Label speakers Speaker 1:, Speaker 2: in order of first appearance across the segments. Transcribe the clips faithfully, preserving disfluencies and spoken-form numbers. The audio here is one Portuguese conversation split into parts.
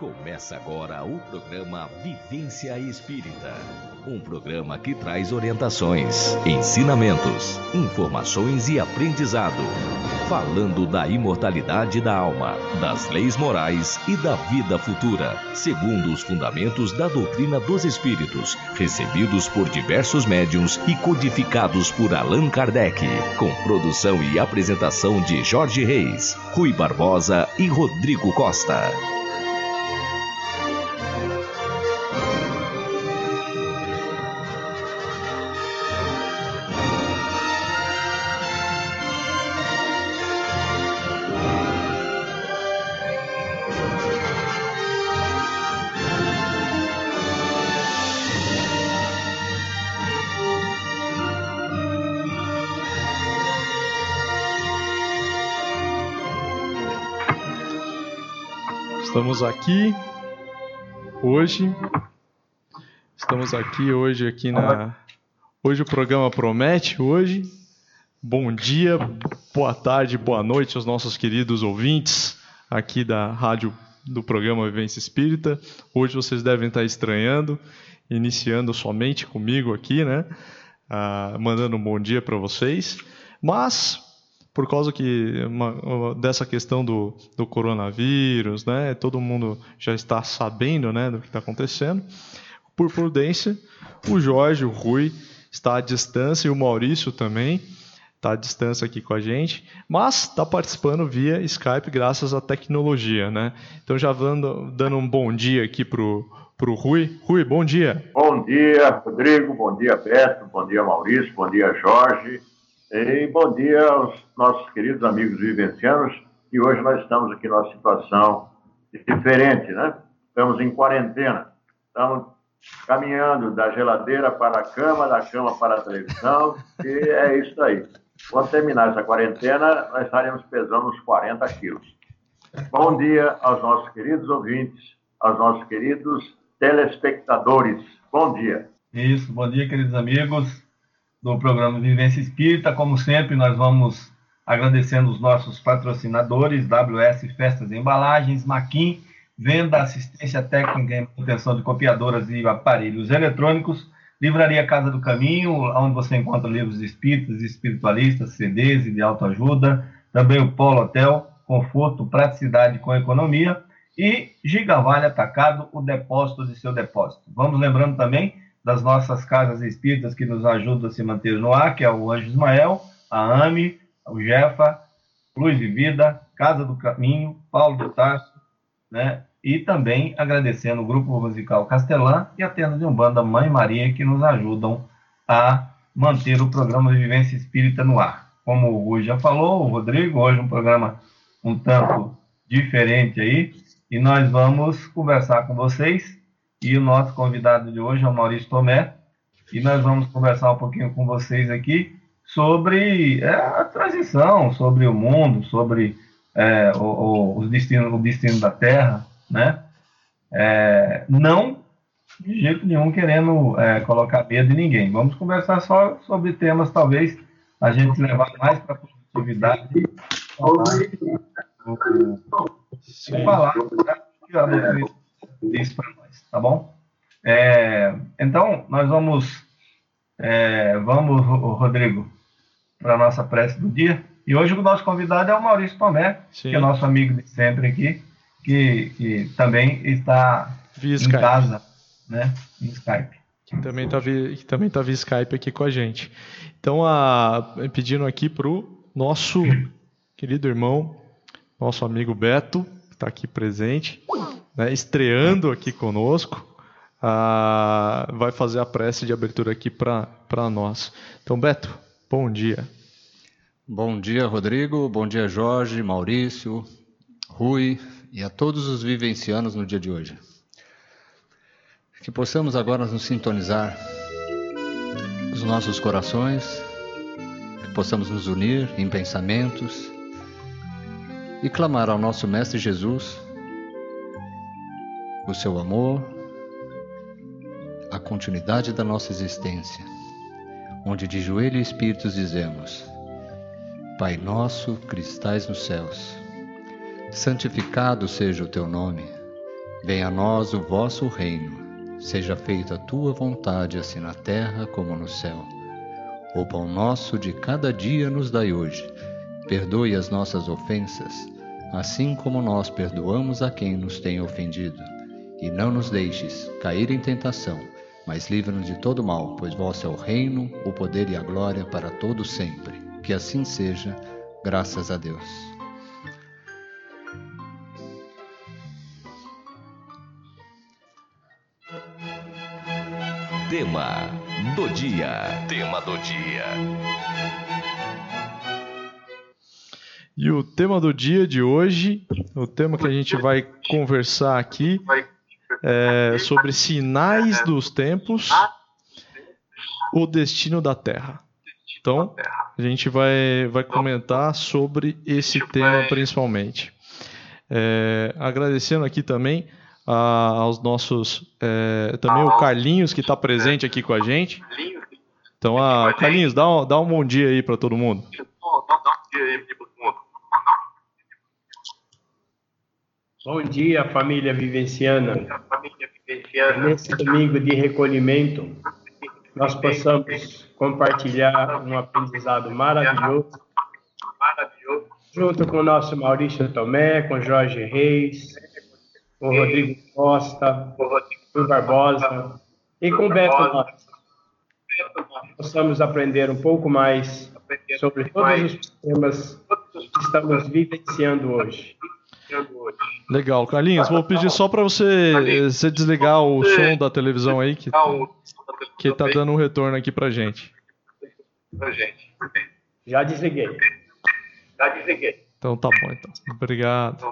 Speaker 1: Começa agora o programa Vivência Espírita, um programa que traz orientações, ensinamentos, informações e aprendizado, falando da imortalidade da alma, das leis morais e da vida futura, segundo os fundamentos da doutrina dos espíritos, recebidos por diversos médiuns e codificados por Allan Kardec, com produção e apresentação de Jorge Reis, Rui Barbosa e Rodrigo Costa.
Speaker 2: Estamos aqui hoje, estamos aqui hoje aqui na, hoje o programa promete, hoje, bom dia, boa tarde, boa noite aos nossos queridos ouvintes aqui da rádio do programa Vivência Espírita. Hoje vocês devem estar estranhando, iniciando somente comigo aqui, né, ah, mandando um bom dia para vocês, mas por causa que uma, dessa questão do, do coronavírus, né, todo mundo já está sabendo, né, do que está acontecendo. Por prudência, o Jorge, o Rui, está à distância e o Maurício também está à distância aqui com a gente, mas está participando via Skype graças à tecnologia, né? Então já vando, dando um bom dia aqui pro pro Rui. Rui, bom dia.
Speaker 3: Bom dia, Rodrigo. Bom dia, Beto. Bom dia, Maurício. Bom dia, Jorge. E bom dia aos nossos queridos amigos vivencianos, que hoje nós estamos aqui numa situação diferente, né? Estamos em quarentena, estamos caminhando da geladeira para a cama, da cama para a televisão, e é isso aí. Quando terminar essa quarentena, nós estaremos pesando uns quarenta quilos. Bom dia aos nossos queridos ouvintes, aos nossos queridos telespectadores. Bom dia.
Speaker 4: Isso, bom dia, queridos amigos do programa Vivência Espírita. Como sempre, nós vamos agradecendo os nossos patrocinadores, W S Festas e Embalagens, Maquin, Venda, Assistência Técnica e Manutenção de Copiadoras e Aparelhos Eletrônicos, Livraria Casa do Caminho, onde você encontra livros espíritas, espiritualistas, C Ds e de autoajuda, também o Polo Hotel, conforto, praticidade com economia, e Gigavale Atacado, o depósito de seu depósito. Vamos lembrando também das nossas casas espíritas que nos ajudam a se manter no ar, que é o Anjo Ismael, a AME, o Jefa, Luz de Vida, Casa do Caminho, Paulo do Tarso, né? E também agradecendo o Grupo Musical Castelã e a Tenda de Umbanda Mãe Maria, que nos ajudam a manter o programa Vivência Espírita no ar. Como o Rui já falou, o Rodrigo, hoje um programa um tanto diferente aí, e nós vamos conversar com vocês. E o nosso convidado de hoje é o Maurício Tomé, e nós vamos conversar um pouquinho com vocês aqui sobre é, a transição, sobre o mundo, sobre é, o, o, os destino, o destino da Terra, né? É, não de jeito nenhum querendo é, colocar medo em ninguém. Vamos conversar só sobre temas, talvez, a gente levar mais para a positividade e falar disso para nós. Tá bom? É, então, nós vamos, é, vamos, Rodrigo, para a nossa prece do dia. E hoje o nosso convidado é o Maurício Tomé, Sim. que é nosso amigo de sempre aqui, que, que também está via em Skype. casa, né? Em Skype.
Speaker 2: Que também está via, que também tá via Skype aqui com a gente. Então, a, pedindo aqui para o nosso querido irmão, nosso amigo Beto, que está aqui presente, né, estreando aqui conosco, ah, vai fazer a prece de abertura aqui para nós. Então, Beto, bom dia.
Speaker 5: Bom dia, Rodrigo, bom dia, Jorge, Maurício, Rui e a todos os vivencianos no dia de hoje. Que possamos agora nos sintonizar os nossos corações, que possamos nos unir em pensamentos e clamar ao nosso Mestre Jesus o seu amor, a continuidade da nossa existência, onde de joelho e espíritos dizemos: Pai nosso que estais nos céus, santificado seja o teu nome, Venha a nós o vosso reino. Seja feita a tua vontade, assim na terra como no céu. O pão nosso de cada dia nos dai hoje. Perdoe as nossas ofensas, assim como nós perdoamos a quem nos tem ofendido. E não nos deixes cair em tentação, mas livra-nos de todo mal, pois vosso é o reino, o poder e a glória para todos sempre. Que assim seja, graças a Deus.
Speaker 1: Tema do dia. Tema do dia.
Speaker 2: E o tema do dia de hoje, o tema que a gente vai conversar aqui é sobre sinais dos tempos, o destino da Terra. Então, a gente vai, vai comentar sobre esse tema principalmente. É, agradecendo aqui também a, aos nossos... É, também o Carlinhos, que está presente aqui com a gente. Então, a, Carlinhos, dá um, dá um bom dia aí para todo mundo.
Speaker 6: Bom dia, família vivenciana. Nesse domingo de recolhimento, nós possamos compartilhar um aprendizado maravilhoso, junto com o nosso Maurício Tomé, com Jorge Reis, com Rodrigo Costa, com Rui Barbosa e com Beto Lopes. Possamos aprender um pouco mais sobre todos os temas que estamos vivenciando hoje.
Speaker 2: Legal, Carlinhos, vou pedir só para você, você desligar o som da televisão aí, que, que tá dando um retorno aqui pra gente.
Speaker 6: Já desliguei. Já desliguei.
Speaker 2: Então tá bom, então. Obrigado.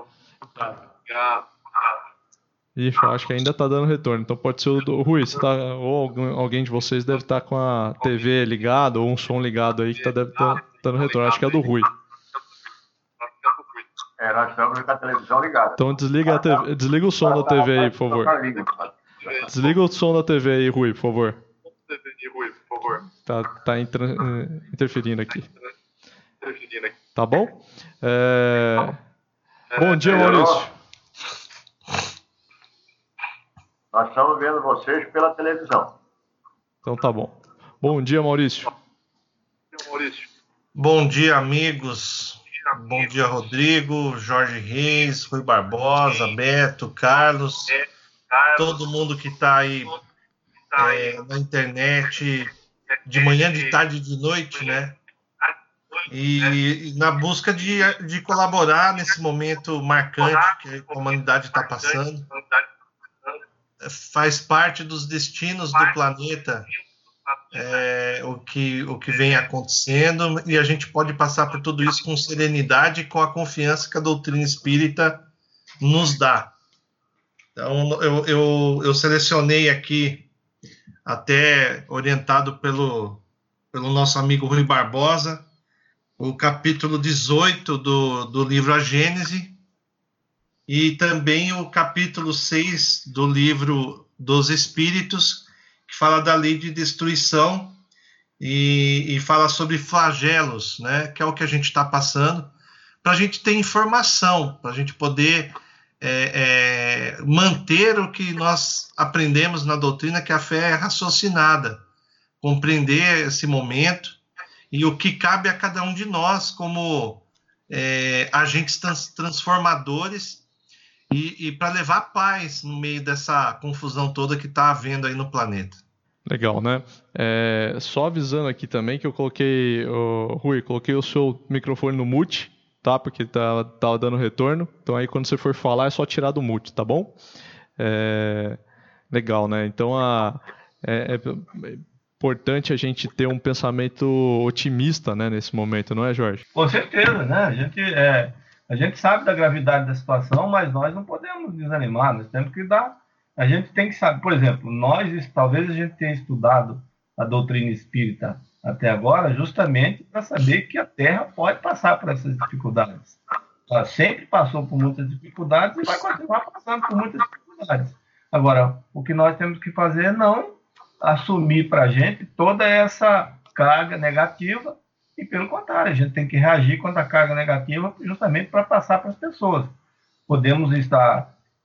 Speaker 2: Ixi, eu acho que ainda tá dando retorno, então pode ser o do Rui, você tá, ou alguém de vocês deve estar com a T V ligada ou um som ligado aí que tá deve estar dando retorno, acho que é do Rui.
Speaker 3: É, nós estamos com a televisão ligada.
Speaker 2: Então desliga, a T V, desliga o som da T V aí, por favor. Desliga o som da T V aí, Rui, por favor. Tá, tá inter, interferindo aqui. Tá bom? É... Bom dia, Maurício.
Speaker 3: Nós estamos vendo vocês pela televisão.
Speaker 2: Então tá bom. Bom dia, Maurício.
Speaker 7: Bom dia, amigos. Bom dia, Rodrigo, Jorge Reis, Rui Barbosa, Beto, Carlos, todo mundo que está aí é, na internet de manhã, de tarde e de noite, né? E, e na busca de, de colaborar nesse momento marcante que a humanidade está passando. Faz parte dos destinos do planeta é, o, que, o que vem acontecendo, e a gente pode passar por tudo isso com serenidade e com a confiança que a doutrina espírita nos dá. Então, eu, eu, eu selecionei aqui, até orientado pelo, pelo nosso amigo Rui Barbosa, o capítulo dezoito do, do livro A Gênese, e também o capítulo seis do livro dos Espíritos, que fala da lei de destruição e, e fala sobre flagelos, né, que é o que a gente está passando, para a gente ter informação, para a gente poder é, é, manter o que nós aprendemos na doutrina, que a fé é raciocinada, compreender esse momento e o que cabe a cada um de nós como é, agentes trans, transformadores e, e para levar paz no meio dessa confusão toda que está havendo aí no planeta.
Speaker 2: Legal, né? É, só avisando aqui também que eu coloquei, oh, Rui, coloquei o seu microfone no mute, tá? Porque tá, tava dando retorno. Então aí quando você for falar é só tirar do mute, tá bom? É, legal, né? Então a, é, é importante a gente ter um pensamento otimista, né, nesse momento, não é, Jorge?
Speaker 4: Com certeza, né? A gente, é, a gente sabe da gravidade da situação, mas nós não podemos desanimar, nós temos que dar. A gente tem que saber, por exemplo, nós, talvez a gente tenha estudado a doutrina espírita até agora justamente para saber que a Terra pode passar por essas dificuldades. Ela sempre passou por muitas dificuldades e vai continuar passando por muitas dificuldades. Agora, o que nós temos que fazer é não assumir para a gente toda essa carga negativa e, pelo contrário, a gente tem que reagir contra a carga negativa justamente para passar para as pessoas. Podemos estar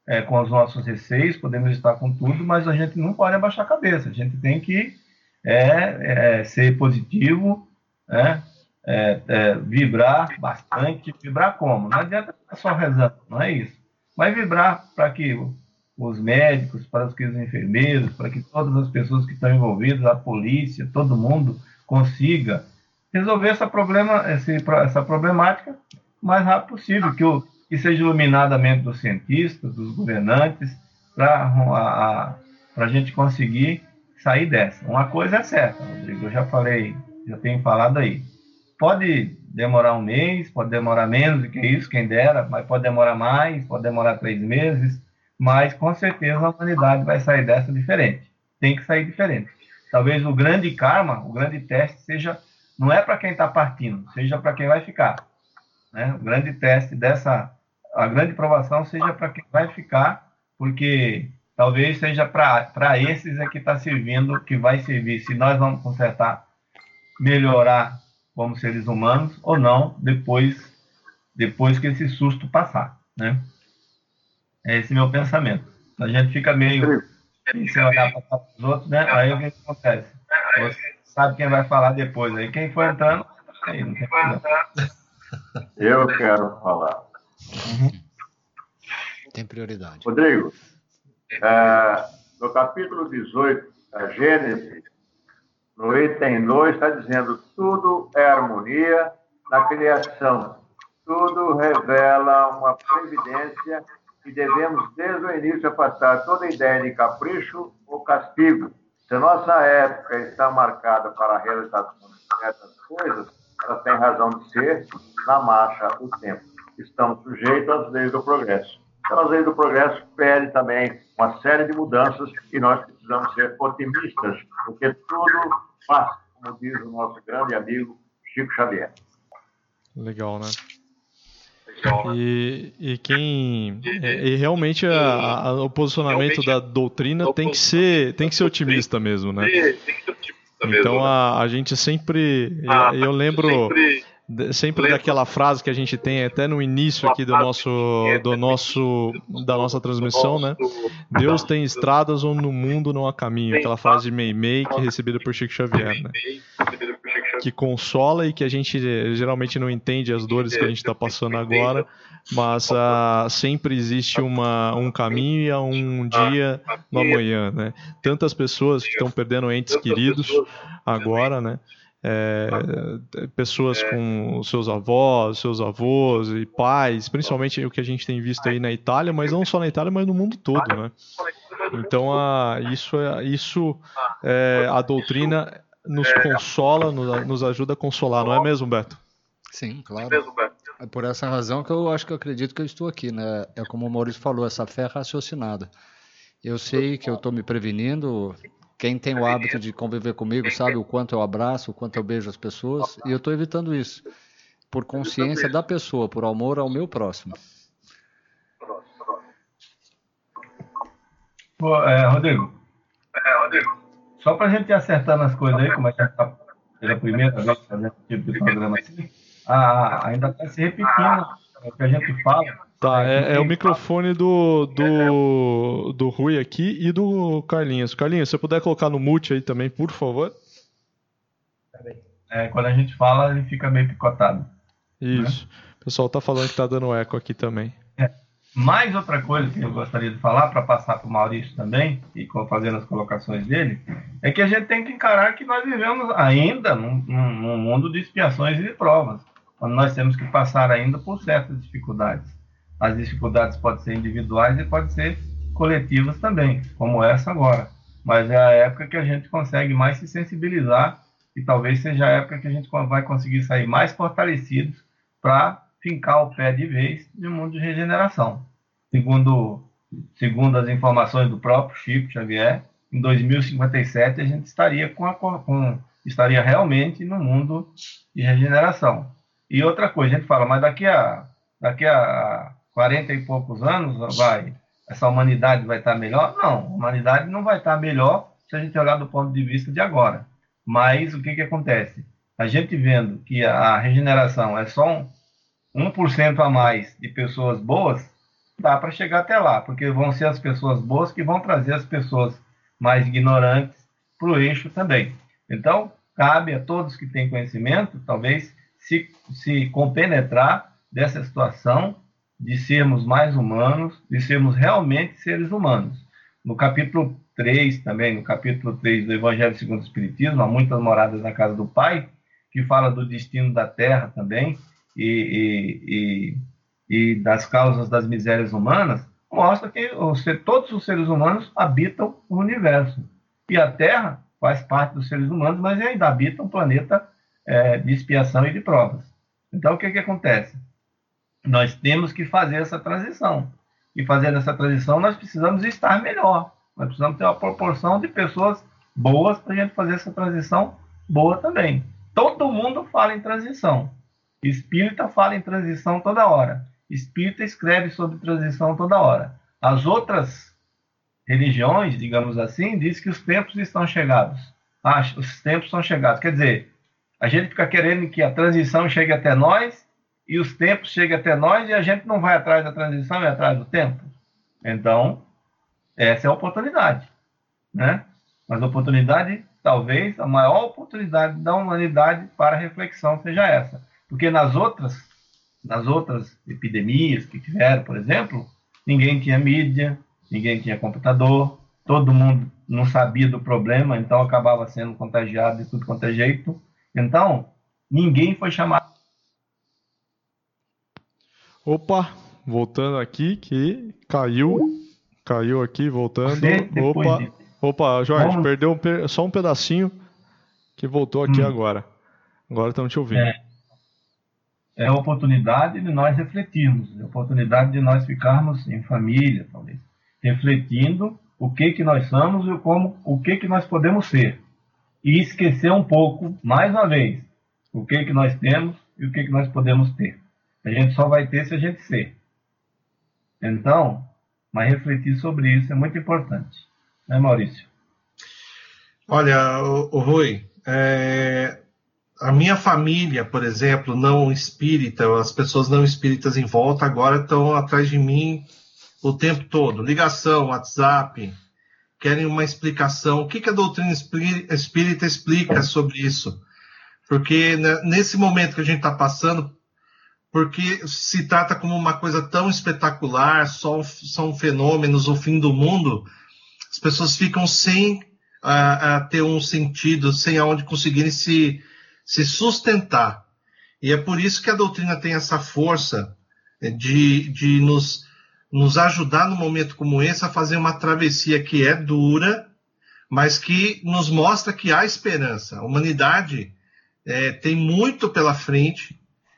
Speaker 4: é, com os nossos receios, podemos estar com tudo, mas a gente não pode abaixar a cabeça, a gente tem que é, é, ser positivo, né? É, é, vibrar bastante. Vibrar como? Não adianta ficar só rezando, não é isso. Mas vibrar para que os médicos, para que os enfermeiros, para que todas as pessoas que estão envolvidas, a polícia, todo mundo consiga resolver essa, problema, esse, essa problemática o mais rápido possível, que, o, que seja iluminado a mente dos cientistas, dos governantes, para a, a gente conseguir sair dessa. Uma coisa é certa, Rodrigo, eu já falei, já tenho falado aí. Pode demorar um mês, pode demorar menos do que isso, quem dera, mas pode demorar mais, pode demorar três meses, mas com certeza a humanidade vai sair dessa diferente. Tem que sair diferente. Talvez o grande karma, o grande teste seja, não é para quem está partindo, seja para quem vai ficar. Né? O grande teste dessa, a grande provação seja para quem vai ficar, porque talvez seja para esses é que está servindo, que vai servir, se nós vamos consertar, melhorar como seres humanos, ou não, depois, depois que esse susto passar, né? É esse meu pensamento. A gente fica meio, se olhar para os outros, né? Aí o que acontece? Você sabe quem vai falar depois, aí quem for entrando, aí não tem problema.
Speaker 3: Eu quero falar.
Speaker 5: Uhum. Tem prioridade.
Speaker 3: Rodrigo, é, no capítulo dezoito da Gênesis, no item dois, está dizendo: tudo é harmonia na criação. Tudo revela uma previdência e devemos, desde o início, afastar toda ideia de capricho ou castigo. Se a nossa época está marcada para a realização de certas coisas, elas têm razão de ser na marcha do tempo. Estamos sujeitos às leis do progresso. Então, as leis do progresso pedem também uma série de mudanças e nós precisamos ser otimistas, porque tudo passa, como diz o nosso grande amigo Chico Xavier.
Speaker 2: Legal, né? E, e quem e realmente a, a, o posicionamento da doutrina tem que ser tem que ser otimista mesmo, né? Então a, a gente sempre eu, eu lembro sempre daquela frase que a gente tem até no início aqui do nosso do nosso da nossa transmissão, né? Deus tem estradas onde no mundo não há caminho. Aquela frase de Meimei que é recebida por Chico Xavier, né? Que consola e que a gente geralmente não entende as dores que a gente está passando agora, mas uh, sempre existe uma, um caminho e um dia no amanhã, né? Tantas pessoas que estão perdendo entes queridos agora, né? É, pessoas com seus avós, seus avós e pais, principalmente o que a gente tem visto aí na Itália, mas não só na Itália, mas no mundo todo, né? Então, a, isso, é, isso é, a doutrina nos consola, nos, nos ajuda a consolar, não é mesmo, Beto?
Speaker 5: Sim, claro. É por essa razão que eu acho que eu acredito que eu estou aqui, né? É como o Maurício falou, essa fé raciocinada. Eu sei que eu estou me prevenindo. Quem tem o hábito de conviver comigo sabe o quanto eu abraço, o quanto eu beijo as pessoas, e eu estou evitando isso. Por consciência da pessoa, por amor ao meu próximo.
Speaker 4: Pô, é, Rodrigo, é, Rodrigo, só para a gente ir acertando as coisas aí, como a gente está pela primeira vez fazendo esse tipo de programa assim, a, ainda está se repetindo o que a gente fala.
Speaker 2: Tá, é, é o microfone do, do, do Rui aqui e do Carlinhos. Carlinhos, se você puder colocar no mute aí também, por favor.
Speaker 4: É, quando a gente fala, ele fica meio picotado.
Speaker 2: Isso. Né? O pessoal tá falando que tá dando eco aqui também.
Speaker 4: É. Mais outra coisa que eu gostaria de falar, para passar para o Maurício também, e fazendo as colocações dele, é que a gente tem que encarar que nós vivemos ainda num, num mundo de expiações e de provas, onde nós temos que passar ainda por certas dificuldades. As dificuldades podem ser individuais e podem ser coletivas também, como essa agora. Mas é a época que a gente consegue mais se sensibilizar e talvez seja a época que a gente vai conseguir sair mais fortalecidos para fincar o pé de vez no mundo de regeneração. Segundo, segundo as informações do próprio Chico Xavier, em dois mil e cinquenta e sete a gente estaria, com a, com, estaria realmente no mundo de regeneração. E outra coisa, a gente fala, mas daqui a, daqui a quarenta e poucos anos, vai, essa humanidade vai estar melhor? Não, a humanidade não vai estar melhor se a gente olhar do ponto de vista de agora. Mas o que, que acontece? A gente vendo que a regeneração é só um, um por cento a mais de pessoas boas, dá para chegar até lá, porque vão ser as pessoas boas que vão trazer as pessoas mais ignorantes para o eixo também. Então, cabe a todos que têm conhecimento, talvez, se, se compenetrar dessa situação de sermos mais humanos, de sermos realmente seres humanos. No capítulo três também, no capítulo três do Evangelho segundo o Espiritismo, há muitas moradas na casa do Pai, que fala do destino da Terra também, e, e, e, e das causas das misérias humanas, mostra que os, todos os seres humanos habitam o universo. E a Terra faz parte dos seres humanos, mas ainda habita um planeta é, de expiação e de provas. Então, o que, que acontece? Nós temos que fazer essa transição. E fazendo essa transição, nós precisamos estar melhor. Nós precisamos ter uma proporção de pessoas boas para a gente fazer essa transição boa também. Todo mundo fala em transição. Espírita fala em transição toda hora. Espírita escreve sobre transição toda hora. As outras religiões, digamos assim, dizem que os tempos estão chegados. Ah, os tempos são chegados. Quer dizer, a gente fica querendo que a transição chegue até nós e os tempos cheguem até nós e a gente não vai atrás da transição e atrás do tempo. Então, essa é a oportunidade, né? Mas a oportunidade, talvez, a maior oportunidade da humanidade para a reflexão seja essa. Porque nas outras, nas outras epidemias que tiveram, por exemplo, ninguém tinha mídia, ninguém tinha computador, todo mundo não sabia do problema, então acabava sendo contagiado de tudo quanto é jeito. Então, ninguém foi chamado.
Speaker 2: Opa, voltando aqui, que caiu, caiu aqui, voltando. Opa,
Speaker 4: de...
Speaker 2: opa, Jorge,
Speaker 4: Vamos...
Speaker 2: perdeu um, só um pedacinho que voltou aqui
Speaker 4: hum.
Speaker 2: agora. Agora estamos te ouvindo.
Speaker 4: É. É a oportunidade de nós refletirmos, é a oportunidade de nós ficarmos em família, talvez, refletindo o que que nós somos e como, o que que nós podemos ser. E esquecer um pouco, mais uma vez, o que que nós temos e o que que nós podemos ter. A gente só vai ter se a gente ser. Então, mas refletir sobre isso é muito importante. Né, Maurício?
Speaker 7: Olha, o, o Rui, é... a minha família, por exemplo, não espírita, as pessoas não espíritas em volta agora estão atrás de mim o tempo todo. Ligação, WhatsApp, querem uma explicação. O que, que a doutrina espírita explica sobre isso? Porque né, nesse momento que a gente está passando, porque se trata como uma coisa tão espetacular, só, são fenômenos, o fim do mundo, as pessoas ficam sem a, a ter um sentido, sem aonde conseguirem se... se sustentar. E é por isso que a doutrina tem essa força de, de nos, nos ajudar num momento como esse a fazer uma travessia que é dura, mas que nos mostra que há esperança. A humanidade é, tem muito pela frente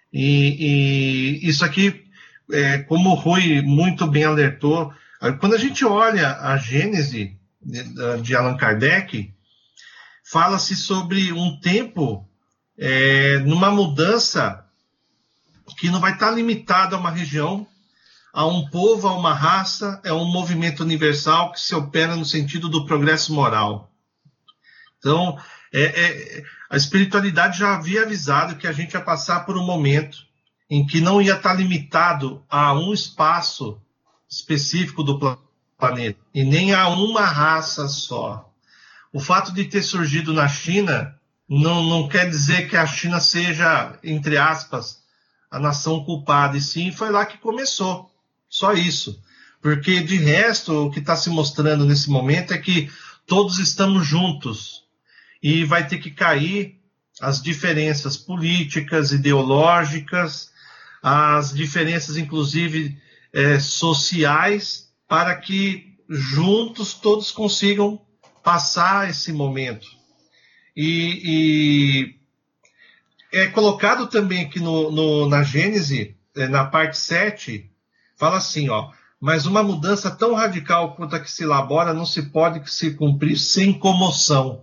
Speaker 7: e, e isso aqui, é, como o Rui muito bem alertou, quando a gente olha a Gênese de, de Allan Kardec, fala-se sobre um tempo É, numa mudança que não vai estar limitada a uma região, a um povo, a uma raça, é um movimento universal que se opera no sentido do progresso moral. Então, é, é, a espiritualidade já havia avisado que a gente ia passar por um momento em que não ia estar limitado a um espaço específico do planeta, e nem a uma raça só. O fato de ter surgido na China Não, não quer dizer que a China seja, entre aspas, a nação culpada, e sim foi lá que começou, só isso. Porque, de resto, o que está se mostrando nesse momento é que todos estamos juntos e vai ter que cair as diferenças políticas, ideológicas, as diferenças, inclusive, é, sociais, para que juntos todos consigam passar esse momento. E, e é colocado também aqui no, no, na Gênese, na parte sete, fala assim, ó, mas uma mudança tão radical quanto a que se elabora não se pode se cumprir sem comoção.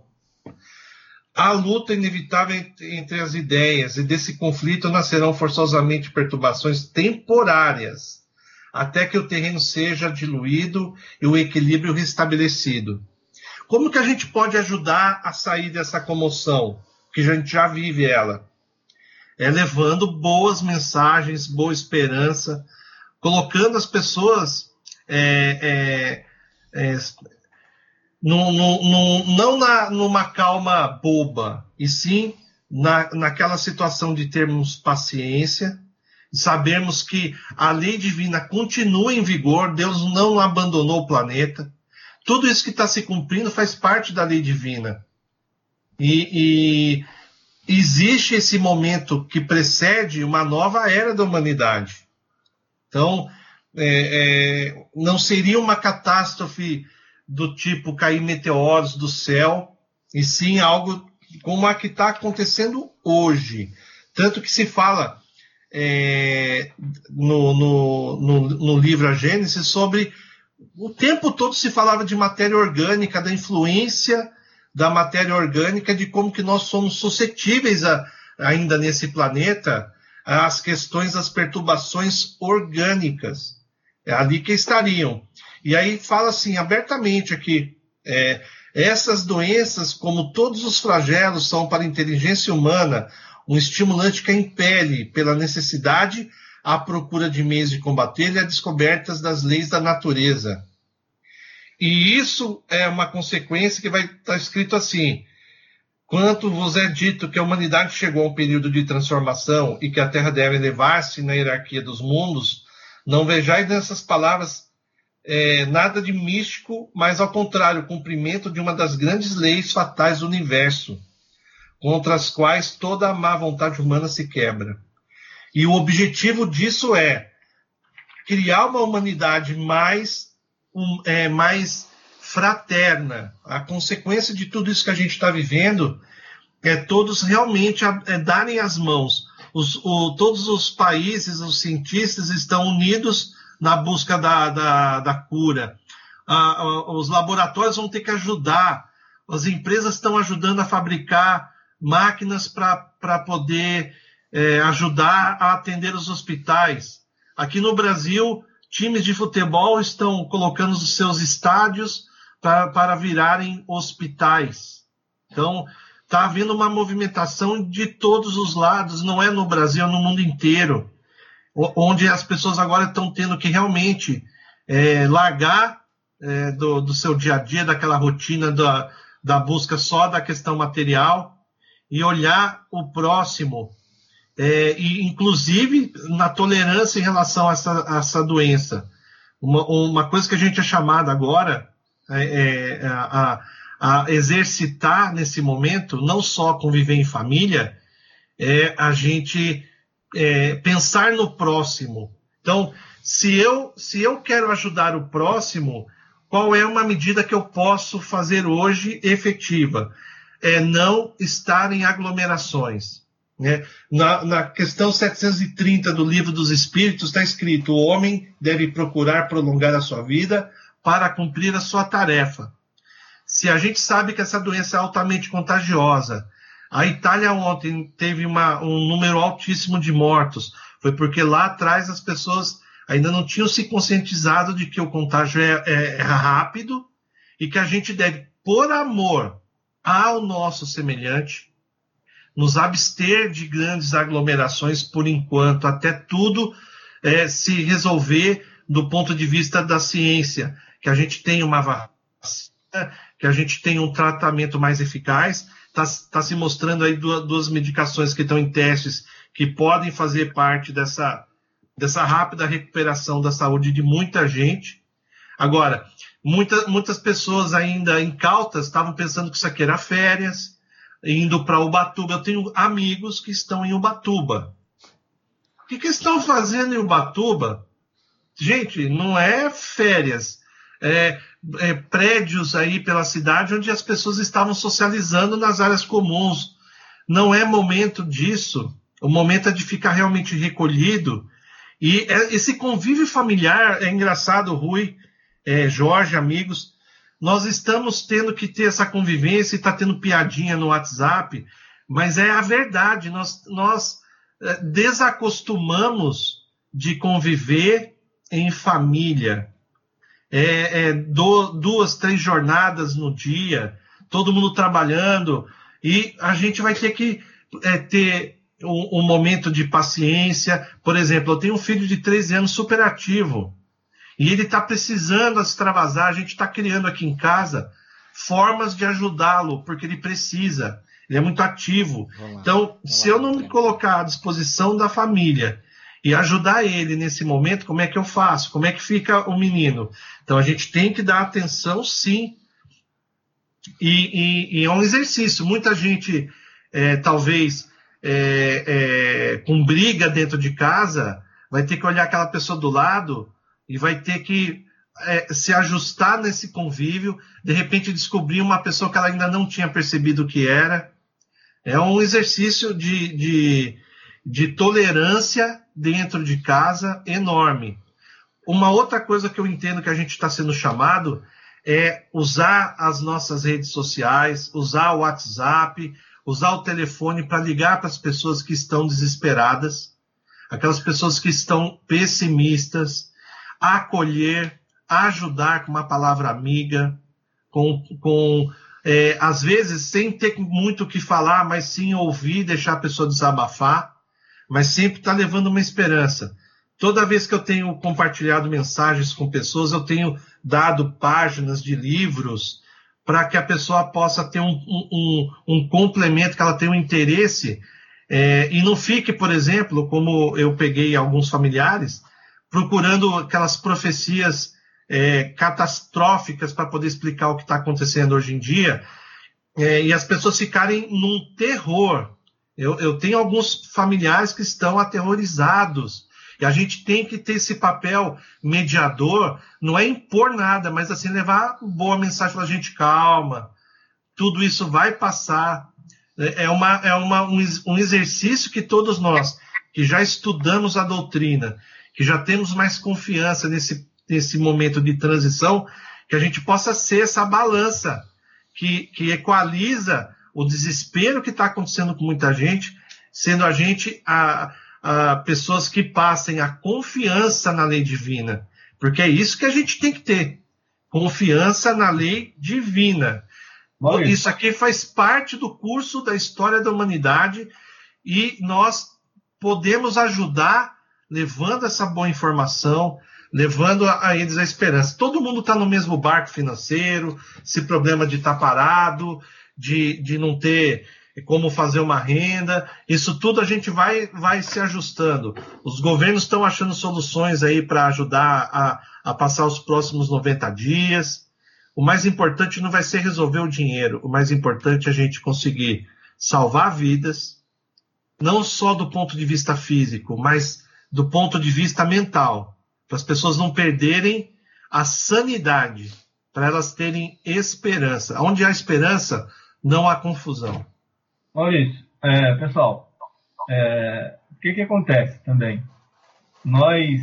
Speaker 7: Há luta inevitável entre, entre as ideias, e desse conflito nascerão forçosamente perturbações temporárias, até que o terreno seja diluído e o equilíbrio restabelecido. Como que a gente pode ajudar a sair dessa comoção? Que a gente já vive ela. É levando boas mensagens, boa esperança, colocando as pessoas é, é, é, no, no, no, não na, numa calma boba, e sim na, naquela situação de termos paciência, sabermos que a lei divina continua em vigor, Deus não abandonou o planeta. Tudo isso que está se cumprindo faz parte da lei divina. E, e existe esse momento que precede uma nova era da humanidade. Então, é, é, não seria uma catástrofe do tipo cair meteoros do céu, e sim algo como a que está acontecendo hoje. Tanto que se fala é, no, no, no, no livro A Gênesis sobre... O tempo todo se falava de matéria orgânica, da influência da matéria orgânica, de como que nós somos suscetíveis a, ainda nesse planeta às questões das perturbações orgânicas. É ali que estariam. E aí fala assim, abertamente aqui, é, essas doenças, como todos os flagelos, são para a inteligência humana um estimulante que a impele pela necessidade à procura de meios de combater e a descobertas das leis da natureza. E isso é uma consequência que vai estar escrito assim: quanto vos é dito que a humanidade chegou a um período de transformação e que a Terra deve elevar-se na hierarquia dos mundos, não vejais nessas palavras é, nada de místico, mas ao contrário, o cumprimento de uma das grandes leis fatais do universo, contra as quais toda a má vontade humana se quebra. E o objetivo disso é criar uma humanidade mais, um, é, mais fraterna. A consequência de tudo isso que a gente está vivendo é todos realmente é, darem as mãos. Os, o, todos os países, os cientistas estão unidos na busca da, da, da cura. Ah, os laboratórios vão ter que ajudar. As empresas estão ajudando a fabricar máquinas para poder... É, ajudar a atender os hospitais. Aqui no Brasil, times de futebol estão colocando os seus estádios pra, para virarem hospitais. Então, está havendo uma movimentação de todos os lados, não é no Brasil, é no mundo inteiro, onde as pessoas agora estão tendo que realmente é, largar é, do, do seu dia a dia, daquela rotina da, da busca só da questão material e olhar o próximo. É, e, inclusive, na tolerância em relação a essa, a essa doença. Uma, uma coisa que a gente é chamado agora é, é, a, a exercitar nesse momento, não só conviver em família, é a gente é, pensar no próximo. Então, se eu, se eu quero ajudar o próximo, qual é uma medida que eu posso fazer hoje efetiva? É não estar em aglomerações. Né? Na, na questão setecentos e trinta do Livro dos Espíritos está escrito: o homem deve procurar prolongar a sua vida para cumprir a sua tarefa. Se a gente sabe que essa doença é altamente contagiosa, a Itália ontem teve uma, um número altíssimo de mortos, foi porque lá atrás as pessoas ainda não tinham se conscientizado de que o contágio é, é, é rápido e que a gente deve, por amor ao nosso semelhante, nos abster de grandes aglomerações por enquanto, até tudo é, se resolver do ponto de vista da ciência, que a gente tenha uma vacina, que a gente tenha um tratamento mais eficaz. Está tá se mostrando aí duas, duas medicações que estão em testes, que podem fazer parte dessa, dessa rápida recuperação da saúde de muita gente. Agora, muita, muitas pessoas ainda incautas estavam pensando que isso aqui era férias, indo para Ubatuba. Eu tenho amigos que estão em Ubatuba. O que, que estão fazendo em Ubatuba? Gente, não é férias. É, é prédios aí pela cidade onde as pessoas estavam socializando nas áreas comuns. Não é momento disso. O momento é de ficar realmente recolhido. E é, esse convívio familiar, é engraçado, Rui, é, Jorge, amigos, nós estamos tendo que ter essa convivência e está tendo piadinha no WhatsApp, mas é a verdade. Nós, nós é, desacostumamos de conviver em família. É, é, do, duas, três jornadas no dia, todo mundo trabalhando, e a gente vai ter que é, ter um, um momento de paciência. Por exemplo, eu tenho um filho de treze anos super ativo, e ele está precisando extravasar. A gente está criando aqui em casa formas de ajudá-lo, porque ele precisa, ele é muito ativo. Então, se eu não me colocar à disposição da família e ajudar ele nesse momento, como é que eu faço? Como é que fica o menino? Então, a gente tem que dar atenção, sim. E, e, e é um exercício. Muita gente, é, talvez, é, é, com briga dentro de casa, vai ter que olhar aquela pessoa do lado e vai ter que é, se ajustar nesse convívio, de repente descobrir uma pessoa que ela ainda não tinha percebido o que era. É um exercício de, de, de tolerância dentro de casa enorme. Uma outra coisa que eu entendo que a gente está sendo chamado é usar as nossas redes sociais, usar o WhatsApp, usar o telefone para ligar para as pessoas que estão desesperadas, aquelas pessoas que estão pessimistas, acolher, ajudar com uma palavra amiga, com, com é, às vezes sem ter muito o que falar, mas sim ouvir, deixar a pessoa desabafar, mas sempre está levando uma esperança. Toda vez que eu tenho compartilhado mensagens com pessoas, eu tenho dado páginas de livros para que a pessoa possa ter um, um, um complemento, que ela tenha um interesse, é, e não fique, por exemplo, como eu peguei alguns familiares, procurando aquelas profecias é, catastróficas para poder explicar o que está acontecendo hoje em dia, é, e as pessoas ficarem num terror. Eu, eu tenho alguns familiares que estão aterrorizados, e a gente tem que ter esse papel mediador, não é impor nada, mas assim levar boa mensagem para a gente, calma, tudo isso vai passar. É, uma, é uma, um, um exercício que todos nós, que já estudamos a doutrina, que já temos mais confiança nesse, nesse momento de transição, que a gente possa ser essa balança que, que equaliza o desespero que está acontecendo com muita gente, sendo a gente a, a pessoas que passem a confiança na lei divina, porque é isso que a gente tem que ter, confiança na lei divina. Bom, isso aqui faz parte do curso da história da humanidade e nós podemos ajudar levando essa boa informação, levando a, a eles a esperança. Todo mundo está no mesmo barco financeiro, esse problema de estar tá parado, de, de não ter como fazer uma renda, isso tudo a gente vai, vai se ajustando. Os governos estão achando soluções aí para ajudar a, a passar os próximos noventa dias. O mais importante não vai ser resolver o dinheiro, o mais importante é a gente conseguir salvar vidas, não só do ponto de vista físico, mas do ponto de vista mental, para as pessoas não perderem a sanidade, para elas terem esperança. Onde há esperança, não há confusão.
Speaker 4: Maurício, é, pessoal, é, o que, que acontece também? Nós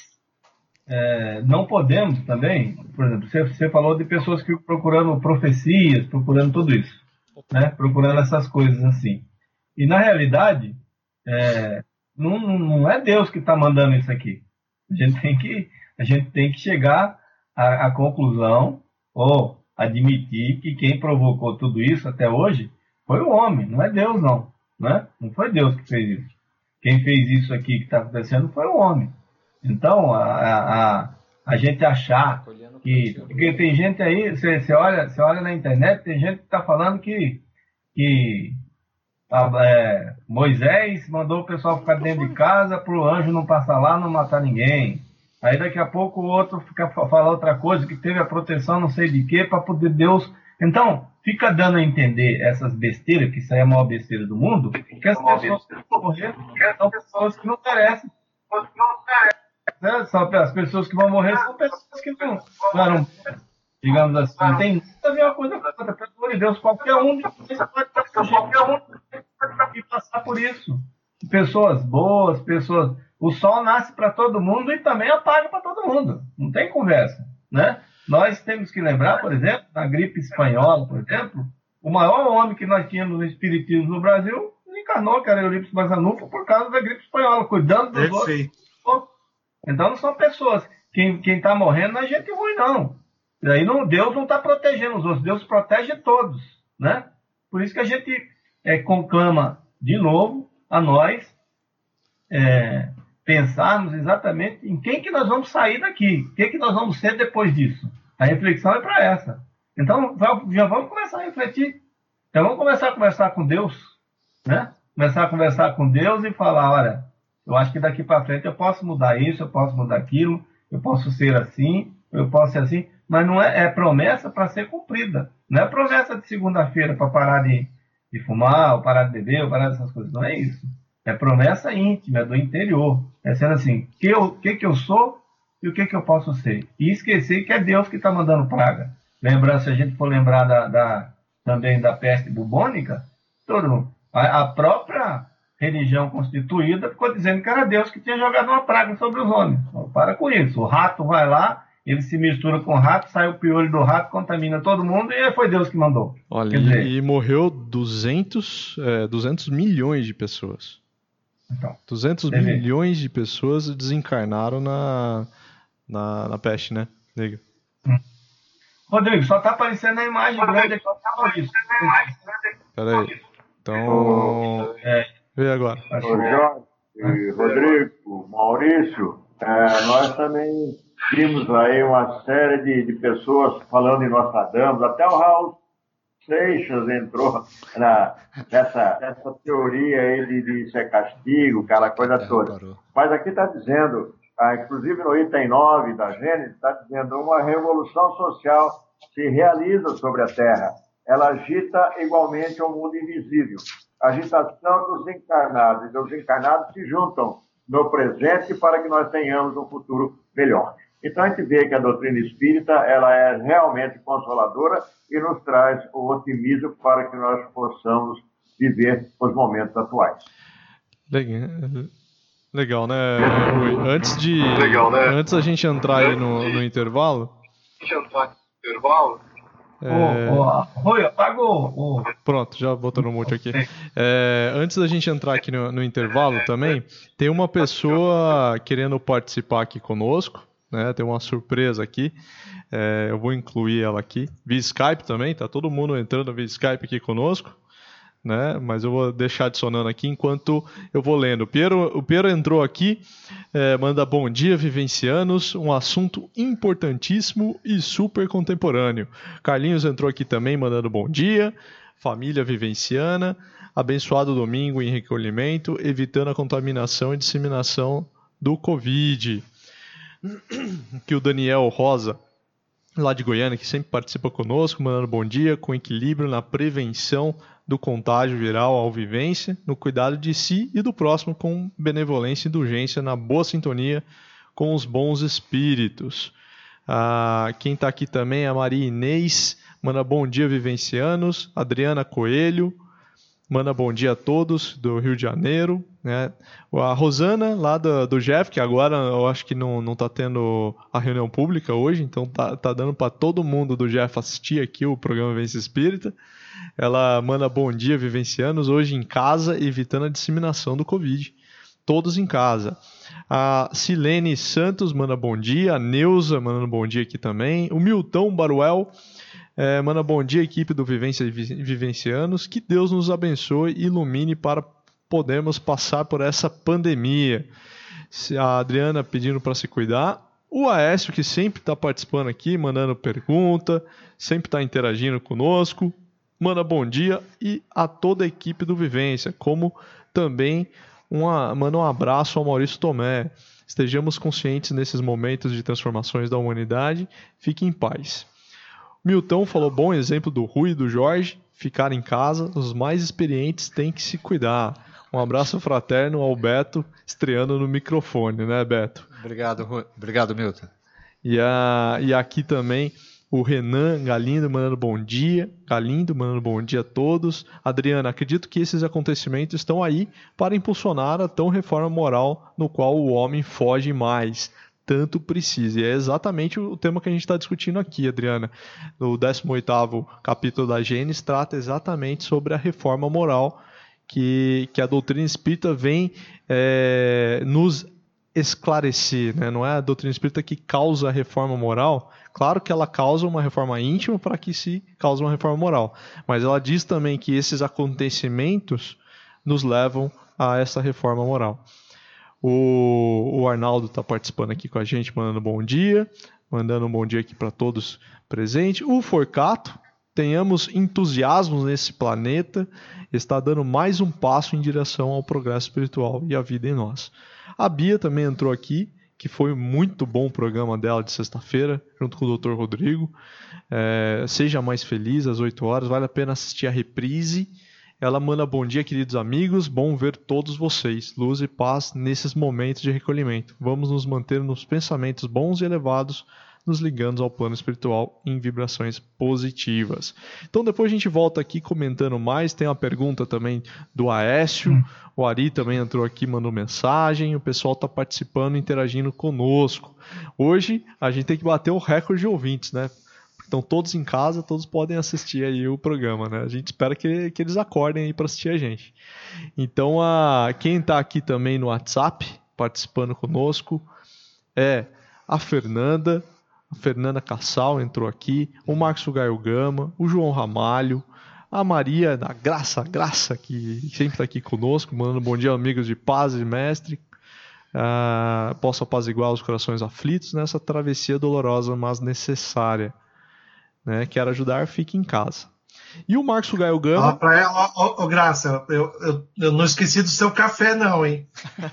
Speaker 4: é, não podemos também, por exemplo, você, você falou de pessoas que procurando profecias, procurando tudo isso, né? Procurando essas coisas assim. E na realidade, é, não, não é Deus que está mandando isso aqui. A gente tem que, a gente tem que chegar à, à conclusão, ou admitir que quem provocou tudo isso até hoje foi o homem, não é Deus não, né? Não foi Deus que fez isso. Quem fez isso aqui que está acontecendo foi o homem. Então, a, a, a gente achar que... Porque tem gente aí, você, você, olha, você olha na internet, tem gente que está falando que, que é, Moisés mandou o pessoal ficar dentro de casa para o anjo não passar lá, não matar ninguém. Aí daqui a pouco o outro fica falar outra coisa, que teve a proteção não sei de quê, para poder Deus... Então, fica dando a entender essas besteiras, que isso aí é a maior besteira do mundo, que as pessoas que vão morrer são pessoas que não merecem. Né? São as pessoas que vão morrer são pessoas que não, não digamos assim, não tem nada a ver uma coisa com outra. Pelo amor de Deus, qualquer um de vocês pode passar por isso. Pessoas boas, pessoas... O sol nasce para todo mundo e também apaga para todo mundo. Não tem conversa, né? Nós temos que lembrar, por exemplo, na gripe espanhola, por exemplo, o maior homem que nós tínhamos no espiritismo no Brasil encarnou, que era Eurípides Barçanufo, por causa da gripe espanhola, cuidando dos
Speaker 7: Perfeito.
Speaker 4: outros. Então não são pessoas. Quem está morrendo não é gente ruim, não. Daí não, Deus não está protegendo os outros, Deus protege todos, né? Por isso que a gente é, conclama de novo a nós é, pensarmos exatamente em quem que nós vamos sair daqui, o que que nós vamos ser depois disso. A reflexão é para essa. Então, já vamos começar a refletir. Já vamos começar a conversar com Deus, né? Começar a conversar com Deus e falar, olha, eu acho que daqui para frente eu posso mudar isso, eu posso mudar aquilo, eu posso ser assim, eu posso ser assim, mas não é, é promessa para ser cumprida. Não é promessa de segunda-feira para parar de, de fumar, ou parar de beber, ou parar dessas coisas. Não é isso. É promessa íntima, é do interior. É sendo assim, o que, eu, que, que eu sou e o que, que eu posso ser. E esquecer que é Deus que está mandando praga. Lembrando, se a gente for lembrar da, da, também da peste bubônica, todo mundo, a, a própria religião constituída ficou dizendo que era Deus que tinha jogado uma praga sobre os homens. Então, para com isso. O rato vai lá, ele se mistura com o rato, sai o piolho do rato, contamina todo mundo e foi Deus que mandou.
Speaker 2: Olha,
Speaker 4: Quer dizer,
Speaker 2: e morreu duzentos, é, duzentos milhões de pessoas.
Speaker 4: Então,
Speaker 2: duzentos milhões de pessoas desencarnaram na, na, na peste, né? Liga.
Speaker 4: Hum. Rodrigo, só tá aparecendo a imagem grande aqui.
Speaker 2: Peraí. Então,
Speaker 4: é.
Speaker 2: vê agora.
Speaker 3: Ô, Jorge, Rodrigo, Maurício, é, nós também vimos aí uma série de, de pessoas falando em Nostradamus, até o Raul Seixas entrou na, nessa, nessa teoria aí de, de ser castigo, aquela coisa toda. Mas aqui está dizendo, ah, inclusive no item nove da Gênesis, está dizendo uma revolução social se realiza sobre a Terra. Ela agita igualmente ao mundo invisível. A agitação dos encarnados e dos encarnados se juntam no presente para que nós tenhamos um futuro melhor. Então a gente vê que a doutrina espírita ela é realmente consoladora e nos traz o otimismo para que nós possamos viver os momentos atuais.
Speaker 2: Legal, legal né, Rui? Antes de, legal, né? Antes da gente entrar aí no, no intervalo...
Speaker 4: intervalo? É... Oh, oh, Rui, apaga o...
Speaker 2: Pronto, já botou no mute aqui. É, antes da gente entrar aqui no, no intervalo também, tem uma pessoa querendo participar aqui conosco, né? Tem uma surpresa aqui. É, eu vou incluir ela aqui. Via Skype também, tá todo mundo entrando via Skype aqui conosco, né? Mas eu vou deixar adicionando aqui enquanto eu vou lendo. O Piero, o Piero entrou aqui, é, manda bom dia, vivencianos, um assunto importantíssimo e super contemporâneo. Carlinhos entrou aqui também, mandando bom dia, família vivenciana, abençoado domingo em recolhimento, evitando a contaminação e disseminação do Covid. Que o Daniel Rosa, lá de Goiânia, que sempre participa conosco, mandando bom dia, com equilíbrio na prevenção do contágio viral ao vivência, no cuidado de si e do próximo com benevolência e indulgência, na boa sintonia com os bons espíritos. Ah, quem está aqui também é a Maria Inês, manda bom dia, vivencianos. Adriana Coelho, manda bom dia a todos do Rio de Janeiro, né? A Rosana, lá do, do Jeff, que agora eu acho que não não está tendo a reunião pública hoje, então tá, tá dando para todo mundo do Jeff assistir aqui o programa Vivência Espírita. Ela manda bom dia, vivencianos, hoje em casa, evitando a disseminação do Covid. Todos em casa. A Silene Santos manda bom dia, a Neuza manda bom dia aqui também, o Milton Baruel É, manda bom dia, equipe do Vivência Vivencianos. Que Deus nos abençoe e ilumine para podermos passar por essa pandemia. A Adriana pedindo para se cuidar. O Aécio, que sempre está participando aqui, mandando pergunta, sempre está interagindo conosco. Manda bom dia e a toda a equipe do Vivência, como também uma, manda um abraço ao Maurício Tomé. Estejamos conscientes nesses momentos de transformações da humanidade. Fique em paz. Milton falou, bom exemplo do Rui e do Jorge, ficar em casa, os mais experientes têm que se cuidar. Um abraço fraterno ao Beto, estreando no microfone, né, Beto?
Speaker 5: Obrigado, Rui. Obrigado, Milton.
Speaker 2: E, a, e aqui também o Renan Galindo mandando bom dia, Galindo mandando bom dia a todos. Adriana, acredito que esses acontecimentos estão aí para impulsionar a tão reforma moral no qual o homem foge mais. Tanto precisa. E é exatamente o tema que a gente está discutindo aqui, Adriana. O décimo oitavo capítulo da Gênesis trata exatamente sobre a reforma moral que, que a doutrina espírita vem é, nos esclarecer, né? Não é a doutrina espírita que causa a reforma moral. Claro que ela causa uma reforma íntima para que se cause uma reforma moral. Mas ela diz também que esses acontecimentos nos levam a essa reforma moral. O, o Arnaldo está participando aqui com a gente, mandando bom dia, mandando um bom dia aqui para todos presentes. O Forcato, tenhamos entusiasmos nesse planeta, está dando mais um passo em direção ao progresso espiritual e à vida em nós. A Bia também entrou aqui, que foi muito bom o programa dela de sexta-feira, junto com o doutor Rodrigo. É, seja mais feliz, às oito horas, vale a pena assistir a reprise. Ela manda bom dia, queridos amigos, bom ver todos vocês, luz e paz nesses momentos de recolhimento. Vamos nos manter nos pensamentos bons e elevados, nos ligando ao plano espiritual em vibrações positivas. Então depois a gente volta aqui comentando mais, tem uma pergunta também do Aécio, hum. o Ari também entrou aqui, mandou mensagem, o pessoal está participando, interagindo conosco. Hoje a gente tem que bater o recorde de ouvintes, né? Então todos em casa, todos podem assistir aí o programa, né? A gente espera que, que eles acordem aí para assistir a gente. Então a, quem está aqui também no WhatsApp, participando conosco, é a Fernanda, a Fernanda Cassal entrou aqui, o Marcos Gaio Gama, o João Ramalho, a Maria da Graça, Graça, que sempre está aqui conosco, mandando bom dia, amigos de paz e mestre. Uh, posso apaziguar os corações aflitos nessa travessia dolorosa, mas necessária. Né, quer ajudar, fique em casa. E o Marcos Gaio Gama...
Speaker 7: Ó, pra ela, ó, ó, Graça, eu, eu, eu não esqueci do seu café não, hein?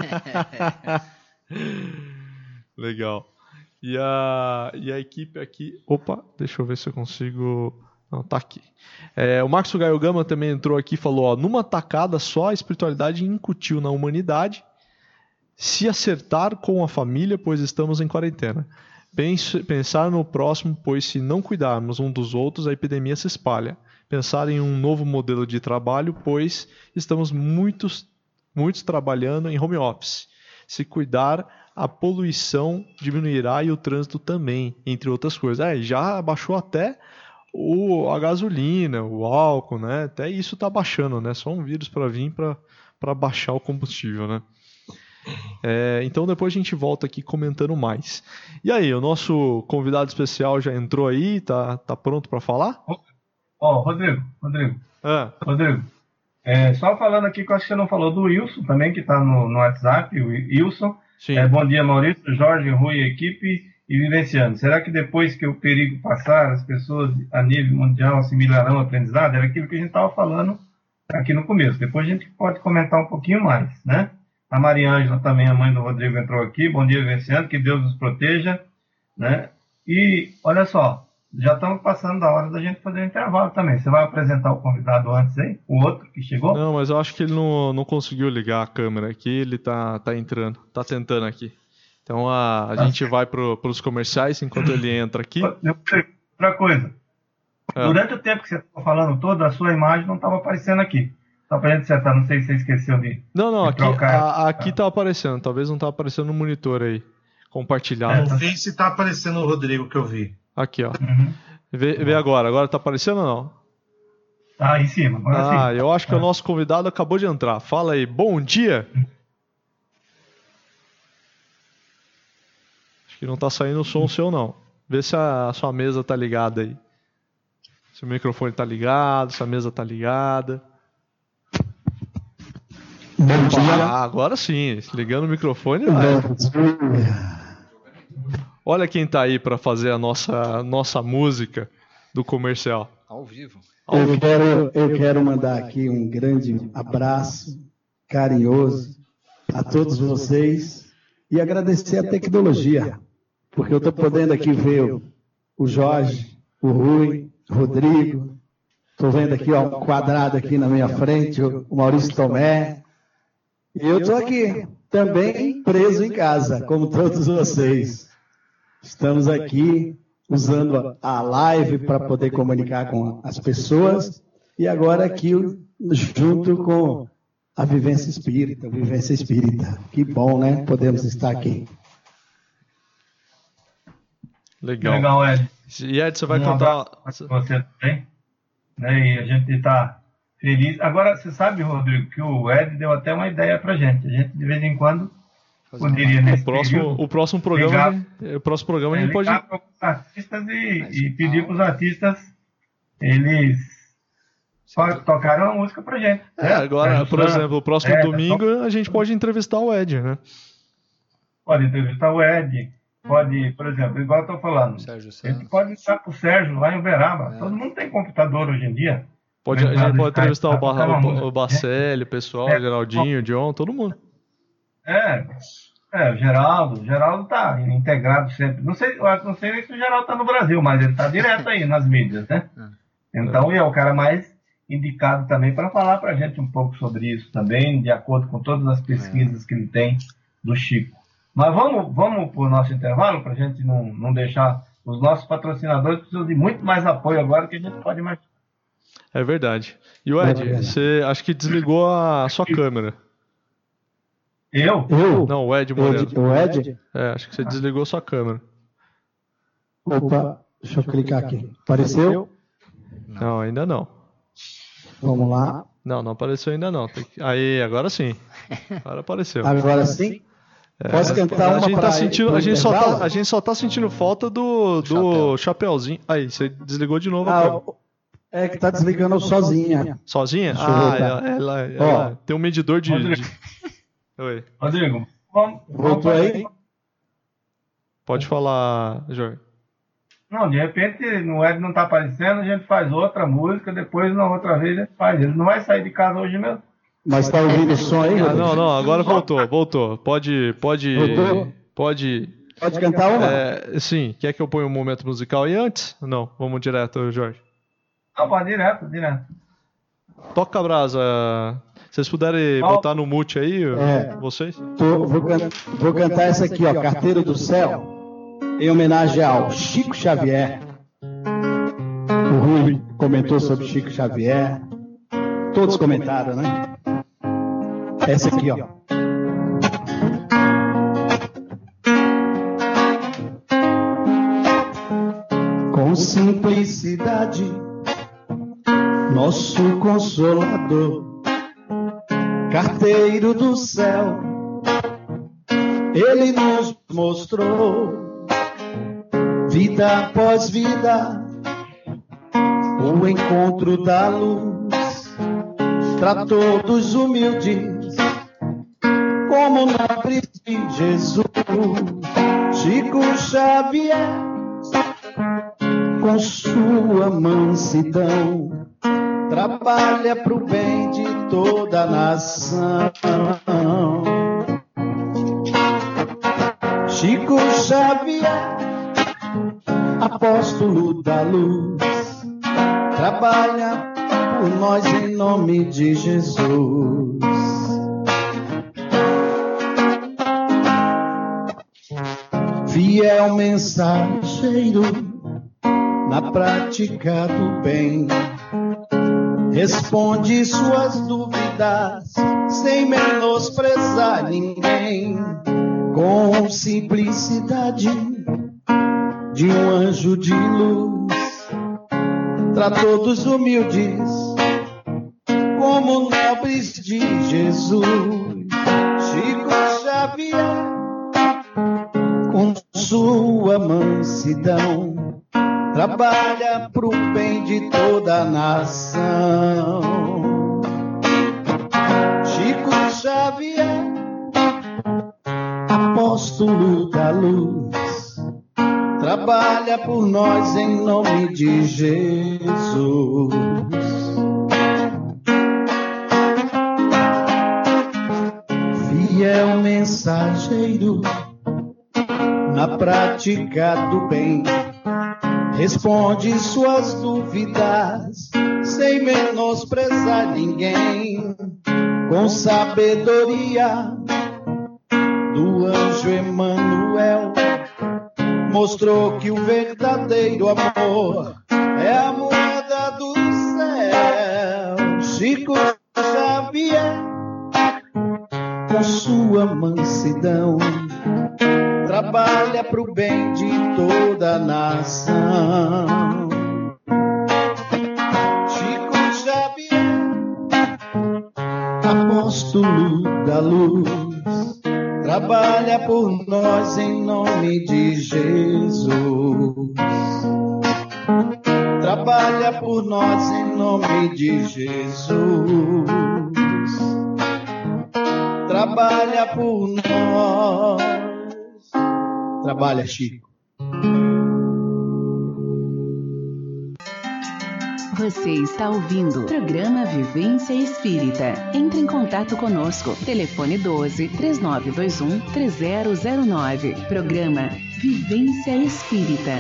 Speaker 2: Legal. E a, e a equipe aqui... Opa, deixa eu ver se eu consigo... Não, tá aqui. É, o Marcos Gaio Gama também entrou aqui e falou, ó, numa tacada só a espiritualidade incutiu na humanidade se acertar com a família, pois estamos em quarentena. Pensar no próximo, pois se não cuidarmos um dos outros, a epidemia se espalha. Pensar em um novo modelo de trabalho, pois estamos muitos, muitos trabalhando em home office. Se cuidar, a poluição diminuirá e o trânsito também, entre outras coisas. É, já baixou até o, a gasolina, o álcool, né? Até isso está baixando, né? Só um vírus para vir para baixar o combustível, né? É, então depois a gente volta aqui comentando mais. E aí, o nosso convidado especial já entrou aí, tá, tá pronto para falar?
Speaker 4: Ó, oh, Rodrigo, Rodrigo,
Speaker 2: ah.
Speaker 4: Rodrigo, é, só falando aqui que eu acho que você não falou do Wilson também, que está no, no WhatsApp, o Wilson. É, bom dia, Maurício, Jorge, Rui, equipe e vivenciando. Será que depois que o perigo passar, as pessoas a nível mundial assimilarão o aprendizado? Era aquilo que a gente estava falando aqui no começo. Depois a gente pode comentar um pouquinho mais, né? A Maria Ângela também, a mãe do Rodrigo, entrou aqui. Bom dia, vivenciando, que Deus nos proteja, né? E, olha só, já estamos passando da hora da gente fazer o intervalo também. Você vai apresentar o convidado antes aí? O outro que chegou?
Speaker 2: Não, mas eu acho que ele não, não conseguiu ligar a câmera aqui. Ele tá, tá entrando, tá tentando aqui. Então a, a ah, gente vai para os comerciais enquanto ele entra aqui.
Speaker 4: Outra coisa. Ah. Durante o tempo que você estava falando todo, a sua imagem não estava aparecendo aqui. Só pra gente acertar, não sei se você esqueceu de.
Speaker 2: Não, não,
Speaker 4: de
Speaker 2: aqui, a, aqui tá aparecendo. Talvez não tá aparecendo no monitor aí. Compartilhado.
Speaker 7: É, no Face tá aparecendo o Rodrigo que eu vi.
Speaker 2: Aqui, ó. Uhum. Vê, vê agora. Agora tá aparecendo ou não?
Speaker 4: Tá em cima. Agora
Speaker 2: ah, sim. Eu acho que é. O nosso convidado acabou de entrar. Fala aí. Bom dia. Acho que não tá saindo o som seu, não. Vê se a, a sua mesa tá ligada aí. Se o microfone tá ligado, se a mesa tá ligada.
Speaker 8: Bom dia.
Speaker 2: Ah, agora sim, ligando o microfone. Vai. Olha quem tá aí para fazer a nossa, nossa música do comercial.
Speaker 5: Ao vivo.
Speaker 2: Ao
Speaker 8: eu,
Speaker 2: vivo.
Speaker 8: Quero, eu quero mandar aqui um grande abraço carinhoso a todos vocês e agradecer a tecnologia, porque eu estou podendo aqui ver o Jorge, o Rui, o Rodrigo, estou vendo aqui ó, um quadrado aqui na minha frente, o Maurício Tomé. E eu estou aqui, também preso em casa, como todos vocês. Estamos aqui usando a live para poder comunicar com as pessoas e agora aqui junto com a Vivência Espírita, a Vivência Espírita. Que bom, né? Podemos estar aqui.
Speaker 2: Legal.
Speaker 4: Legal, Ed.
Speaker 2: E Ed, você vai um contar...
Speaker 4: Você também, né? E a gente está... feliz. Agora, você sabe, Rodrigo, que o Ed deu até uma ideia pra gente. A gente, de vez em quando, poderia, nesse
Speaker 2: o próximo,
Speaker 4: período,
Speaker 2: o próximo programa, ligar, o próximo programa é, a gente pode...
Speaker 4: para os artistas e, e pedir para os artistas eles tocaram uma música pra gente.
Speaker 2: É, agora, por exemplo, o próximo é, domingo então... a gente pode entrevistar o Ed, né?
Speaker 4: Pode entrevistar o Ed, pode, por exemplo, igual eu tô falando,
Speaker 5: Sérgio Santos.
Speaker 4: A gente pode estar com o Sérgio lá em Uberaba. É. Todo mundo tem computador hoje em dia.
Speaker 2: Pode, a gente pode entrevistar o, Bar, o, o Bacelli, o pessoal, é. o Geraldinho, o John, todo mundo.
Speaker 4: É, é, o Geraldo, o Geraldo tá integrado sempre. Não sei, não sei se o Geraldo tá no Brasil, mas ele tá direto aí nas mídias, né? Então, é. é o cara mais indicado também para falar pra gente um pouco sobre isso também, de acordo com todas as pesquisas é. que ele tem do Chico. Mas vamos, vamos para o nosso intervalo, para a gente não, não deixar... Os nossos patrocinadores precisam de muito mais apoio agora que a gente pode mais...
Speaker 2: É verdade. E o Ed, é você acho que desligou a sua câmera.
Speaker 4: Eu?
Speaker 8: Eu?
Speaker 2: Não, o Ed Moreno.
Speaker 8: O Ed?
Speaker 2: É, acho que você desligou a sua câmera.
Speaker 8: Opa, deixa eu clicar aqui. Apareceu?
Speaker 2: Não, ainda não.
Speaker 8: Vamos lá.
Speaker 2: Não, não apareceu ainda não. Tem que... Aí, agora sim. Agora apareceu.
Speaker 8: Agora sim? É, Posso cantar uma
Speaker 2: a gente, tá sentindo, a, gente só tá, a gente só tá sentindo falta do, do chapéuzinho. Aí, você desligou de novo.
Speaker 8: Ah, é que tá desligando sozinha.
Speaker 2: Sozinha? Ah, ela, ela, ela tem um medidor de...
Speaker 4: Rodrigo,
Speaker 2: de... Oi.
Speaker 4: Rodrigo vamos,
Speaker 8: voltou
Speaker 4: vamos
Speaker 8: aí?
Speaker 2: Pode falar, Jorge.
Speaker 4: Não, de repente no Ed não tá aparecendo, a gente faz outra música, depois na outra vez a gente faz. Ele não vai sair de casa hoje mesmo.
Speaker 8: Mas tá ouvindo o som aí?
Speaker 2: Ah, não, não, agora voltou, voltou. Pode, pode,
Speaker 8: voltou?
Speaker 2: pode.
Speaker 8: Pode cantar uma?
Speaker 2: É, sim, quer que eu ponha um momento musical aí antes? Não, vamos direto, Jorge.
Speaker 4: Não, pode direto, direto.
Speaker 2: Toca a brasa. Se vocês puderem oh. botar no mute aí,
Speaker 8: é.
Speaker 2: vocês?
Speaker 8: Tô, vou, can vou cantar essa aqui, ó, Carteiro do Céu, em homenagem ao Chico Xavier. O Rui comentou sobre Chico Xavier. Todos comentaram, né? Essa aqui, ó. Com simplicidade, nosso Consolador, Carteiro do Céu, Ele nos mostrou, vida após vida, o encontro da luz, tratou dos humildes como nobres de Jesus. Chico Xavier, com sua mansidão, trabalha pro bem de toda a nação. Chico Xavier, apóstolo da luz, trabalha por nós em nome de Jesus. Fiel mensageiro na prática do bem, responde suas dúvidas sem menosprezar ninguém, com simplicidade de um anjo de luz, tratou dos humildes como nobres de Jesus. Chico Xavier, com sua mansidão, trabalha pro bem de toda a nação. Chico Xavier, apóstolo da luz, trabalha por nós em nome de Jesus. Fiel mensageiro na prática do bem, responde suas dúvidas sem menosprezar ninguém, com sabedoria do anjo Emanuel, mostrou que o verdadeiro amor é a moeda do céu. Chico Xavier, com sua mansidão, trabalha pro bem de toda a nação. Chico Xavier, apóstolo da luz, trabalha por nós em nome de Jesus. Trabalha trabalha por nós em nome de Jesus. Trabalha por nós. Trabalha, Chico.
Speaker 9: Você está ouvindo o programa Vivência Espírita. Entre em contato conosco. Telefone doze, três nove dois um, três zero zero nove. Programa Vivência Espírita.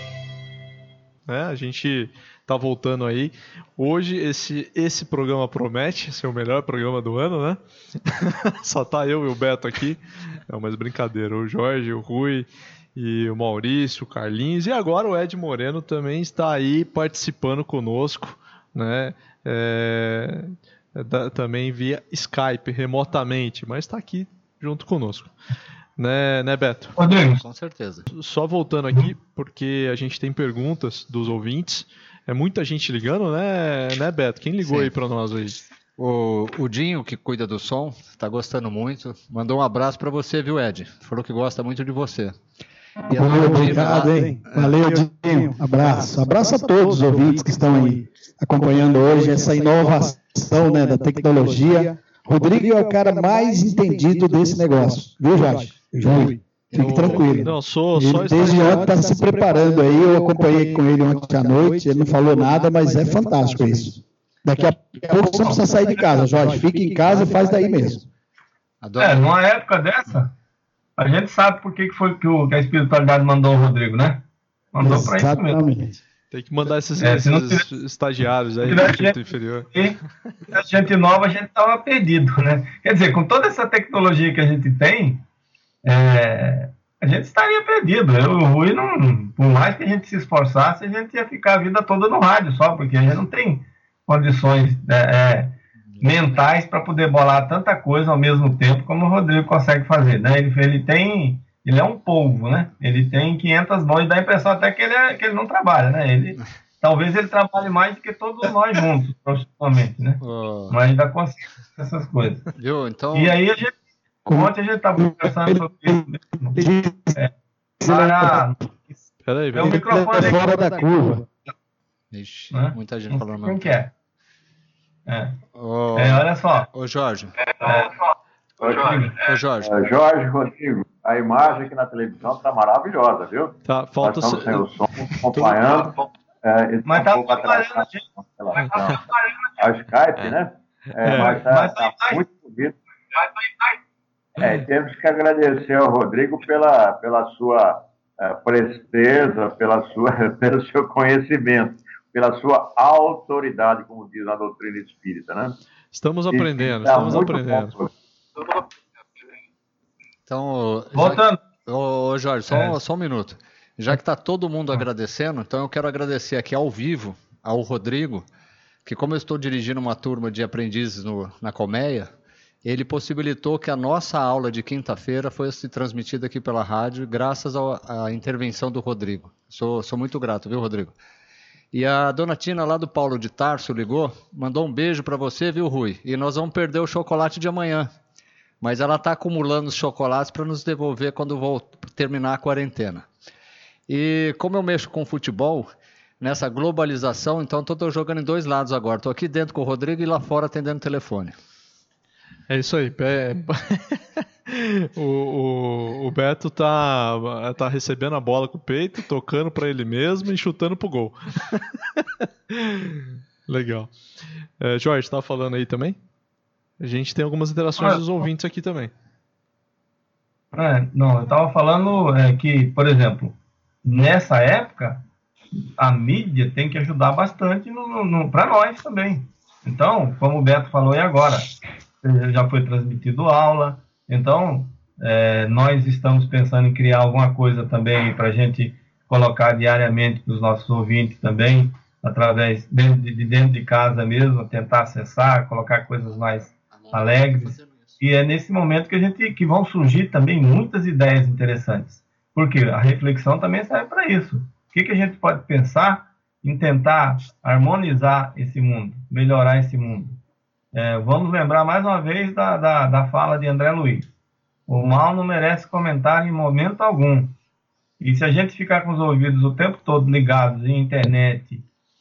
Speaker 2: É, a gente tá voltando aí. Hoje esse, esse programa promete ser o melhor programa do ano, né? Só tá eu e o Beto aqui. É uma brincadeira. O Jorge, o Rui e o Maurício, o Carlinhos. E agora o Ed Moreno também está aí participando conosco, né? É, da, também via Skype, remotamente, mas está aqui junto conosco. Né, né, Beto?
Speaker 5: Com certeza.
Speaker 2: Só voltando aqui, porque a gente tem perguntas dos ouvintes. É muita gente ligando, né, né Beto? Quem ligou Sim. aí para nós aí?
Speaker 5: O, o Dinho, que cuida do som, está gostando muito. Mandou um abraço para você, viu, Ed? Falou que gosta muito de você.
Speaker 8: E Valeu, obrigado, lá... hein? Valeu, Dinho. Abraço. Abraço a todos os ouvintes que estão aí acompanhando hoje essa inovação, né, da tecnologia. Rodrigo é o cara mais entendido desse negócio, viu, Jorge? Rui, fique tranquilo.
Speaker 2: Não, sou,
Speaker 8: ele,
Speaker 2: só
Speaker 8: desde ontem está se preparando aí, eu acompanhei com ele ontem à noite, ele não falou nada, mas é fantástico isso. Daqui a pouco você não precisa sair de casa, Jorge, fique em casa e faz daí mesmo.
Speaker 4: É, numa época dessa, a gente sabe por que foi que, o, que a espiritualidade mandou o Rodrigo, né? Mandou para isso mesmo.
Speaker 2: Tem que mandar esses, é, esses tivesse, estagiários aí do
Speaker 4: gente,
Speaker 2: inferior.
Speaker 4: Se a gente nova, a gente estava perdido, né? Quer dizer, com toda essa tecnologia que a gente tem, É, a gente estaria perdido. Eu e o Rui, não, por mais que a gente se esforçasse, a gente ia ficar a vida toda no rádio só, porque a gente não tem condições é, é, mentais para poder bolar tanta coisa ao mesmo tempo como o Rodrigo consegue fazer, né? Ele, ele tem, ele é um polvo, né? Ele tem quinhentas mãos e dá a impressão até que ele, é, que ele não trabalha, né? Ele, talvez ele trabalhe mais do que todos nós juntos, profissionalmente, né? Oh. Mas ainda consegue essas coisas.
Speaker 5: Viu? Então...
Speaker 4: E aí a gente Ontem a gente estava conversando sobre isso. É, para...
Speaker 2: Peraí,
Speaker 4: é o microfone
Speaker 8: é fora da curva.
Speaker 5: Ixi, né? Muita gente falando.
Speaker 4: Como que é? É. Oh, é, olha só.
Speaker 5: Ô, Jorge.
Speaker 4: É.
Speaker 3: Ô, Jorge.
Speaker 5: Ô, Jorge.
Speaker 3: É, Jorge, Rodrigo, a imagem aqui na televisão está maravilhosa, viu?
Speaker 2: Tá, falta...
Speaker 3: Nós estamos sem o som, acompanhando. É,
Speaker 4: mas está um atrapalhando a gente.
Speaker 3: A Skype, é. né? É, mas está tá muito bonito. É, temos que agradecer ao Rodrigo pela, pela sua uh, presteza, pela sua, pelo seu conhecimento, pela sua autoridade, como diz a doutrina espírita, né?
Speaker 2: Estamos aprendendo, tá estamos aprendendo. Bom.
Speaker 5: Então,
Speaker 4: voltando.
Speaker 5: Ô, Jorge, só, é. só um minuto. Já que está todo mundo agradecendo, então eu quero agradecer aqui ao vivo ao Rodrigo, que como eu estou dirigindo uma turma de aprendizes no, na Colmeia, ele possibilitou que a nossa aula de quinta-feira fosse transmitida aqui pela rádio, graças ao, à intervenção do Rodrigo. Sou, sou muito grato, viu, Rodrigo? E a dona Tina, lá do Paulo de Tarso, ligou, mandou um beijo para você, viu, Rui? E nós vamos perder o chocolate de amanhã. Mas ela está acumulando os chocolates para nos devolver quando vou terminar a quarentena. E como eu mexo com futebol, nessa globalização, então estou jogando em dois lados agora. Estou aqui dentro com o Rodrigo e lá fora atendendo o telefone.
Speaker 2: É isso aí. o, o, o Beto tá, tá recebendo a bola com o peito, tocando para ele mesmo e chutando pro gol. Legal. É, Jorge, você tá falando aí também? A gente tem algumas interações ah, dos ouvintes aqui também.
Speaker 4: É, não, eu estava falando é, que, por exemplo, nessa época, a mídia tem que ajudar bastante no, no, no, para nós também. Então, como o Beto falou, e agora? Já foi transmitido aula, então é, nós estamos pensando em criar alguma coisa também para a gente colocar diariamente para os nossos ouvintes também, através de, de dentro de casa mesmo, tentar acessar, colocar coisas mais alegres. E é nesse momento que a gente que vão surgir também muitas ideias interessantes, porque a reflexão também serve para isso. O que, que a gente pode pensar em tentar harmonizar esse mundo, melhorar esse mundo? É, vamos lembrar mais uma vez da, da, da fala de André Luiz. O mal não merece comentário em momento algum. E se a gente ficar com os ouvidos o tempo todo ligados em internet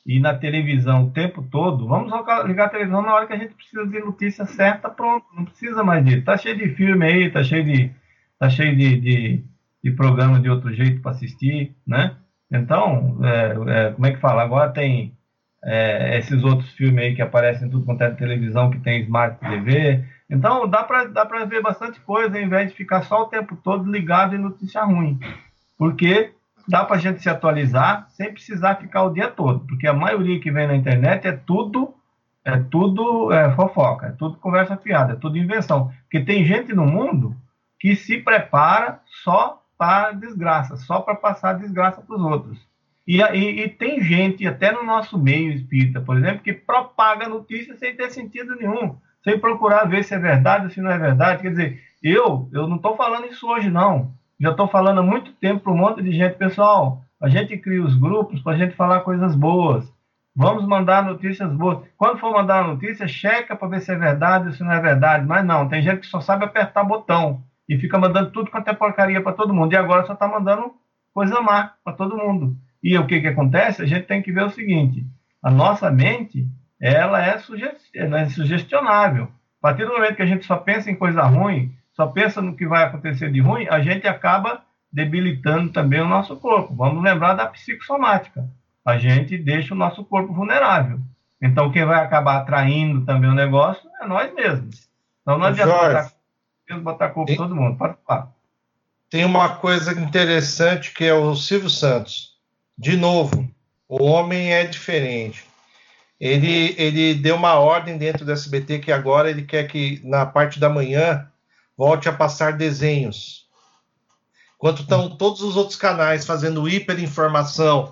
Speaker 4: e na televisão o tempo todo, vamos ligar a televisão na hora que a gente precisa de notícia certa, pronto, não precisa mais disso. Tá cheio de filme aí, tá cheio de, tá cheio de, de, de programa de outro jeito para assistir, né? Então, é, é, como é que fala? Agora tem é, esses outros filmes aí que aparecem em tudo quanto é televisão, que tem Smart T V. Então, dá para dá para ver bastante coisa, ao invés de ficar só o tempo todo ligado em notícia ruim. Porque dá para a gente se atualizar sem precisar ficar o dia todo. Porque a maioria que vem na internet é tudo, é tudo é, fofoca, é tudo conversa fiada, é tudo invenção. Porque tem gente no mundo que se prepara só para desgraça, só para passar desgraça para os outros. E, e, e tem gente, até no nosso meio espírita, por exemplo, que propaga notícias sem ter sentido nenhum, sem procurar ver se é verdade ou se não é verdade. Quer dizer, eu, eu não estou falando isso hoje, não. Já estou falando há muito tempo para um monte de gente. Pessoal, a gente cria os grupos para a gente falar coisas boas. Vamos mandar notícias boas. Quando for mandar a notícia, checa para ver se é verdade ou se não é verdade. Mas não, tem gente que só sabe apertar botão e fica mandando tudo quanto é porcaria para todo mundo. E agora só está mandando coisa má para todo mundo. E o que, que acontece? A gente tem que ver o seguinte: a nossa mente, ela é, sugest... ela é sugestionável. A partir do momento que a gente só pensa em coisa ruim, só pensa no que vai acontecer de ruim, a gente acaba debilitando também o nosso corpo. Vamos lembrar da psicossomática. A gente deixa o nosso corpo vulnerável. Então, quem vai acabar atraindo também o negócio é nós mesmos. Então, não adianta botar, botar culpa em todo mundo. Pode falar.
Speaker 7: Tem uma coisa interessante que é o Silvio Santos. De novo, o homem é diferente. Ele, ele deu uma ordem dentro do S B T que agora ele quer que, na parte da manhã, volte a passar desenhos. Enquanto estão todos os outros canais fazendo hiperinformação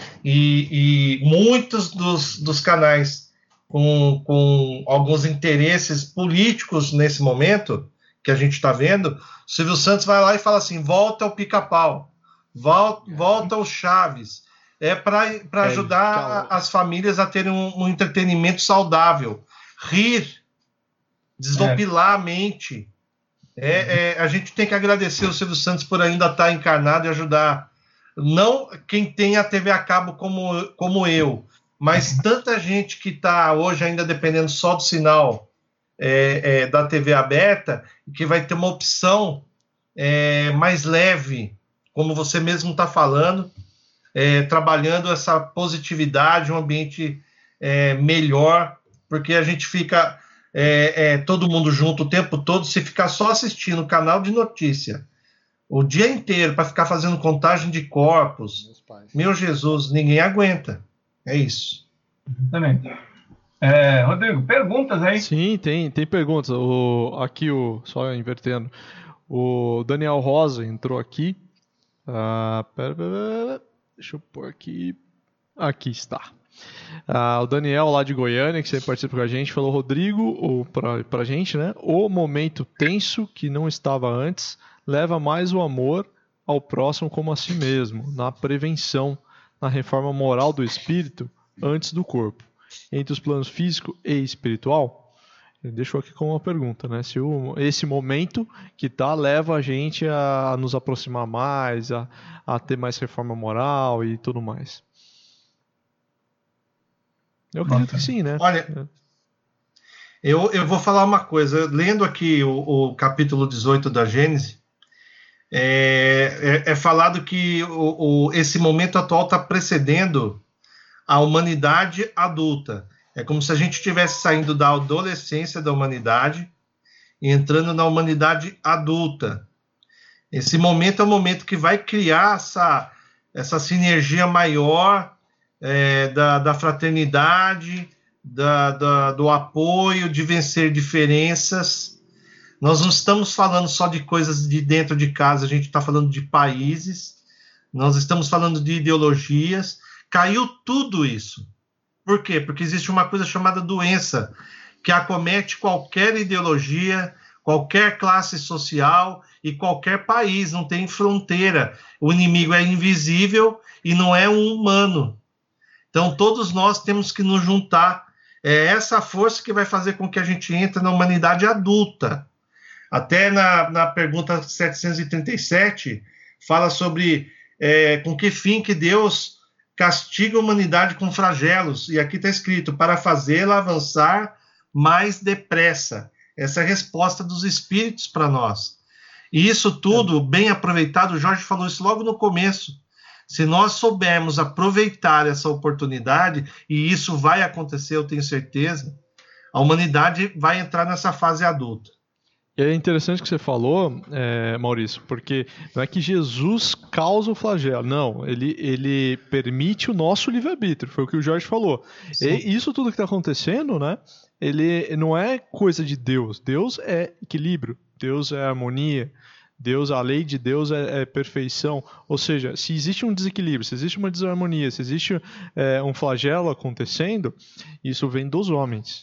Speaker 7: e, e muitos dos, dos canais com, com alguns interesses políticos nesse momento que a gente está vendo, o Silvio Santos vai lá e fala assim: volta ao Pica-Pau, volta, volta ao Chaves. É para ajudar é, as famílias a terem um, um entretenimento saudável. Rir, desopilar é. a mente. É, é, a gente tem que agradecer o Silvio Santos por ainda estar encarnado e ajudar. Não quem tem a T V a cabo como, como eu, mas tanta gente que está hoje ainda dependendo só do sinal é, é, da T V aberta, que vai ter uma opção é, mais leve, como você mesmo está falando, é, trabalhando essa positividade, um ambiente é, melhor, porque a gente fica... É, é, todo mundo junto o tempo todo, se ficar só assistindo o canal de notícia o dia inteiro para ficar fazendo contagem de corpos, meu Jesus, ninguém aguenta. É isso.
Speaker 4: Também. É, Rodrigo, perguntas aí?
Speaker 2: Sim, tem, tem perguntas. O, aqui, o, só invertendo, o Daniel Rosa entrou aqui. Ah, pera, pera, deixa eu pôr aqui. Aqui está. Ah, o Daniel lá de Goiânia, que sempre participa com a gente, falou: Rodrigo, pra, pra gente, né? O momento tenso que não estava antes leva mais o amor ao próximo como a si mesmo, na prevenção, na reforma moral do espírito antes do corpo, entre os planos físico e espiritual. Ele deixou aqui como uma pergunta, né? Se o, esse momento que tá leva a gente a, a nos aproximar mais, a, a ter mais reforma moral e tudo mais. Eu acredito que sim, né?
Speaker 7: Olha, eu, eu vou falar uma coisa. Lendo aqui o, o capítulo dezoito da Gênesis, é, é, é falado que o, o, esse momento atual está precedendo a humanidade adulta. É como se a gente estivesse saindo da adolescência da humanidade e entrando na humanidade adulta. Esse momento é o momento que vai criar essa, essa sinergia maior, É, da, da fraternidade, da, da, do apoio, de vencer diferenças. Nós não estamos falando só de coisas de dentro de casa, a gente está falando de países, nós estamos falando de ideologias. Caiu tudo isso. Por quê? Porque existe uma coisa chamada doença, que acomete qualquer ideologia, qualquer classe social e qualquer país, não tem fronteira. O inimigo é invisível e não é um humano. Então, todos nós temos que nos juntar. É essa força que vai fazer com que a gente entre na humanidade adulta. Até na, na pergunta setecentos e trinta e sete, fala sobre é, com que fim que Deus castiga a humanidade com flagelos, e aqui está escrito, para fazê-la avançar mais depressa. Essa é a resposta dos espíritos para nós. E isso tudo, bem aproveitado, o Jorge falou isso logo no começo. Se nós soubermos aproveitar essa oportunidade, e isso vai acontecer, eu tenho certeza, a humanidade vai entrar nessa fase adulta.
Speaker 2: E é interessante que você falou, é, Maurício, porque não é que Jesus causa o flagelo, não, ele, ele permite o nosso livre-arbítrio, foi o que o Jorge falou. Sim. E isso tudo que está acontecendo, né, ele não é coisa de Deus, Deus é equilíbrio, Deus é harmonia, Deus, a lei de Deus é, é perfeição, ou seja, se existe um desequilíbrio, se existe uma desarmonia, se existe é, um flagelo acontecendo, isso vem dos homens.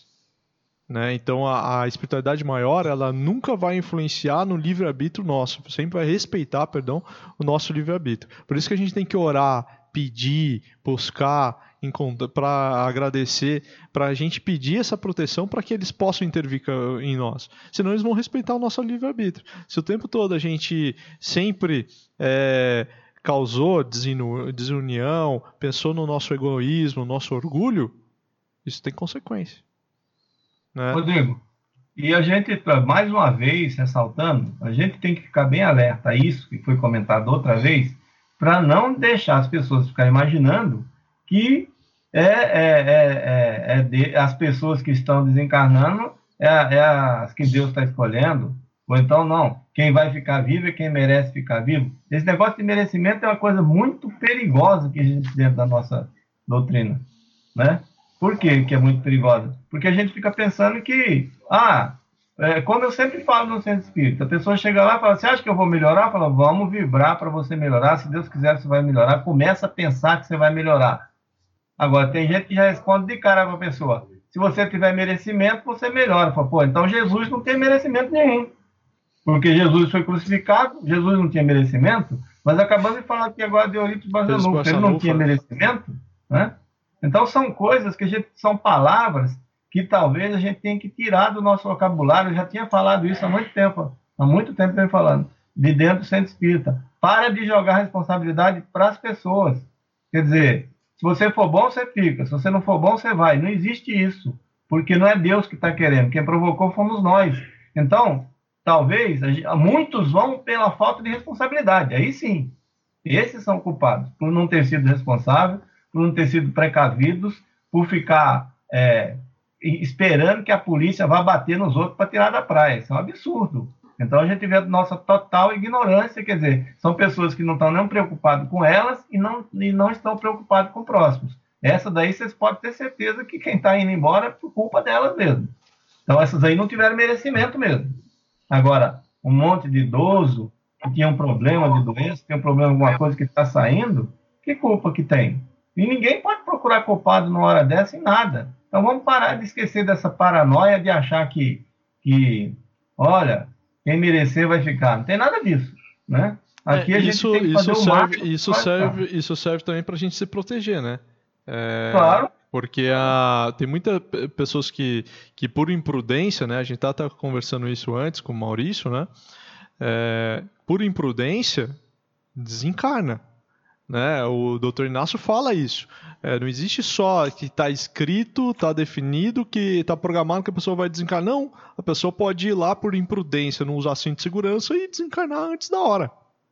Speaker 2: Né? Então a, a espiritualidade maior, ela nunca vai influenciar no livre-arbítrio nosso, sempre vai respeitar, perdão, o nosso livre-arbítrio. Por isso que a gente tem que orar, pedir, buscar, para agradecer, para a gente pedir essa proteção para que eles possam intervir em nós. Senão eles vão respeitar o nosso livre-arbítrio. Se o tempo todo a gente sempre é, causou desunião, pensou no nosso egoísmo, no nosso orgulho, isso tem consequência. Né?
Speaker 4: Rodrigo, e a gente, mais uma vez, ressaltando, a gente tem que ficar bem alerta a isso, que foi comentado outra vez, para não deixar as pessoas ficarem imaginando que é, é, é, é de, as pessoas que estão desencarnando é, é as que Deus está escolhendo, ou então não, quem vai ficar vivo é quem merece ficar vivo. Esse negócio de merecimento é uma coisa muito perigosa que existe dentro da nossa doutrina, né? Por quê que é muito perigosa? Porque a gente fica pensando que, ah, é, como eu sempre falo no centro espírita, a pessoa chega lá e fala, você acha que eu vou melhorar? Fala, vamos vibrar para você melhorar, se Deus quiser você vai melhorar, começa a pensar que você vai melhorar. Agora, tem gente que já responde de cara para a pessoa, se você tiver merecimento, você melhora. Fala, pô, então Jesus não tem merecimento nenhum, porque Jesus foi crucificado, Jesus não tinha merecimento, mas acabamos de falar aqui agora de Eurípides Barçanufo, ele não tinha merecimento, né? Então, são coisas que a gente, são palavras que talvez a gente tenha que tirar do nosso vocabulário. Eu já tinha falado isso há muito tempo, há muito tempo venho falando, de dentro do centro espírita. Para de jogar responsabilidade para as pessoas. Quer dizer, se você for bom, você fica. Se você não for bom, você vai. Não existe isso, porque não é Deus que está querendo. Quem provocou fomos nós. Então, talvez, muitos vão pela falta de responsabilidade. Aí sim, esses são culpados por não ter sido responsável, por não ter sido precavidos, por ficar é, esperando que a polícia vá bater nos outros para tirar da praia. Isso é um absurdo. Então a gente vê a nossa total ignorância, quer dizer, são pessoas que não estão nem preocupadas com elas e não, e não estão preocupadas com próximos. Essa daí vocês podem ter certeza que quem está indo embora é por culpa delas mesmo. Então essas aí não tiveram merecimento mesmo. Agora, um monte de idoso que tinha um problema de doença, tem um problema de alguma coisa que está saindo, que culpa que tem? E ninguém pode procurar culpado numa hora dessa em nada. Então vamos parar de esquecer dessa paranoia de achar que, que olha, quem merecer vai ficar. Não tem nada disso, né? Aqui
Speaker 2: é,
Speaker 4: a gente
Speaker 2: isso,
Speaker 4: tem que fazer
Speaker 2: isso
Speaker 4: o
Speaker 2: serve,
Speaker 4: máximo
Speaker 2: isso serve, isso serve também para a gente se proteger, né? É,
Speaker 4: claro.
Speaker 2: Porque a, tem muitas pessoas que, que por imprudência, né? A gente estava conversando isso antes com o Maurício, né? É, por imprudência, desencarna. Né? O doutor Inácio fala isso. É, não existe só que está escrito, está definido, que está programado que a pessoa vai desencarnar. Não, a pessoa pode ir lá por imprudência, não usar cinto de segurança e desencarnar antes da hora.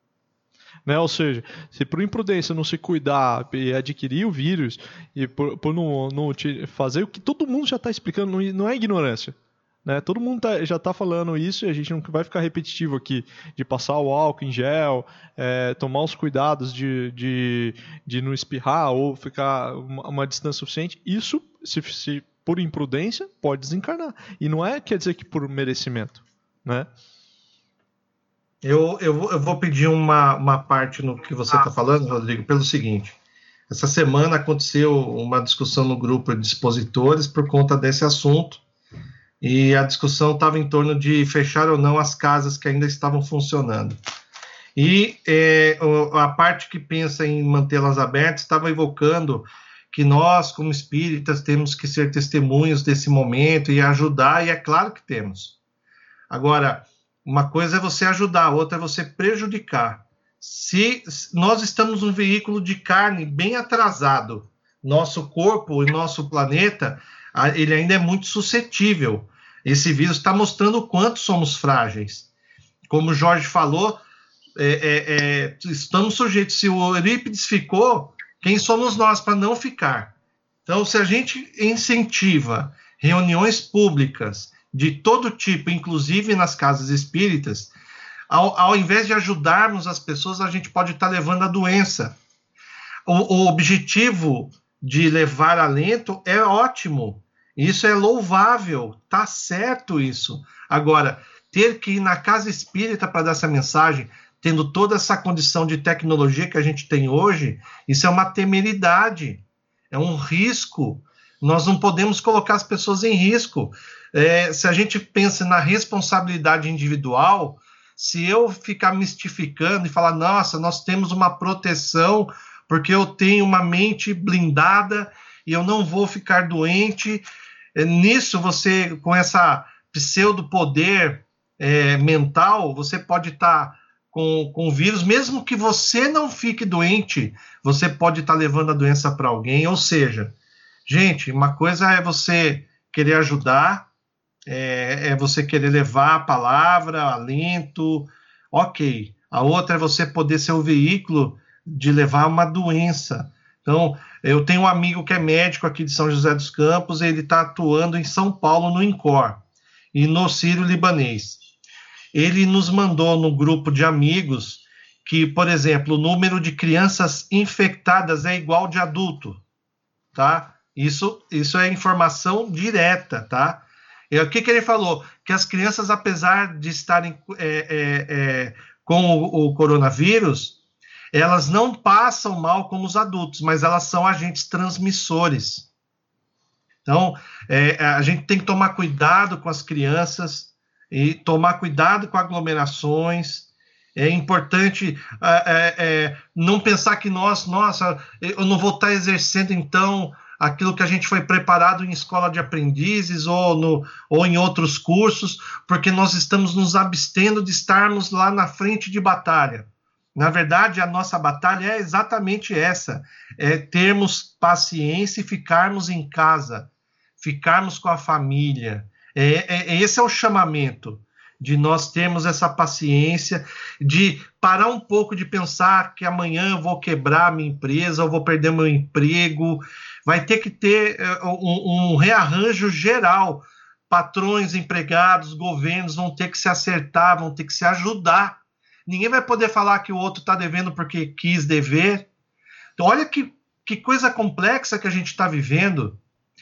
Speaker 2: Né? Ou seja, se por imprudência não se cuidar e adquirir o vírus e por, por não, não fazer o que todo mundo já está explicando, não, não é ignorância. Né? Todo mundo tá, já está falando isso e a gente não vai ficar repetitivo aqui de passar o álcool em gel, é, tomar os cuidados de, de, de não espirrar ou ficar uma, uma distância suficiente. Isso, se, se por imprudência, pode desencarnar. E não é quer dizer que por merecimento. Né?
Speaker 7: Eu, eu, eu vou pedir uma, uma parte no que você está falando, Rodrigo, pelo seguinte. Essa semana aconteceu uma discussão no grupo de expositores por conta desse assunto. E a discussão estava em torno de fechar ou não as casas que ainda estavam funcionando. E é, a parte que pensa em mantê-las abertas estava evocando que nós, como espíritas, temos que ser testemunhos desse momento e ajudar, e é claro que temos. Agora, uma coisa é você ajudar, a outra é você prejudicar. se nós estamos num veículo de carne bem atrasado, nosso corpo e nosso planeta, ele ainda é muito suscetível. Esse vírus está mostrando o quanto somos frágeis. Como o Jorge falou, é, é, é, estamos sujeitos. Se o Eurípides ficou, quem somos nós para não ficar? Então, se a gente incentiva reuniões públicas de todo tipo, inclusive nas casas espíritas, ao, ao invés de ajudarmos as pessoas, a gente pode estar levando a doença. O, o objetivo de levar alento é ótimo, isso é louvável, tá certo isso. Agora, ter que ir na casa espírita para dar essa mensagem, tendo toda essa condição de tecnologia que a gente tem hoje, isso é uma temeridade, é um risco. Nós não podemos colocar as pessoas em risco. É, se a gente pensa na responsabilidade individual, se eu ficar mistificando e falar, nossa, nós temos uma proteção porque eu tenho uma mente blindada e eu não vou ficar doente, é, nisso você, com essa pseudo-poder é, mental, você pode estar com, com o vírus, mesmo que você não fique doente, você pode estar levando a doença para alguém. Ou seja, gente, uma coisa é você querer ajudar, é, é você querer levar a palavra, alento, ok. A outra é você poder ser o veículo de levar uma doença. Então, eu tenho um amigo que é médico aqui de São José dos Campos, ele está atuando em São Paulo, no INCOR, e no Sírio-Libanês. Ele nos mandou no grupo de amigos que, por exemplo, o número de crianças infectadas é igual de adulto, tá? Isso, isso é informação direta, tá? E o que, que ele falou? Que as crianças, apesar de estarem é, é, é, com o, o coronavírus, elas não passam mal como os adultos, mas elas são agentes transmissores. Então, é, a gente tem que tomar cuidado com as crianças e tomar cuidado com aglomerações. É importante é, é, não pensar que nós, nossa, eu não vou estar exercendo, então, aquilo que a gente foi preparado em escola de aprendizes ou, no, ou em outros cursos, porque nós estamos nos abstendo de estarmos lá na frente de batalha. Na verdade, a nossa batalha é exatamente essa, é termos paciência e ficarmos em casa, ficarmos com a família. É, é, esse é o chamamento, de nós termos essa paciência, de parar um pouco de pensar que amanhã eu vou quebrar minha empresa, eu vou perder meu emprego. Vai ter que ter um, um rearranjo geral. Patrões, empregados, governos vão ter que se acertar, vão ter que se ajudar. Ninguém vai poder falar que o outro está devendo porque quis dever. Então, olha que, que coisa complexa que a gente está vivendo.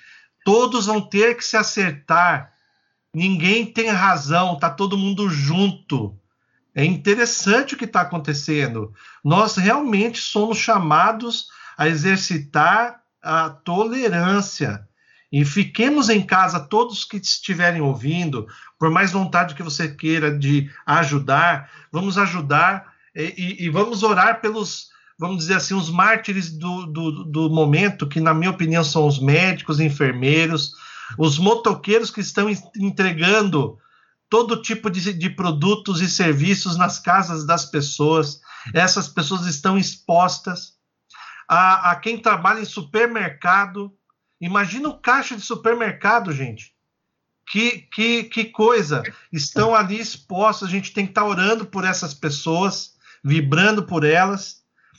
Speaker 7: Todos vão ter que se acertar. Ninguém tem razão, está todo mundo junto. É interessante o que está acontecendo. Nós realmente somos chamados a exercitar a tolerância. E fiquemos em casa, todos que estiverem ouvindo, por mais vontade que você queira de ajudar, vamos ajudar e, e, e vamos orar pelos, vamos dizer assim, os mártires do, do, do momento, que na minha opinião são os médicos, enfermeiros, os motoqueiros que estão entregando todo tipo de, de produtos e serviços nas casas das pessoas. Essas pessoas estão expostas a, a quem trabalha em supermercado. Imagina o caixa de supermercado, gente. Que, que, que coisa. Estão ali expostos. A gente tem que estar orando por essas pessoas, vibrando por elas.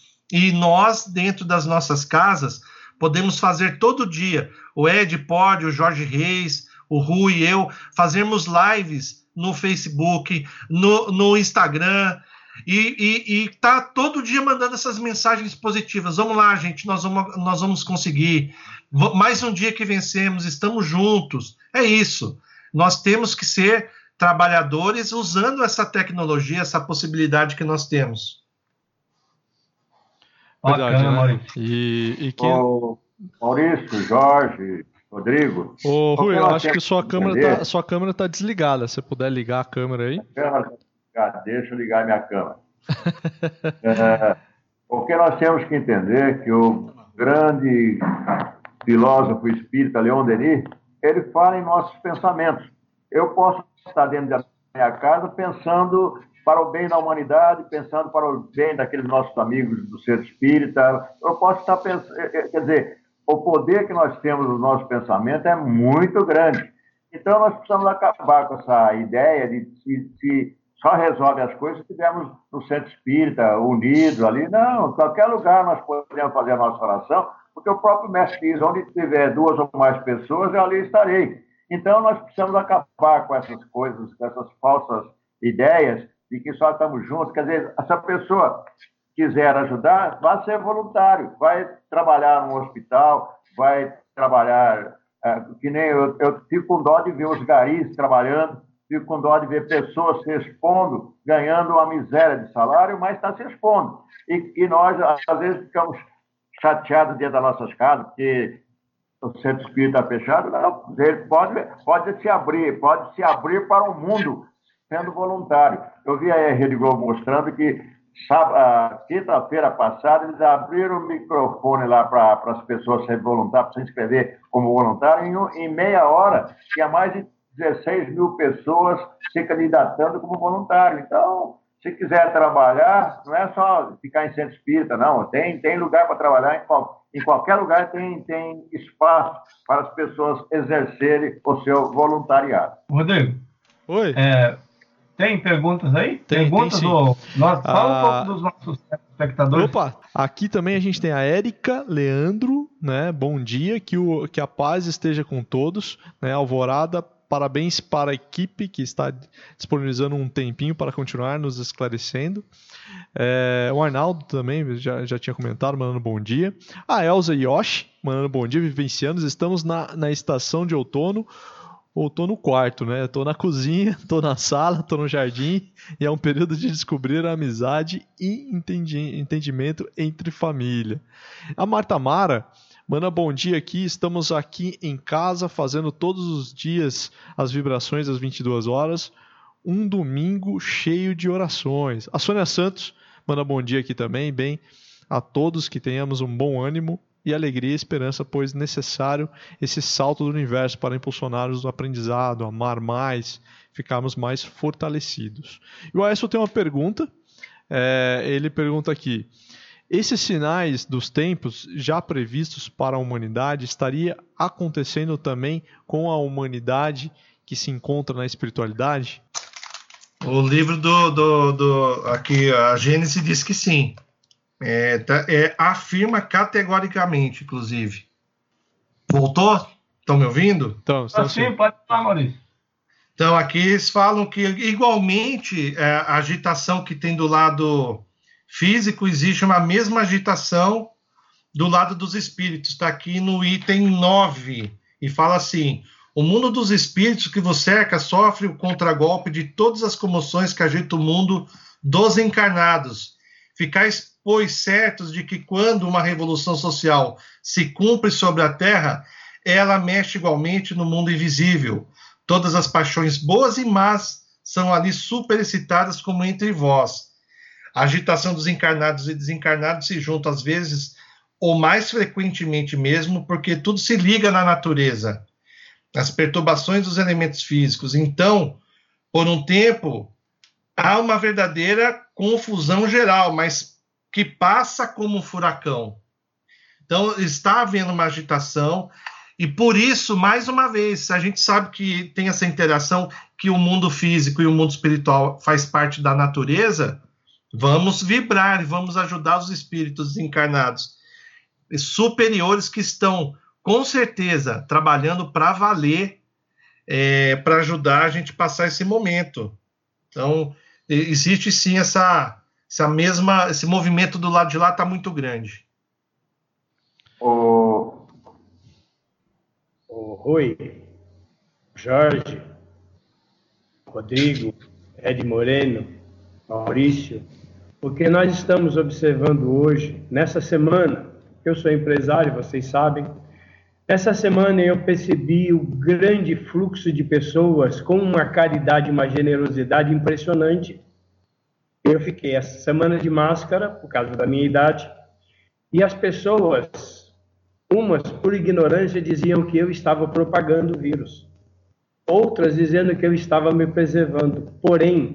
Speaker 7: E nós, dentro das nossas casas, podemos fazer todo dia. O Ed pode, o Jorge Reis, o Rui e eu, fazermos lives no Facebook, no, no Instagram, e, e, e tá todo dia mandando essas mensagens positivas. Vamos lá, gente, nós vamos, nós vamos conseguir. Mais um dia que vencemos, estamos juntos. É isso. Nós temos que ser trabalhadores usando essa tecnologia, essa possibilidade que nós temos.
Speaker 2: Verdade,
Speaker 4: Bacana,
Speaker 2: né?
Speaker 4: Maurício.
Speaker 2: E, e quem...
Speaker 3: Ô, Maurício, Jorge, Rodrigo.
Speaker 2: Ô, Rui, eu acho que
Speaker 3: sua
Speaker 2: sua câmera, tá, sua câmera tá desligada. Se você puder ligar a câmera aí.
Speaker 3: Deixa eu ligar minha câmera. É, o que nós temos que entender é que o grande filósofo espírita Leon Denis, ele fala em nossos pensamentos. Eu posso estar dentro da minha casa pensando para o bem da humanidade, pensando para o bem daqueles nossos amigos do Centro Espírita. Eu posso estar pensando, quer dizer, o poder que nós temos no nosso pensamento é muito grande. Então, nós precisamos acabar com essa ideia de se, se só resolve as coisas se estivermos no Centro Espírita, unidos ali. Não, em qualquer lugar nós podemos fazer a nossa oração, porque o próprio Mestre diz, onde tiver duas ou mais pessoas, eu ali estarei. Então, nós precisamos acabar com essas coisas, com essas falsas ideias de que só estamos juntos. Quer dizer, essa pessoa quiser ajudar, vai ser voluntário, vai trabalhar no hospital, vai trabalhar, é, que nem eu, eu fico com dó de ver os garis trabalhando, fico com dó de ver pessoas se expondo, ganhando uma miséria de salário, mas está se expondo. E, e nós, às vezes, ficamos chateados dentro das nossas casas, porque o Centro Espírita está fechado. Não, ele pode, pode se abrir, pode se abrir para o mundo, sendo voluntário. Eu vi aí a Rede Globo mostrando que quinta-feira passada eles abriram o microfone lá para as pessoas serem voluntárias, para se inscrever como voluntário, em, em meia hora tinha mais de dezesseis mil pessoas se candidatando como voluntário. Então, se quiser trabalhar, não é só ficar em Centro Espírita, não. Tem, tem lugar para trabalhar, em, qual, em qualquer lugar tem, tem espaço para as pessoas exercerem o seu voluntariado.
Speaker 4: Rodrigo.
Speaker 2: Oi.
Speaker 4: É, tem perguntas aí?
Speaker 2: Tem,
Speaker 4: perguntas
Speaker 2: tem,
Speaker 4: do... Nós, fala
Speaker 2: ah,
Speaker 4: um pouco dos nossos espectadores.
Speaker 2: Opa, aqui também a gente tem a Érica Leandro, né? Bom dia, que, o, que a paz esteja com todos, né? Alvorada, parabéns para a equipe que está disponibilizando um tempinho para continuar nos esclarecendo. É, o Arnaldo também já, já tinha comentado, mandando bom dia. A Elza Yoshi, mandando bom dia, vivencianos. Estamos na, na estação de outono, ou tô no quarto, né? Tô na cozinha, tô na sala, tô no jardim, e é um período de descobrir a amizade e entendi, entendimento entre família. A Marta Mara manda bom dia aqui, estamos aqui em casa fazendo todos os dias as vibrações às vinte e duas horas, um domingo cheio de orações. A Sônia Santos manda bom dia aqui também, bem a todos, que tenhamos um bom ânimo e alegria e esperança, pois necessário esse salto do universo para impulsionar o aprendizado, amar mais, ficarmos mais fortalecidos. E o Aécio tem uma pergunta, é, ele pergunta aqui, esses sinais dos tempos já previstos para a humanidade estaria acontecendo também com a humanidade que se encontra na espiritualidade?
Speaker 7: O livro do, do, do aqui, a Gênesis diz que sim. É, tá, é, afirma categoricamente, inclusive. Voltou? Estão me ouvindo?
Speaker 2: Então,
Speaker 4: ah, sim, pode falar, Maurício.
Speaker 7: Então, aqui eles falam que, igualmente, é, a agitação que tem do lado físico, existe uma mesma agitação do lado dos espíritos. Está aqui no item nove, e fala assim, o mundo dos espíritos que vos cerca sofre o contragolpe de todas as comoções que agitam o mundo dos encarnados. Ficais, pois, certos de que quando uma revolução social se cumpre sobre a Terra, ela mexe igualmente no mundo invisível. Todas as paixões boas e más são ali superexcitadas como entre vós. A agitação dos encarnados e desencarnados se juntam às vezes, ou mais frequentemente mesmo, porque tudo se liga na natureza. As perturbações dos elementos físicos. Então, por um tempo, há uma verdadeira confusão geral, mas que passa como um furacão. Então, está havendo uma agitação, e por isso, mais uma vez, a gente sabe que tem essa interação, que o mundo físico e o mundo espiritual faz parte da natureza, vamos vibrar e vamos ajudar os espíritos encarnados superiores que estão, com certeza, trabalhando para valer, é, para ajudar a gente a passar esse momento. Então, existe sim essa, essa mesma, esse movimento do lado de lá está muito grande.
Speaker 3: O,
Speaker 6: o Rui, Jorge, Rodrigo, Ed Moreno, Maurício, o que nós estamos observando hoje, nessa semana, eu sou empresário, vocês sabem, essa semana eu percebi o grande fluxo de pessoas com uma caridade, uma generosidade impressionante. Eu fiquei essa semana de máscara, por causa da minha idade, e as pessoas, umas por ignorância, diziam que eu estava propagando o vírus. Outras dizendo que eu estava me preservando. Porém,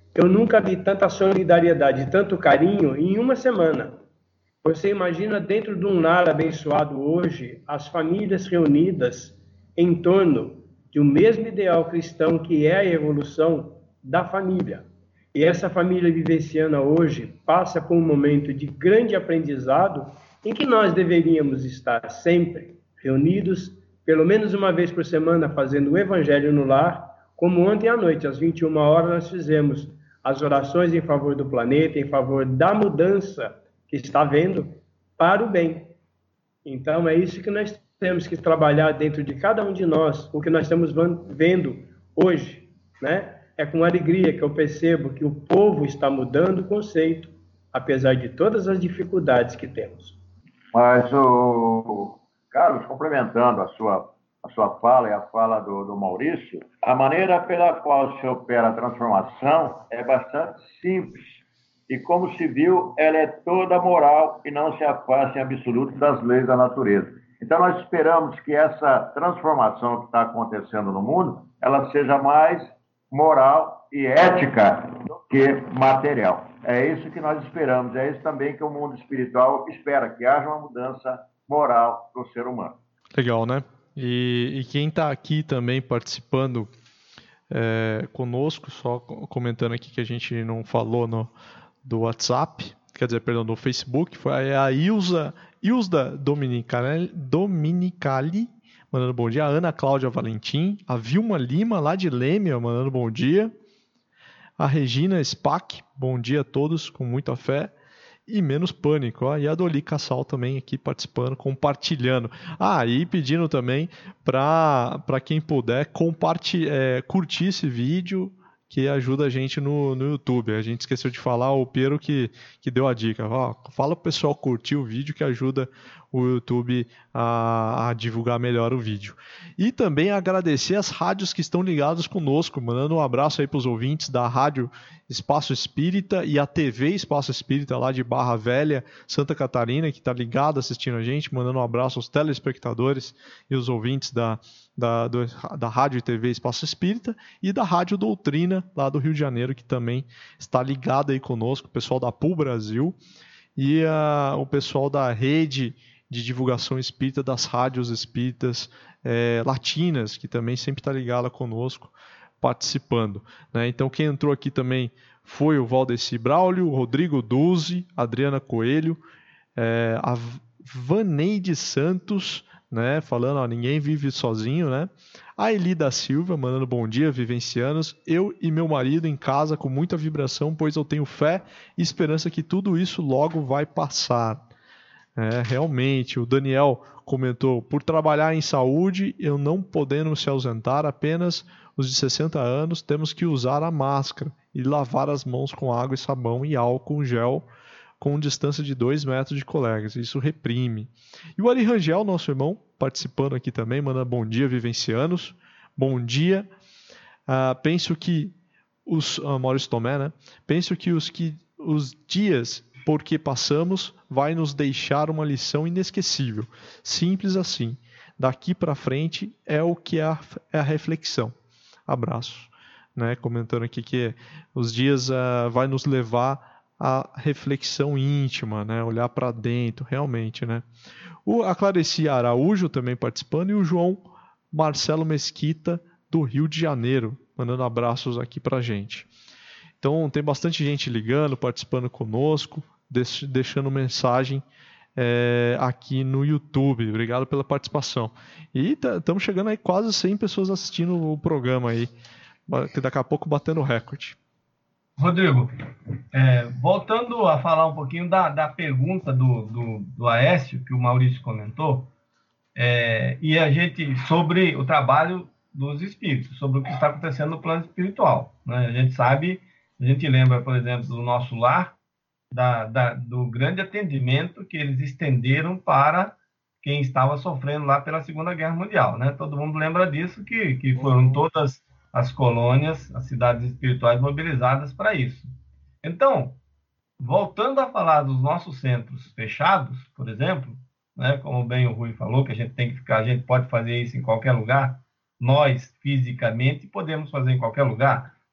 Speaker 6: Eu nunca vi tanta solidariedade, tanto carinho em uma semana. Você imagina dentro de um lar abençoado hoje, as famílias reunidas em torno de um mesmo ideal cristão que é a evolução da família. E essa família vivenciana hoje passa por um momento de grande aprendizado em que nós deveríamos estar sempre reunidos, pelo menos uma vez por semana, fazendo o evangelho no lar, como ontem à noite, às vinte e uma horas, nós fizemos as orações em favor do planeta, em favor da mudança que está havendo para o bem. Então, é isso que nós temos que trabalhar dentro de cada um de nós, o que nós estamos vendo hoje, né? É com alegria que eu percebo que o povo está mudando o conceito, apesar de todas as dificuldades que temos.
Speaker 3: Mas, o Carlos, complementando a sua, a sua fala e a fala do, do Maurício, a maneira pela qual se opera a transformação é bastante simples. E, como se viu, ela é toda moral e não se afasta em absoluto das leis da natureza. Então, nós esperamos que essa transformação que está acontecendo no mundo, ela seja mais moral e ética do que material. É isso que nós esperamos, é isso também que o mundo espiritual espera, que haja uma mudança moral do ser humano.
Speaker 2: Legal, né? E, e quem está aqui também participando é, conosco, só comentando aqui que a gente não falou no, do WhatsApp, quer dizer, perdão, no Facebook, foi a Ilza, Ilza Dominicali, Dominicali, mandando bom dia, a Ana Cláudia Valentim, a Vilma Lima, lá de Lêmia, mandando bom dia, a Regina Spack, bom dia a todos, com muita fé, e menos pânico, ó, e a Doli Cassal também aqui participando, compartilhando. Ah, e pedindo também para quem puder compartilhar, é, curtir esse vídeo, que ajuda a gente no, no YouTube. A gente esqueceu de falar, o Piero que, que deu a dica. Ó, fala pro pessoal curtir o vídeo que ajuda o YouTube a, a divulgar melhor o vídeo. E também agradecer as rádios que estão ligadas conosco, mandando um abraço aí para os ouvintes da Rádio Espaço Espírita e a T V Espaço Espírita lá de Barra Velha, Santa Catarina, que está ligado assistindo a gente, mandando um abraço aos telespectadores e os ouvintes da, da, do, da Rádio e T V Espaço Espírita e da Rádio Doutrina, lá do Rio de Janeiro, que também está ligado aí conosco, o pessoal da P U Brasil e uh, o pessoal da Rede de Divulgação Espírita das Rádios Espíritas é, Latinas, que também sempre está ligada conosco, participando, né? Então quem entrou aqui também foi o Valdeci Braulio, o Rodrigo Duzzi, Adriana Coelho, é, a Vaneide Santos, né? Falando, ó, ninguém vive sozinho, né? A Eli da Silva, mandando bom dia, vivencianos. Eu e meu marido em casa com muita vibração, pois eu tenho fé e esperança que tudo isso logo vai passar. É, realmente, o Daniel comentou, por trabalhar em saúde, eu não podendo se ausentar, apenas os de sessenta anos, temos que usar a máscara e lavar as mãos com água e sabão e álcool gel com distância de dois metros de colegas. Isso reprime. E o Ari Rangel, nosso irmão, participando aqui também, manda bom dia, vivencianos. Bom dia. Uh, penso que os... Uh, Maurício Tomé, né? Penso que os, que os dias por que passamos vai nos deixar uma lição inesquecível. Simples assim. Daqui para frente é o que é a, é a reflexão. Abraço. Né? Comentando aqui que os dias uh, vai nos levar à reflexão íntima, né? Olhar para dentro, realmente. Né? O, a Clarice Araújo também participando e o João Marcelo Mesquita do Rio de Janeiro, mandando abraços aqui para a gente. Então tem bastante gente ligando, participando conosco, deixando mensagem é, aqui no YouTube. Obrigado pela participação. E estamos chegando aí quase cem pessoas assistindo o programa aí, que daqui a pouco batendo recorde.
Speaker 4: Rodrigo, é, voltando a falar um pouquinho da, da pergunta do, do, do Aécio, que o Maurício comentou, é, e a gente sobre o trabalho dos espíritos, sobre o que está acontecendo no plano espiritual. Né? A gente sabe, a gente lembra, por exemplo, do nosso lar, Da, da, do grande atendimento que eles estenderam para quem estava sofrendo lá pela Segunda Guerra Mundial, né? Todo mundo lembra disso, que, que foram todas as colônias, as cidades espirituais mobilizadas para isso. Então, voltando a falar dos nossos centros fechados, por exemplo, né? Como bem o Rui falou, que a gente tem que ficar, a gente pode fazer isso em qualquer lugar, nós, fisicamente, podemos fazer em qualquer lugar.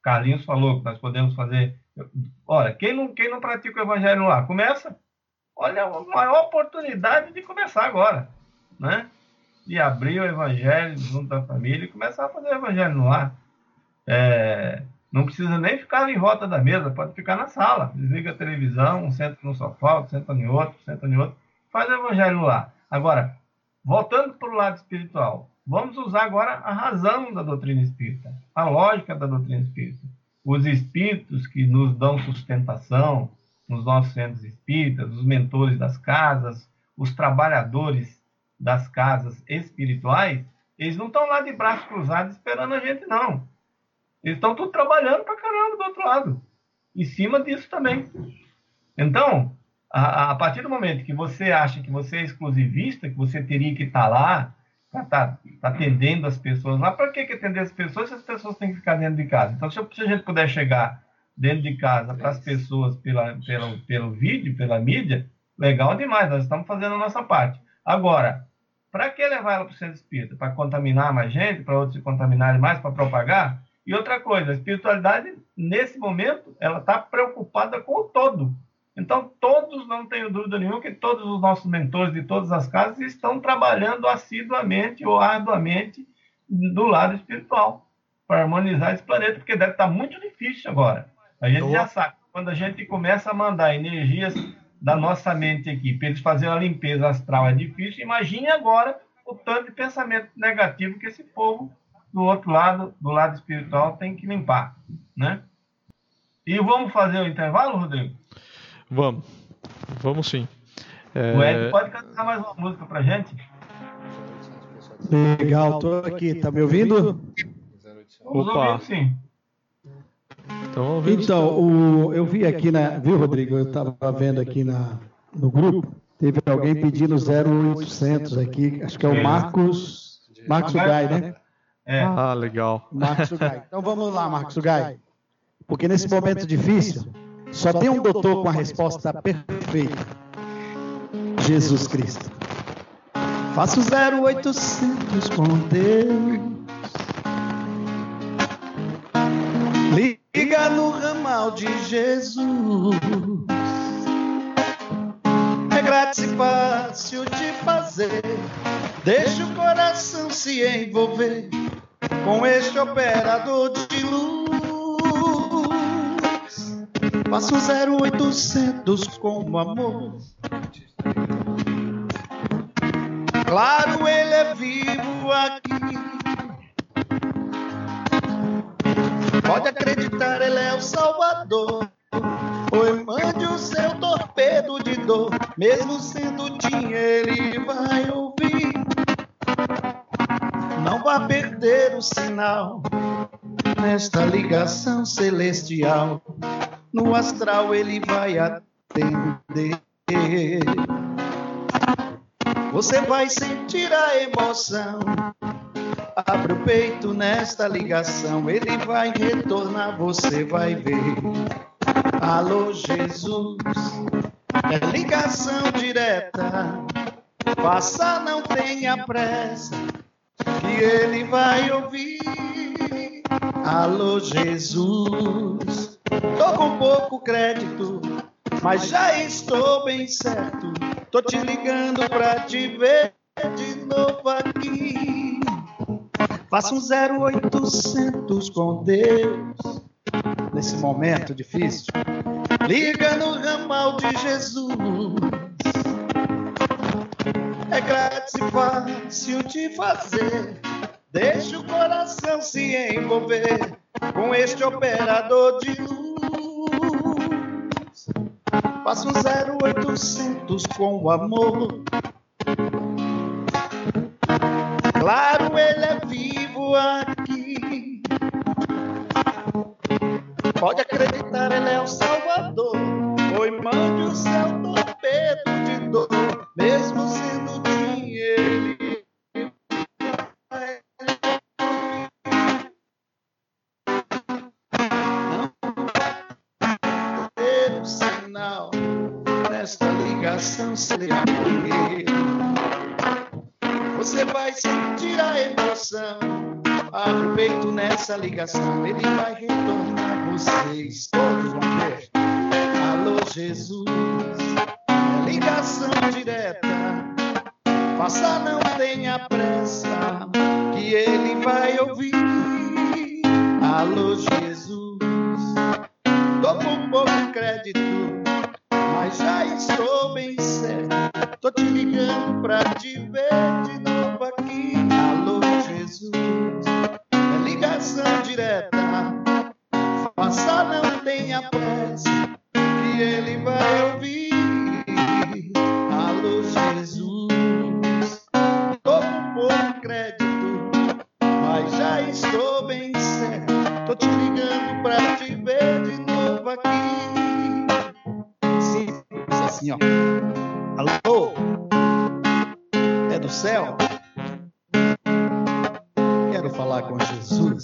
Speaker 4: Carlinhos falou que nós podemos fazer... Olha, quem não, quem não pratica o evangelho no lar, começa. Olha, a maior oportunidade de começar agora, né? De abrir o evangelho junto da família e começar a fazer o evangelho no lar. É, não precisa nem ficar em volta da mesa, pode ficar na sala. Desliga a televisão, um senta no sofá, outro senta em outro, senta em outro. Faz o evangelho no lar. Agora, voltando para o lado espiritual, vamos usar agora a razão da doutrina espírita, a lógica da doutrina espírita. Os espíritos que nos dão sustentação nos nossos centros espíritas, os mentores das casas, os trabalhadores das casas espirituais, eles não estão lá de braços cruzados esperando a gente, não. Eles estão tudo trabalhando pra caramba do outro lado, em cima disso também. Então, a, a partir do momento que você acha que você é exclusivista, que você teria que estar lá, para estar tá, tá atendendo as pessoas lá, para que, que atender as pessoas se as pessoas têm que ficar dentro de casa? Então, se, se a gente puder chegar dentro de casa para as pessoas pela, pelo, pelo vídeo, pela mídia, legal demais, nós estamos fazendo a nossa parte. Agora, para que levar ela para o centro espírita? Para contaminar mais gente, para outros se contaminarem mais, para propagar? E outra coisa, a espiritualidade, nesse momento, ela está preocupada com o todo. Então, todos, não tenho dúvida nenhuma, que todos os nossos mentores de todas as casas estão trabalhando assiduamente ou arduamente do lado espiritual, para harmonizar esse planeta, porque deve estar muito difícil agora. A gente já sabe, quando a gente começa a mandar energias da nossa mente aqui, para eles fazerem uma limpeza astral é difícil, imagine agora o tanto de pensamento negativo que esse povo do outro lado, do lado espiritual, tem que limpar, né? E vamos fazer o intervalo, Rodrigo?
Speaker 2: Vamos, vamos sim. É...
Speaker 4: O Ed pode cantar mais uma música pra gente?
Speaker 8: Legal, tô aqui, tá me ouvindo?
Speaker 4: Vamos
Speaker 2: Opa.
Speaker 4: ouvir, sim.
Speaker 2: Então,
Speaker 8: Então, o, eu vi aqui, na, viu, Rodrigo? Eu estava vendo aqui na, no grupo, teve alguém pedindo zero oitocentos aqui, acho que é o Marcos, Marcos Ugai, né?
Speaker 4: É.
Speaker 2: Ah, legal.
Speaker 8: Marcos Ugai. Então vamos lá, Marcos Ugai. Porque nesse momento difícil, só tem um doutor com a resposta perfeita. Jesus Cristo. Faça o zero oitocentos com Deus. Liga no ramal de Jesus. É grátis e fácil de fazer. Deixa o coração se envolver com este operador de luz. Faça um zero oitocentos com amor. Claro, ele é vivo aqui. Pode acreditar, ele é o Salvador. Oi, mande o seu torpedo de dor. Mesmo sendo Tim, ele vai ouvir. Não vá perder o sinal nesta ligação celestial. No astral ele vai atender. Você vai sentir a emoção. Abre o peito nesta ligação. Ele vai retornar, você vai ver. Alô, Jesus. É ligação direta. Faça, não tenha pressa, que ele vai ouvir. Alô, Jesus. Tô com pouco crédito, mas já estou bem certo. Tô te ligando pra te ver de novo aqui. Faça um zero oitocentos com Deus. Nesse momento difícil, liga no ramal de Jesus. É grátis e fácil de fazer. Deixa o coração se envolver com este operador de luz. Faça um zero oitocentos com amor. Claro, ele é vivo aqui. Pode acreditar, ele é o Salvador. Oi, mande o seu torpedo de dor. Mesmo sendo dinheiro, não ter o sinal nesta ligação celestial. Você vai sentir a emoção. Abre o peito nessa ligação, ele vai retornar vocês. Todos vão ver. Alô, Jesus, é ligação direta. Faça, não tenha pressa, que ele vai ouvir. Alô, Jesus, tô com pouco crédito, mas já estou bem certo. Tô te ligando pra te ver de novo aqui. Alô, Jesus, é ligação direta. Faça, não tenha pressa, que ele vai ouvir. Alô, Jesus, tô com pouco crédito, mas já estou bem certo. Tô te ligando pra te ver de novo aqui. Simples assim, ó. Alô? É do céu? Quero falar com Jesus.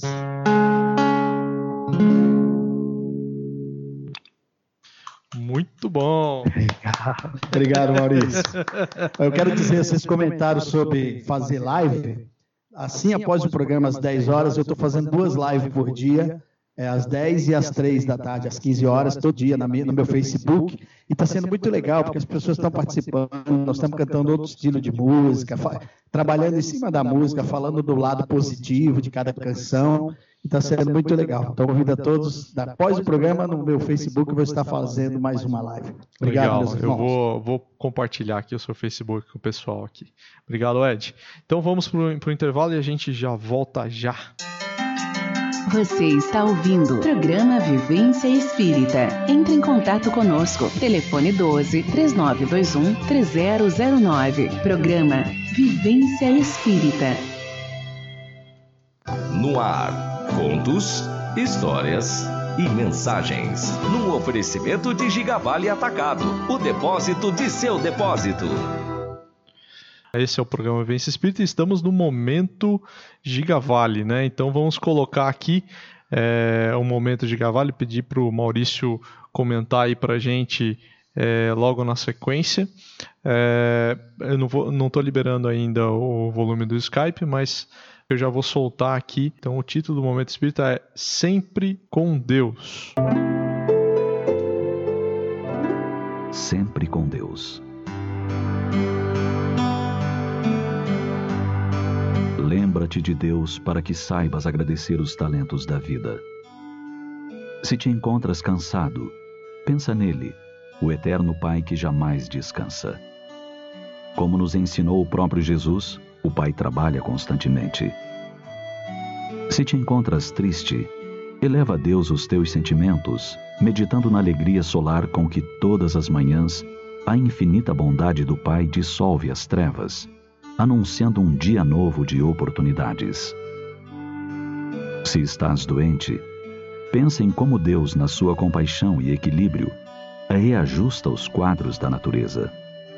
Speaker 2: Muito bom.
Speaker 8: Obrigado, Obrigado, Maurício. Eu quero dizer, esses comentários sobre fazer live, assim após o programa às dez horas, eu estou fazendo duas lives por dia, é, às dez e às três da tarde, às quinze horas, todo dia na minha, no meu Facebook, e está sendo muito legal, porque as pessoas estão participando, nós estamos cantando outro estilo de música, trabalhando em cima da música, falando do lado positivo de cada canção, e está sendo muito legal. Então, convido a todos, após o programa, no meu Facebook, eu vou estar fazendo mais uma live. Obrigado,
Speaker 2: legal.
Speaker 8: Meus irmãos.
Speaker 2: Eu vou, vou compartilhar aqui o seu Facebook com o pessoal aqui. Obrigado, Ed. Então, vamos para o intervalo e a gente já volta já.
Speaker 9: Você está ouvindo o programa Vivência Espírita. Entre em contato conosco. Telefone doze, três nove dois um, três zero zero nove. Programa Vivência Espírita.
Speaker 1: No ar, contos, histórias e mensagens. Num oferecimento de Gigavale Atacado, o depósito de seu depósito.
Speaker 2: Esse é o programa Vivência Espírita e estamos no momento Gigavale, né? Então vamos colocar aqui é, um momento Gigavale, pedir para o Maurício comentar aí para a gente é, logo na sequência. É, eu não vou, não estou liberando ainda o volume do Skype, mas eu já vou soltar aqui. Então o título do Momento Espírita é Sempre com Deus.
Speaker 10: Sempre com Deus. Lembra-te de Deus para que saibas agradecer os talentos da vida. Se te encontras cansado, pensa nele, o eterno Pai que jamais descansa. Como nos ensinou o próprio Jesus, o Pai trabalha constantemente. Se te encontras triste, eleva a Deus os teus sentimentos, meditando na alegria solar com que todas as manhãs a infinita bondade do Pai dissolve as trevas, anunciando um dia novo de oportunidades. Se estás doente, pensa em como Deus, na sua compaixão e equilíbrio, reajusta os quadros da natureza.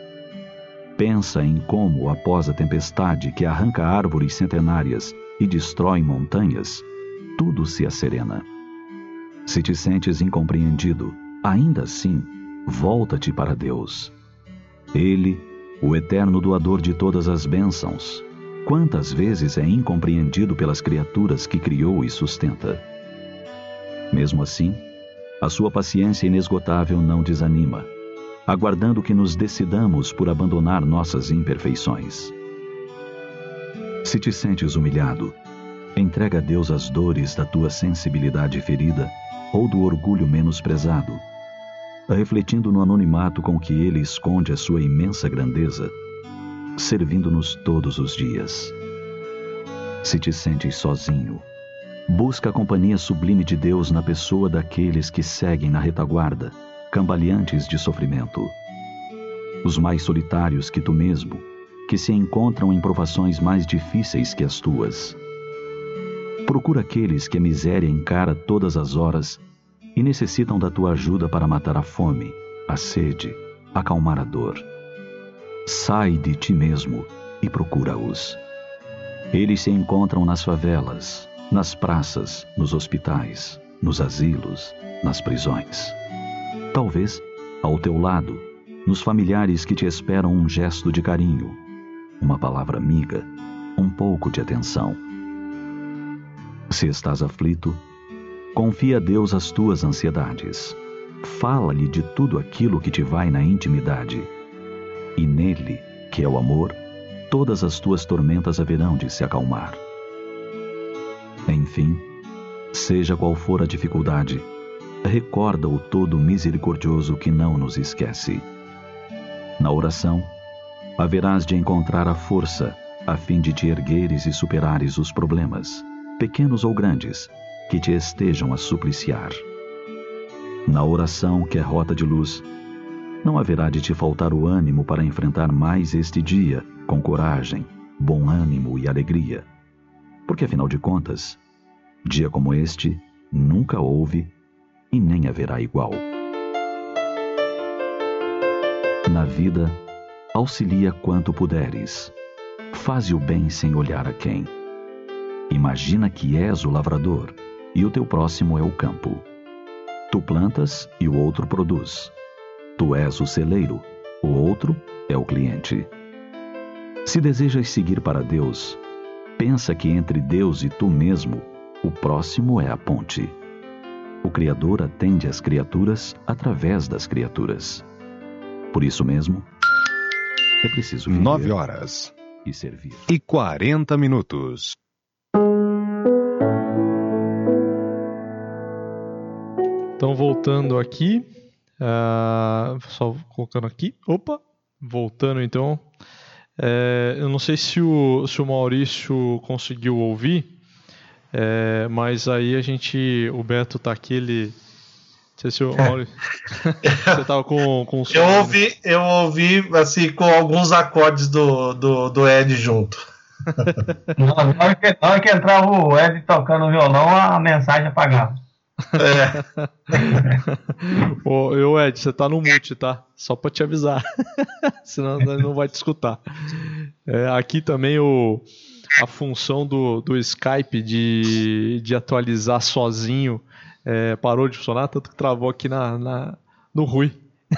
Speaker 10: Pensa em como, após a tempestade que arranca árvores centenárias e destrói montanhas, tudo se asserena. Se te sentes incompreendido, ainda assim, volta-te para Deus. Ele, o eterno doador de todas as bênçãos, quantas vezes é incompreendido pelas criaturas que criou e sustenta. Mesmo assim, a sua paciência inesgotável não desanima, aguardando que nos decidamos por abandonar nossas imperfeições. Se te sentes humilhado, entrega a Deus as dores da tua sensibilidade ferida ou do orgulho menosprezado, refletindo no anonimato com que Ele esconde a sua imensa grandeza, servindo-nos todos os dias. Se te sentes sozinho, busca a companhia sublime de Deus na pessoa daqueles que seguem na retaguarda, cambaleantes de sofrimento. Os mais solitários que tu mesmo, que se encontram em provações mais difíceis que as tuas. Procura aqueles que a miséria encara todas as horas e necessitam da tua ajuda para matar a fome, a sede, acalmar a dor. Sai de ti mesmo e procura-os. Eles se encontram nas favelas, nas praças, nos hospitais, nos asilos, nas prisões. Talvez, ao teu lado, nos familiares que te esperam um gesto de carinho, uma palavra amiga, um pouco de atenção. Se estás aflito, confia a Deus as tuas ansiedades. Fala-lhe de tudo aquilo que te vai na intimidade. E nele, que é o amor, todas as tuas tormentas haverão de se acalmar. Enfim, seja qual for a dificuldade, recorda o todo misericordioso que não nos esquece. Na oração, haverás de encontrar a força a fim de te ergueres e superares os problemas, pequenos ou grandes, que te estejam a supliciar. Na oração, que é rota de luz, não haverá de te faltar o ânimo para enfrentar mais este dia com coragem, bom ânimo e alegria. Porque, afinal de contas, dia como este nunca houve e nem haverá igual. Na vida, auxilia quanto puderes. Faze o bem sem olhar a quem. Imagina que és o lavrador e o teu próximo é o campo. Tu plantas e o outro produz. Tu és o celeiro, o outro é o cliente. Se desejas seguir para Deus, pensa que entre Deus e tu mesmo, o próximo é a ponte. O Criador atende às criaturas através das criaturas. Por isso mesmo, é preciso viver
Speaker 11: Nove horas
Speaker 10: e servir.
Speaker 11: E quarenta minutos.
Speaker 2: Então, voltando aqui, uh, só colocando aqui, opa, voltando então, é, eu não sei se o, se o Maurício conseguiu ouvir, é, mas aí a gente, o Beto tá aqui, ele, não sei se o Maurício, você tava com, com o som,
Speaker 7: eu ouvi, né? Eu ouvi assim, com alguns acordes do, do, do Ed junto.
Speaker 4: Na hora que, na hora que entrar o Ed tocando violão, a mensagem apagava.
Speaker 2: É. Ô, ô Ed, você tá no mute, tá? Só pra te avisar. Senão ele não vai te escutar. É, aqui também o, a função do, do Skype de, de atualizar sozinho é, parou de funcionar, tanto que travou aqui na, na, no Rui.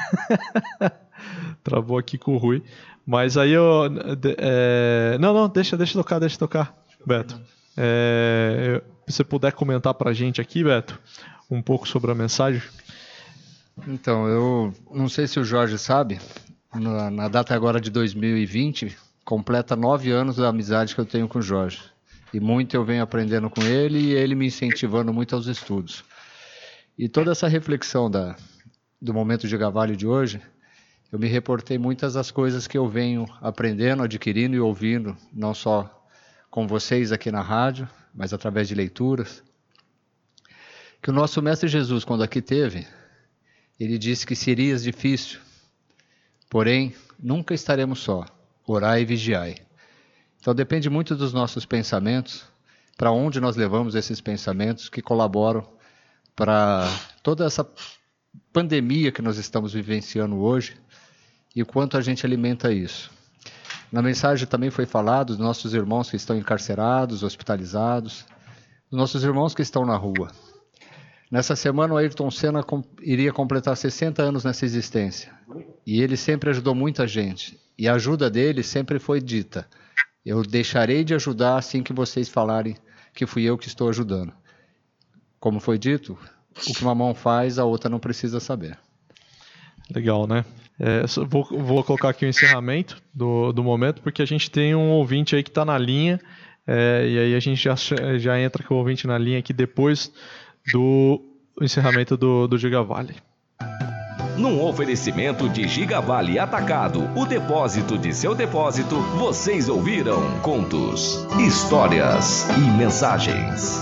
Speaker 2: Travou aqui com o Rui. Mas aí eu. É, não, não, deixa, deixa tocar, deixa tocar, Beto. É, se você puder comentar pra gente aqui, Beto, um pouco sobre a mensagem.
Speaker 5: Então, eu não sei se o Jorge sabe, na, na data agora de dois mil e vinte, completa nove anos da amizade que eu tenho com o Jorge. E muito eu venho aprendendo com ele e ele me incentivando muito aos estudos. E toda essa reflexão da, do momento de Gavalho de hoje, eu me reportei muitas das coisas que eu venho aprendendo, adquirindo e ouvindo, não só com vocês aqui na rádio, mas através de leituras, que o nosso Mestre Jesus, quando aqui teve, ele disse que seria difícil, porém, nunca estaremos só, orai e vigiai. Então depende muito dos nossos pensamentos, para onde nós levamos esses pensamentos que colaboram para toda essa pandemia que nós estamos vivenciando hoje e o quanto a gente alimenta isso. Na mensagem também foi falado dos nossos irmãos que estão encarcerados, hospitalizados, dos nossos irmãos que estão na rua. Nessa semana o Ayrton Senna com, iria completar sessenta anos nessa existência. E ele sempre ajudou muita gente. E a ajuda dele sempre foi dita: eu deixarei de ajudar assim que vocês falarem que fui eu que estou ajudando. Como foi dito, o que uma mão faz, a outra não precisa saber.
Speaker 2: Legal, né? É, vou, vou colocar aqui o encerramento do, do momento, porque a gente tem um ouvinte aí que está na linha, é, e aí a gente já, já entra com o ouvinte na linha aqui depois do encerramento do, do Gigavale.
Speaker 1: Num oferecimento de Gigavale Atacado, o depósito de seu depósito, vocês ouviram contos, histórias e mensagens.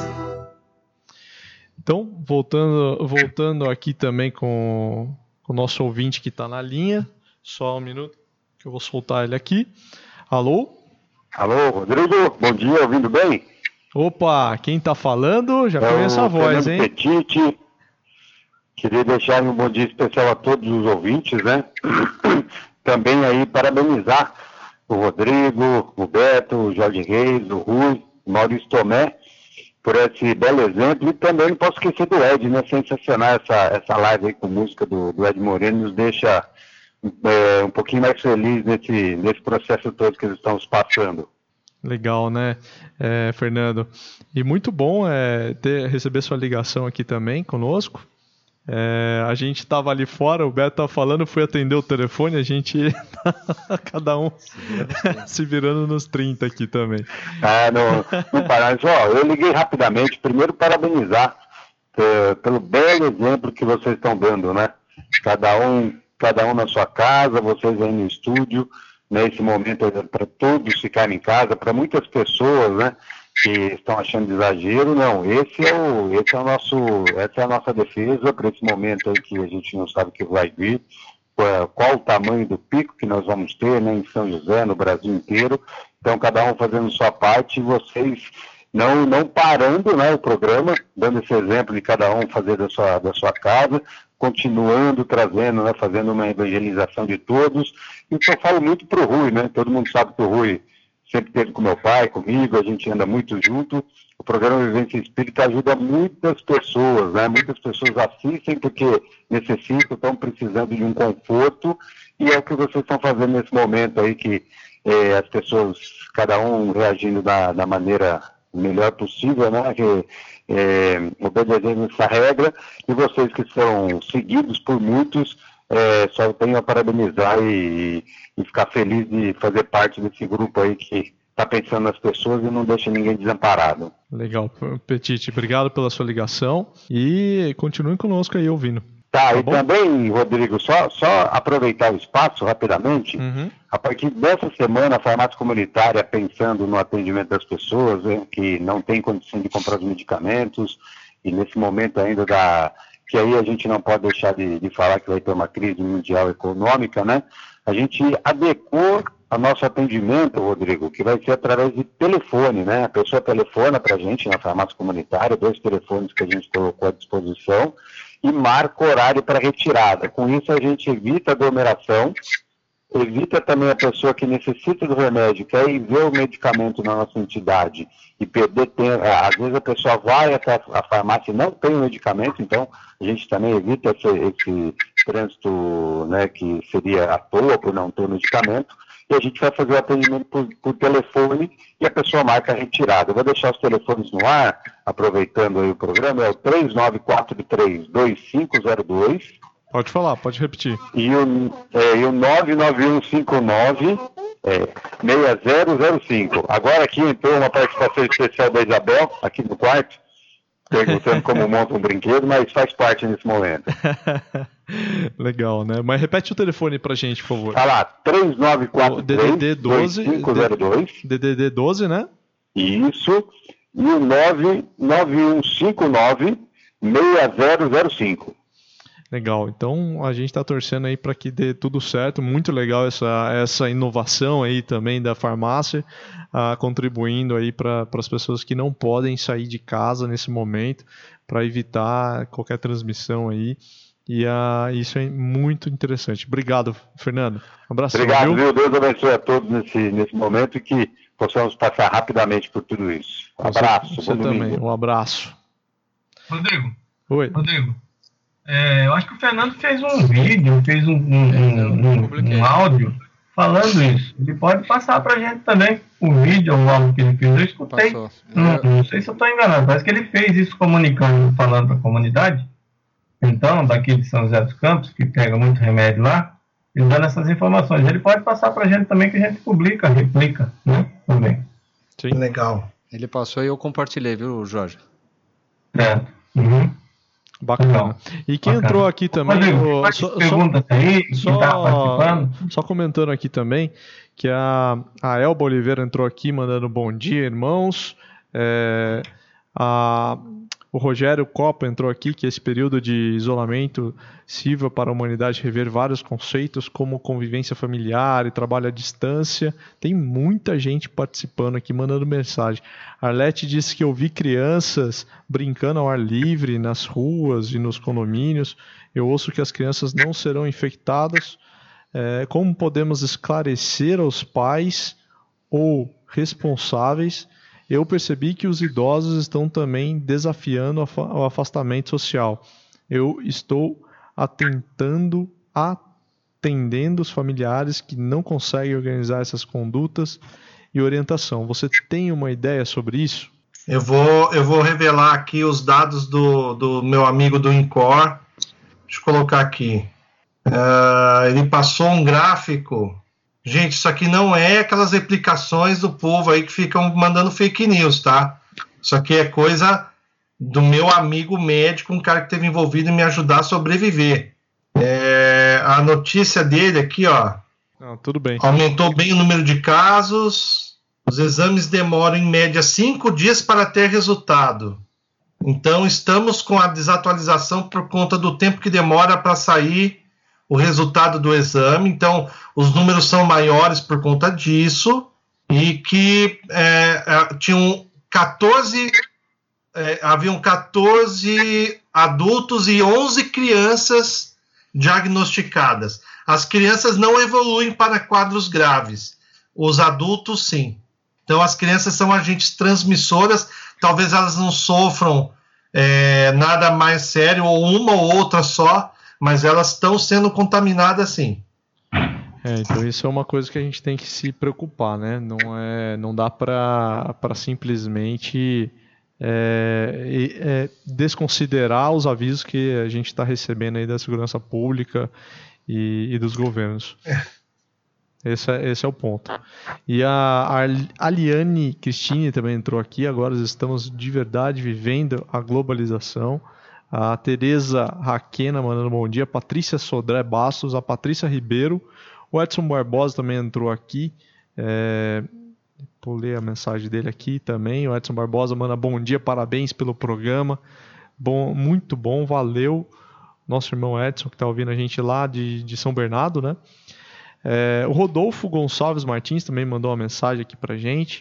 Speaker 2: Então, voltando, voltando aqui também com o nosso ouvinte que está na linha. Só um minuto que eu vou soltar ele aqui. Alô?
Speaker 12: Alô, Rodrigo, bom dia, ouvindo bem?
Speaker 2: Opa, quem está falando? Já é conheço a voz, hein?
Speaker 12: Petite. Queria deixar um bom dia especial a todos os ouvintes, né? Também aí parabenizar o Rodrigo, o Beto, o Jorge Reis, o Rui, o Maurício Tomé, por esse belo exemplo. E também não posso esquecer do Ed, né? Sensacional essa, essa live aí com música do, do Ed Moreno, nos deixa é, um pouquinho mais feliz nesse, nesse processo todo que eles estão passando.
Speaker 2: Legal, né, é, Fernando? E muito bom é, ter, receber sua ligação aqui também conosco. É, a gente estava ali fora, o Beto estava falando, fui atender o telefone, a gente cada um se virando nos trinta aqui também.
Speaker 12: Ah, não, não parar. Ó, eu liguei rapidamente, primeiro parabenizar é, pelo belo exemplo que vocês estão dando, né? Cada um, cada um na sua casa, vocês aí no estúdio, nesse momento para todos ficarem em casa, para muitas pessoas, né, que estão achando exagero, não, esse é o, esse é o nosso, essa é a nossa defesa para esse momento aí que a gente não sabe o que vai vir, qual, qual o tamanho do pico que nós vamos ter, né, em São José, no Brasil inteiro. Então cada um fazendo sua parte e vocês não, não parando, né, o programa, dando esse exemplo de cada um fazer da sua, da sua casa, continuando trazendo, né, fazendo uma evangelização de todos. E eu falo muito pro Rui, né? Todo mundo sabe que o Rui sempre esteve com meu pai, comigo, a gente anda muito junto. O programa Vivência Espírita ajuda muitas pessoas, né? Muitas pessoas assistem porque necessitam, estão precisando de um conforto, e é o que vocês estão fazendo nesse momento aí, que é, as pessoas, cada um reagindo da, da maneira melhor possível, né? Que, é, obedecendo essa regra, e vocês que são seguidos por muitos, é, só tenho a parabenizar e, e ficar feliz de fazer parte desse grupo aí que está pensando nas pessoas e não deixa ninguém desamparado.
Speaker 2: Legal, Petite, obrigado pela sua ligação e continue conosco aí ouvindo.
Speaker 12: Tá,
Speaker 2: tá
Speaker 12: e
Speaker 2: bom?
Speaker 12: Também, Rodrigo, só, só aproveitar o espaço rapidamente,
Speaker 2: uhum.
Speaker 12: A partir dessa semana, a farmácia comunitária, pensando no atendimento das pessoas, né, que não tem condição de comprar os medicamentos, e nesse momento ainda da... que aí a gente não pode deixar de, de falar que vai ter uma crise mundial econômica, né? A gente adequou o nosso atendimento, Rodrigo, que vai ser através de telefone, né? A pessoa telefona para a gente na farmácia comunitária, dois telefones que a gente colocou à disposição, e marca horário para retirada. Com isso a gente evita aglomeração, evita também a pessoa que necessita do remédio, quer ir ver o medicamento na nossa entidade e perder tempo. Às vezes a pessoa vai até a farmácia e não tem o medicamento, então a gente também evita esse, esse trânsito, né, que seria à toa por não ter o medicamento, e a gente vai fazer o atendimento por, por telefone e a pessoa marca a retirada. Eu vou deixar os telefones no ar, aproveitando aí o programa, é o três nove quatro três, dois cinco zero dois.
Speaker 2: Pode falar, pode repetir.
Speaker 12: E o, é, e o nove nove um cinco nove é, seis zero zero cinco. Agora aqui entrou uma participação especial da Isabel, aqui no quarto, perguntando como monta um brinquedo, mas faz parte nesse momento.
Speaker 2: Legal, né? Mas repete o telefone pra gente, por favor.
Speaker 12: Tá lá, três nove quatro três, dois cinco zero dois.
Speaker 2: D D D doze, né?
Speaker 12: Isso. E o nove nove um cinco nove, seis zero zero cinco.
Speaker 2: Legal, então a gente está torcendo aí para que dê tudo certo, muito legal essa, essa inovação aí também da farmácia, uh, contribuindo aí para as pessoas que não podem sair de casa nesse momento, para evitar qualquer transmissão aí, e uh, isso é muito interessante. Obrigado, Fernando, um abraço.
Speaker 12: Obrigado, viu? Deus abençoe a todos nesse, nesse momento e que possamos passar rapidamente por tudo isso. Um abraço.
Speaker 2: Você também, um abraço.
Speaker 4: Rodrigo.
Speaker 2: Oi.
Speaker 4: Rodrigo. É, eu acho que o Fernando fez um vídeo, fez um, um, um, um, um áudio falando isso. Ele pode passar pra gente também o vídeo ou algo que ele fez. Eu escutei. Não, não sei se eu estou enganado. Parece que ele fez isso comunicando, falando para a comunidade. Então, daqui de São José dos Campos, que pega muito remédio lá, ele dando essas informações. Ele pode passar pra gente também, que a gente publica, replica, né? Também.
Speaker 2: Sim.
Speaker 7: Legal.
Speaker 5: Ele passou e eu compartilhei, viu, Jorge?
Speaker 4: É. Uhum.
Speaker 2: Bacana. Legal. E quem Bacana. entrou aqui também...
Speaker 4: Rodrigo,
Speaker 2: o, só,
Speaker 4: pergunta aí,
Speaker 2: só,
Speaker 4: tá participando?
Speaker 2: Só comentando aqui também, que a, a Elba Oliveira entrou aqui mandando bom dia, irmãos. É, a, o Rogério Copa entrou aqui, que esse período de isolamento sirva para a humanidade rever vários conceitos, como convivência familiar e trabalho à distância. Tem muita gente participando aqui, mandando mensagem. A Arlete disse que eu vi crianças brincando ao ar livre nas ruas e nos condomínios. Eu ouço que as crianças não serão infectadas. É, como podemos esclarecer aos pais ou responsáveis? Eu percebi que os idosos estão também desafiando o afastamento social. Eu estou atentando, atendendo os familiares que não conseguem organizar essas condutas e orientação. Você tem uma ideia sobre isso?
Speaker 7: Eu vou, eu vou revelar aqui os dados do, do meu amigo do INCOR. Deixa eu colocar aqui. Uh, ele passou um gráfico. Gente, isso aqui não é aquelas replicações do povo aí que ficam mandando fake news, tá? Isso aqui é coisa do meu amigo médico, um cara que esteve envolvido em me ajudar a sobreviver. É, a notícia dele aqui, ó.
Speaker 2: Ah, tudo bem.
Speaker 7: Aumentou bem o número de casos. Os exames demoram em média cinco dias para ter resultado. Então, estamos com a desatualização por conta do tempo que demora para sair o resultado do exame. Então, os números são maiores por conta disso. E que é, tinham catorze, é, haviam catorze adultos e onze crianças diagnosticadas. As crianças não evoluem para quadros graves. Os adultos, sim. Então, as crianças são agentes transmissoras. Talvez elas não sofram é, nada mais sério, ou uma ou outra só, mas elas estão sendo contaminadas, sim.
Speaker 2: É, então isso é uma coisa que a gente tem que se preocupar, né? Não, é, não dá para simplesmente é, é, desconsiderar os avisos que a gente está recebendo aí da segurança pública e, e dos governos. Esse é, esse é o ponto. E a, a Aliane Cristine também entrou aqui. Agora estamos de verdade vivendo a globalização. A Tereza Raquena mandando bom dia. A Patrícia Sodré Bastos. A Patrícia Ribeiro. O Edson Barbosa também entrou aqui. É, vou ler a mensagem dele aqui também. O Edson Barbosa manda bom dia, parabéns pelo programa. Bom, muito bom, valeu. Nosso irmão Edson, que está ouvindo a gente lá de, de São Bernardo, né? É, o Rodolfo Gonçalves Martins também mandou uma mensagem aqui pra gente.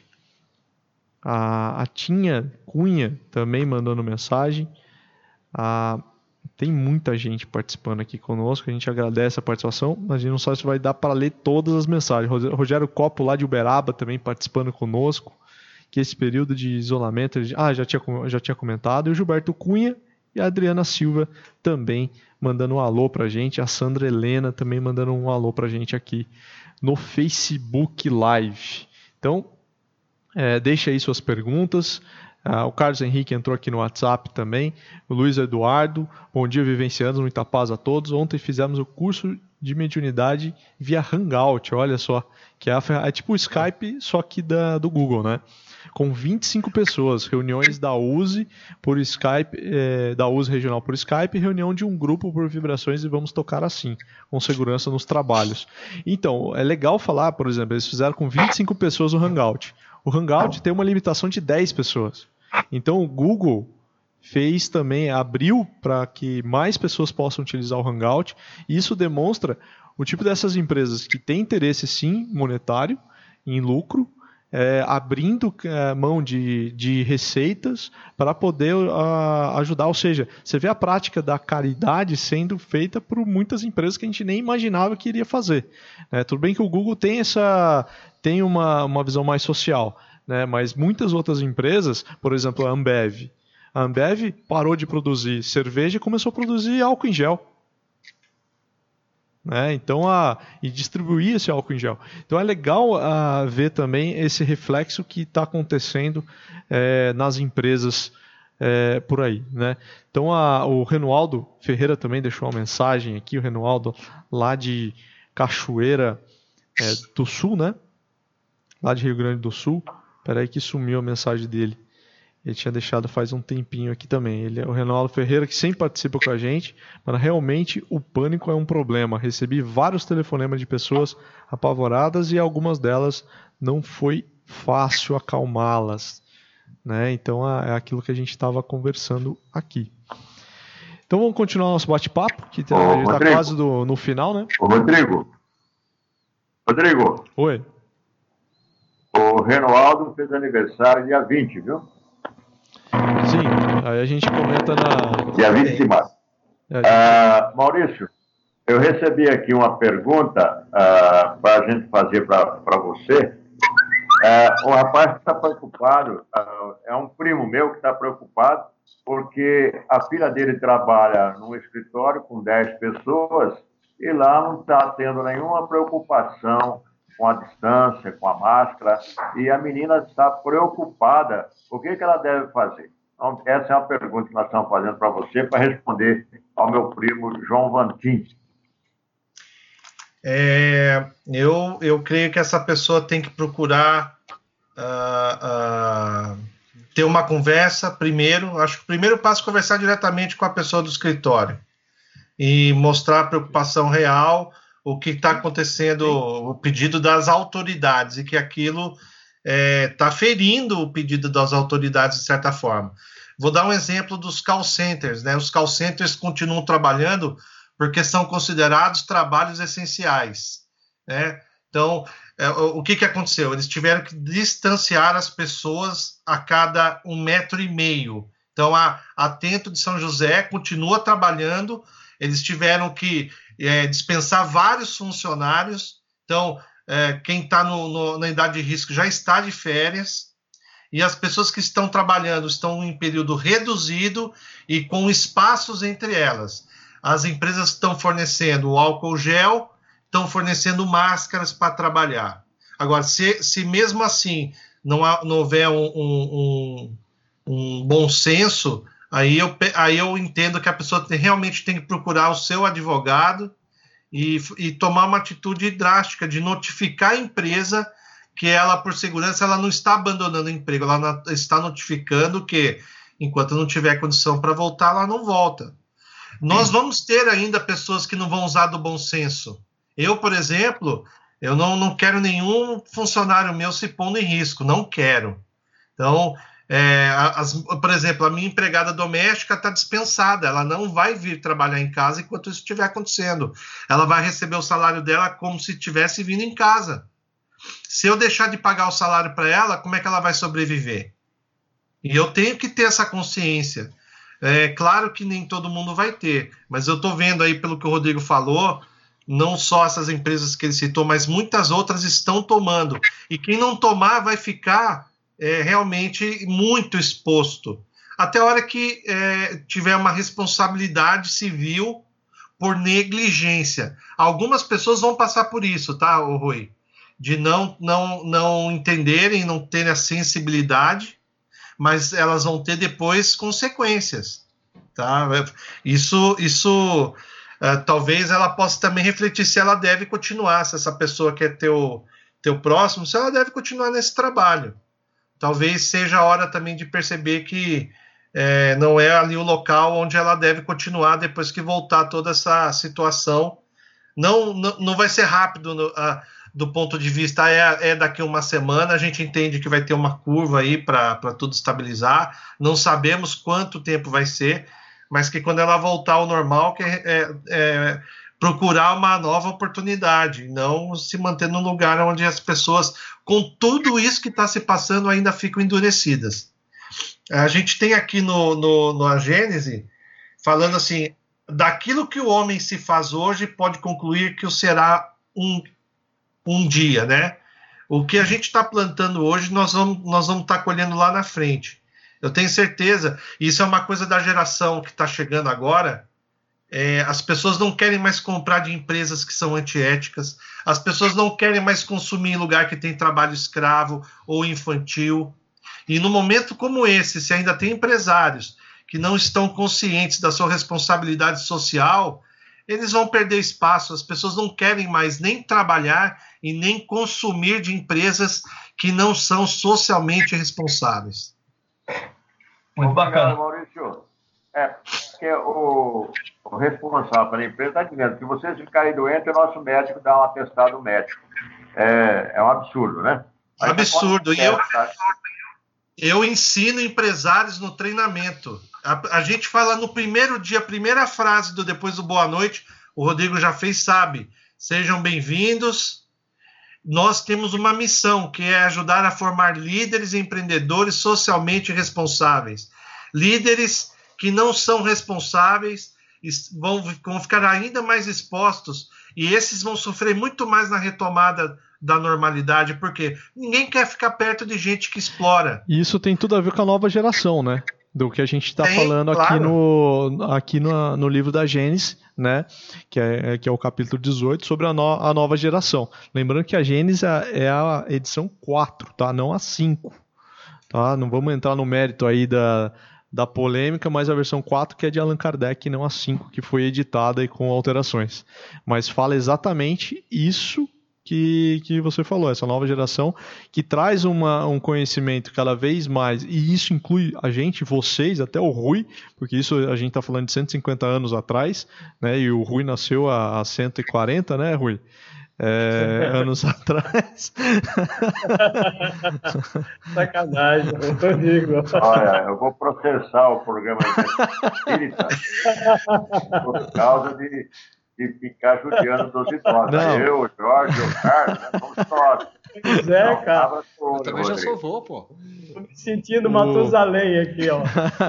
Speaker 2: A, a Tinha Cunha também mandando mensagem. A, tem muita gente participando aqui conosco. A gente agradece a participação, mas a gente não sabe se vai dar para ler todas as mensagens. Rogério Copo lá de Uberaba também participando conosco. Que esse período de isolamento... Ah, já tinha, já tinha comentado. E o Gilberto Cunha e a Adriana Silva também mandando um alô pra gente. A Sandra Helena também mandando um alô pra gente aqui no Facebook Live. Então, é, deixa aí suas perguntas. Ah, o Carlos Henrique entrou aqui no WhatsApp também. O Luiz Eduardo. Bom dia, vivencianos. Muita paz a todos. Ontem fizemos o curso de mediunidade via Hangout. Olha só. Que é, a, é tipo o Skype, só que da, do Google, né? Com vinte e cinco pessoas, reuniões da U S E por Skype, é, da U S E regional por Skype, reunião de um grupo por vibrações e vamos tocar assim, com segurança nos trabalhos. Então, é legal falar, por exemplo, eles fizeram com vinte e cinco pessoas o Hangout. O Hangout tem uma limitação de dez pessoas. Então, o Google fez também, abriu para que mais pessoas possam utilizar o Hangout, e isso demonstra o tipo dessas empresas que têm interesse, sim, monetário, em lucro, É, abrindo é, mão de, de receitas para poder uh, ajudar. Ou seja, você vê a prática da caridade sendo feita por muitas empresas que a gente nem imaginava que iria fazer. É, tudo bem que o Google tem, essa, tem uma, uma visão mais social, né? Mas muitas outras empresas, por exemplo a Ambev, a Ambev parou de produzir cerveja e começou a produzir álcool em gel. Né? Então, a, e distribuir esse álcool em gel. Então é legal a, ver também esse reflexo que está acontecendo é, nas empresas é, por aí. Né? Então a, o Renualdo Ferreira também deixou uma mensagem aqui, o Renualdo lá de Cachoeira é, do Sul, né? Lá de Rio Grande do Sul. Espera aí que sumiu a mensagem dele. Ele tinha deixado faz um tempinho aqui também. Ele é o Reinaldo Ferreira, que sempre participa com a gente, mas realmente o pânico é um problema. Recebi vários telefonemas de pessoas apavoradas e algumas delas não foi fácil acalmá-las. Né? Então é aquilo que a gente estava conversando aqui. Então vamos continuar nosso bate-papo, que está quase do, no final, né?
Speaker 3: Ô, Rodrigo. Rodrigo.
Speaker 2: Oi.
Speaker 3: O Renoaldo fez aniversário dia vinte, viu?
Speaker 2: Sim, aí a gente comenta na...
Speaker 3: Dia vinte de março. É, gente... uh, Maurício, eu recebi aqui uma pergunta uh, para a gente fazer para você. Uh, um rapaz está preocupado, uh, é um primo meu que está preocupado, porque a filha dele trabalha num escritório com dez pessoas e lá não está tendo nenhuma preocupação com a distância, com a máscara, e a menina está preocupada. O que, que ela deve fazer? Então, essa é uma pergunta que nós estamos fazendo para você, para responder ao meu primo João Vantin.
Speaker 7: É, eu, eu creio que essa pessoa tem que procurar uh, uh, ter uma conversa primeiro. Acho que o primeiro passo é conversar diretamente com a pessoa do escritório e mostrar a preocupação real, o que está acontecendo, o pedido das autoridades, e que aquilo está é, ferindo o pedido das autoridades de certa forma. Vou dar um exemplo dos call centers, né? Os call centers continuam trabalhando porque são considerados trabalhos essenciais, né? Então, é, o que, que aconteceu? Eles tiveram que distanciar as pessoas a cada um metro e meio. Então, a Atento de São José continua trabalhando. Eles tiveram que é, dispensar vários funcionários. Então, é, quem está na idade de risco já está de férias. E as pessoas que estão trabalhando estão em período reduzido e com espaços entre elas. As empresas estão fornecendo o álcool gel, estão fornecendo máscaras para trabalhar. Agora, se, se mesmo assim não, há, não houver um, um, um bom senso, aí eu, aí eu entendo que a pessoa tem, realmente tem que procurar o seu advogado e, e tomar uma atitude drástica de notificar a empresa que ela, por segurança, ela não está abandonando o emprego, ela está notificando que, enquanto não tiver condição para voltar, ela não volta. Nós vamos ter ainda pessoas que não vão usar do bom senso. Eu, por exemplo, eu não, não quero nenhum funcionário meu se pondo em risco, não quero. Então, é, as, por exemplo, a minha empregada doméstica está dispensada, ela não vai vir trabalhar em casa enquanto isso estiver acontecendo. Ela vai receber o salário dela como se estivesse vindo em casa. Se eu deixar de pagar o salário para ela, como é que ela vai sobreviver? E eu tenho que ter essa consciência. É claro que nem todo mundo vai ter, mas eu estou vendo aí, pelo que o Rodrigo falou, não só essas empresas que ele citou, mas muitas outras estão tomando. E quem não tomar vai ficar é, realmente muito exposto. Até a hora que é, tiver uma responsabilidade civil por negligência. Algumas pessoas vão passar por isso, tá, Rui? De não, não, não entenderem, não terem a sensibilidade, mas elas vão ter depois consequências, tá? Isso, isso uh, talvez ela possa também refletir se ela deve continuar, se essa pessoa que é teu, teu próximo, se ela deve continuar nesse trabalho. Talvez seja a hora também de perceber que é, não é ali o local onde ela deve continuar depois que voltar toda essa situação. Não, não, não vai ser rápido no, uh, do ponto de vista, é, é daqui uma semana, a gente entende que vai ter uma curva aí para tudo estabilizar, não sabemos quanto tempo vai ser, mas que quando ela voltar ao normal, que é, é, é procurar uma nova oportunidade, não se manter num lugar onde as pessoas, com tudo isso que está se passando, ainda ficam endurecidas. A gente tem aqui no, no, no A Gênese, falando assim, daquilo que o homem se faz hoje, pode concluir que o será um um dia, né? O que a gente está plantando hoje, nós vamos nós vamos estar tá colhendo lá na frente. Eu tenho certeza, e isso é uma coisa da geração que está chegando agora, é, as pessoas não querem mais comprar de empresas que são antiéticas, as pessoas não querem mais consumir em lugar que tem trabalho escravo ou infantil, e no momento como esse, se ainda tem empresários que não estão conscientes da sua responsabilidade social, eles vão perder espaço, as pessoas não querem mais nem trabalhar e nem consumir de empresas que não são socialmente responsáveis.
Speaker 3: Muito bacana, Maurício. É, porque o, o responsável pela empresa está dizendo que vocês ficarem doentes, o nosso médico dá um atestado médico. É, é um absurdo, né? Aí
Speaker 7: absurdo. E eu, eu ensino empresários no treinamento. A, a gente fala no primeiro dia, a primeira frase do depois do boa noite, o Rodrigo já fez, sabe? Sejam bem-vindos. Nós temos uma missão, que é ajudar a formar líderes e empreendedores socialmente responsáveis. Líderes que não são responsáveis vão, vão ficar ainda mais expostos, e esses vão sofrer muito mais na retomada da normalidade, porque ninguém quer ficar perto de gente que explora.
Speaker 2: E isso tem tudo a ver com a nova geração, né? do que a gente está falando
Speaker 7: claro.
Speaker 2: aqui, no, aqui no, no livro da Gênesis, né? que, é, que é o capítulo dezoito, sobre a, no, a nova geração. Lembrando que a Gênesis é a edição quatro, tá? Não a cinco. Tá? Não vamos entrar no mérito aí da, da polêmica, mas a versão quatro que é de Allan Kardec, não a cinco, que foi editada e com alterações. Mas fala exatamente isso que, que você falou, essa nova geração que traz uma, um conhecimento cada vez mais, e isso inclui a gente, vocês, até o Rui, porque isso a gente está falando de cento e cinquenta anos atrás, né, e o Rui nasceu há, há cento e quarenta, né, Rui? É, anos atrás.
Speaker 6: Sacanagem, eu digo.
Speaker 3: Olha, eu vou processar o programa espírita por causa de, de ficar judiando dos idosos.
Speaker 2: Não.
Speaker 3: Eu, o Jorge, o Carlos, né, somos nós.
Speaker 6: Pois é, cara.
Speaker 5: Eu também já sou vô, pô.
Speaker 6: Tô me sentindo Matusalém aqui, ó.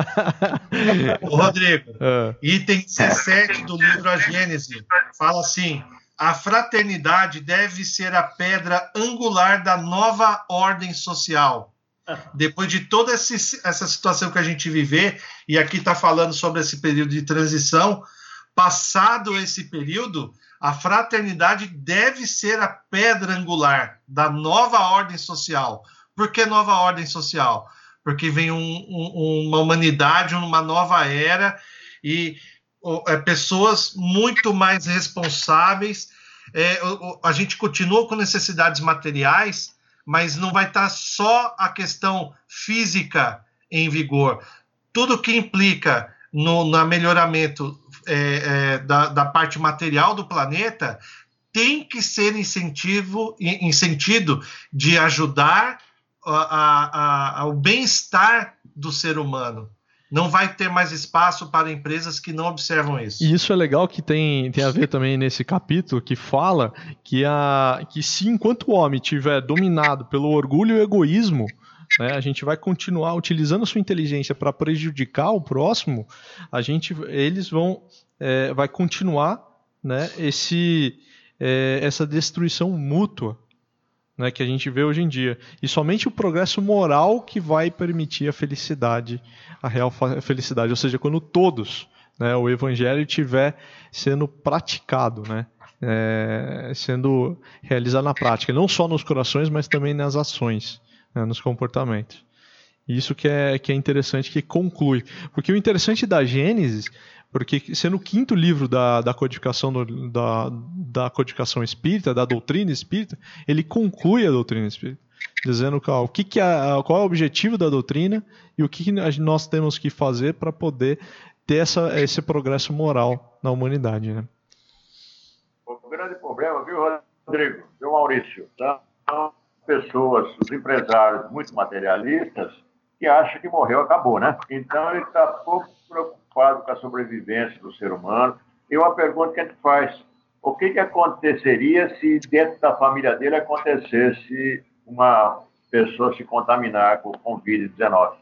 Speaker 7: Ô, Rodrigo,
Speaker 2: É.
Speaker 7: item dezessete do livro A Gênese fala assim: a fraternidade deve ser a pedra angular da nova ordem social. Depois de toda esse, essa situação que a gente viver, e aqui está falando sobre esse período de transição, passado esse período, a fraternidade deve ser a pedra angular da nova ordem social. Por que nova ordem social? Porque vem um, um, uma humanidade, uma nova era, e é, pessoas muito mais responsáveis. É, a gente continua com necessidades materiais, mas não vai estar só a questão física em vigor. Tudo que implica no, no melhoramento é, é, da, da parte material do planeta tem que ser incentivo, em, em sentido de ajudar a, a, a, o bem-estar do ser humano. Não vai ter mais espaço para empresas que não observam isso.
Speaker 2: E isso é legal, que tem, tem a ver também nesse capítulo, que fala que, a, que se enquanto o homem estiver dominado pelo orgulho e o egoísmo, né, a gente vai continuar utilizando a sua inteligência para prejudicar o próximo, a gente, eles vão é, vai continuar, né, esse, é, essa destruição mútua, né, que a gente vê hoje em dia. E somente o progresso moral que vai permitir a felicidade, a real felicidade, ou seja, quando todos, né, o evangelho estiver sendo praticado, né, é, sendo realizado na prática, não só nos corações, mas também nas ações, né, nos comportamentos. Isso que é, que é interessante, que conclui. Porque o interessante da Gênesis, porque sendo o quinto livro da, da codificação do, da, da codificação espírita, da doutrina espírita, ele conclui a doutrina espírita, dizendo qual, o que que é, qual é o objetivo da doutrina e o que nós temos que fazer para poder ter essa, esse progresso moral na humanidade, né?
Speaker 3: O grande problema, viu, Rodrigo, viu, Maurício, são pessoas, os empresários muito materialistas, que acham que morreu, acabou, né? Então ele está pouco preocupado com a sobrevivência do ser humano. E uma pergunta que a gente faz: o que, que aconteceria se dentro da família dele acontecesse uma pessoa se contaminar com o covid dezenove?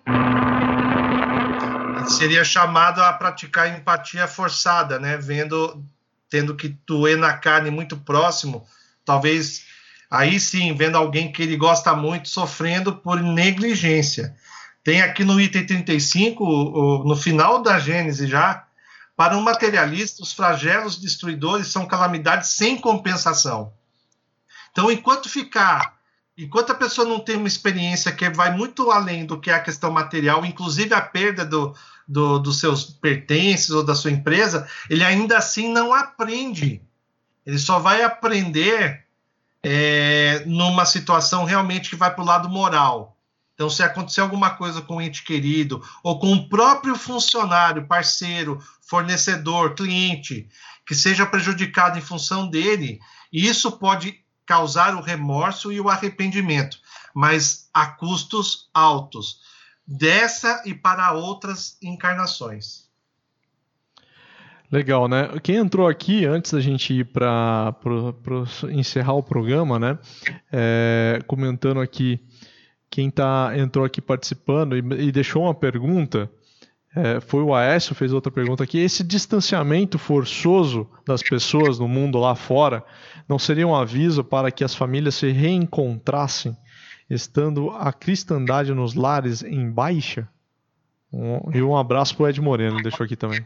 Speaker 7: Seria chamado a praticar empatia forçada, né? Vendo, tendo que doer na carne muito próximo, talvez aí sim, vendo alguém que ele gosta muito sofrendo por negligência. Tem aqui no item trinta e cinco, no final da Gênese já, para um materialista, os flagelos destruidores são calamidades sem compensação. Então, enquanto ficar, enquanto a pessoa não tem uma experiência que vai muito além do que é a questão material, inclusive a perda do, do, dos seus pertences ou da sua empresa, ele ainda assim não aprende. Ele só vai aprender é, numa situação realmente que vai para o lado moral. Então, se acontecer alguma coisa com um ente querido, ou com o próprio funcionário, parceiro, fornecedor, cliente, que seja prejudicado em função dele, isso pode causar o remorso e o arrependimento, mas a custos altos, dessa e para outras encarnações.
Speaker 2: Legal, né? Quem entrou aqui, antes da gente ir para encerrar o programa, né, é, comentando aqui, quem tá, entrou aqui participando e, e deixou uma pergunta, é, foi o Aécio, fez outra pergunta aqui: esse distanciamento forçoso das pessoas no mundo lá fora não seria um aviso para que as famílias se reencontrassem, estando a cristandade nos lares em baixa? Um, e um abraço pro Ed Moreno, deixou aqui também.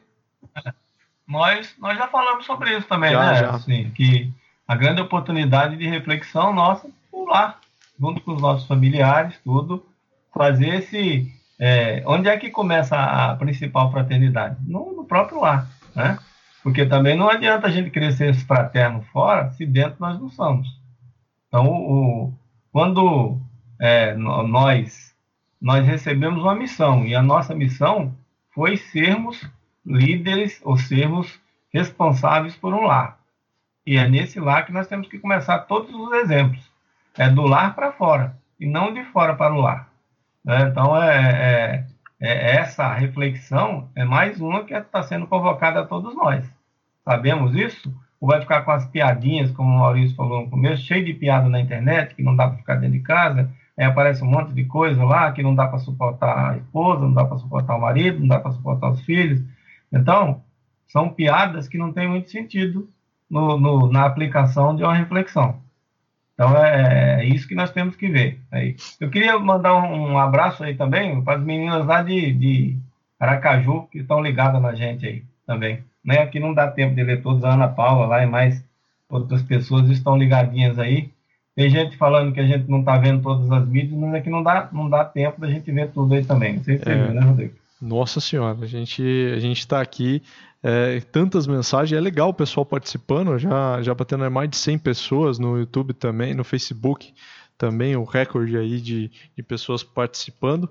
Speaker 4: Nós, nós já falamos sobre isso também,
Speaker 2: já,
Speaker 4: né?
Speaker 2: Já.
Speaker 4: Assim, que a grande oportunidade de reflexão nossa, por lá, junto com os nossos familiares, tudo, fazer esse... É, onde é que começa a principal fraternidade? No, no próprio lar, né? Porque também não adianta a gente crescer esse fraterno fora, se dentro nós não somos. Então, o, quando é, nós, nós recebemos uma missão, e a nossa missão foi sermos líderes ou sermos responsáveis por um lar. E é nesse lar que nós temos que começar todos os exemplos. É do lar para fora, e não de fora para o lar. É, então, é, é, é essa reflexão é mais uma que está sendo convocada a todos nós. Sabemos isso? Ou vai ficar com as piadinhas, como o Maurício falou no começo, cheio de piada na internet, que não dá para ficar dentro de casa, aí aparece um monte de coisa lá, que não dá para suportar a esposa, não dá para suportar o marido, não dá para suportar os filhos. Então, são piadas que não têm muito sentido no, no, na aplicação de uma reflexão. Então, é, é isso que nós temos que ver. Aí. Eu queria mandar um, um abraço aí também para as meninas lá de, de Aracaju, que estão ligadas na gente aí também. Né? Aqui não dá tempo de ler todos, a Ana Paula lá e mais outras pessoas estão ligadinhas aí. Tem gente falando que a gente não está vendo todas as mídias, mas aqui não dá, não dá tempo da gente ver tudo aí também. Não sei se você
Speaker 2: é.
Speaker 4: viu, né, Rodrigo?
Speaker 2: Nossa Senhora, a gente a gente está aqui, é, tantas mensagens, é legal o pessoal participando, já, já batendo mais de cem pessoas no YouTube também, no Facebook também, o recorde aí de, de pessoas participando,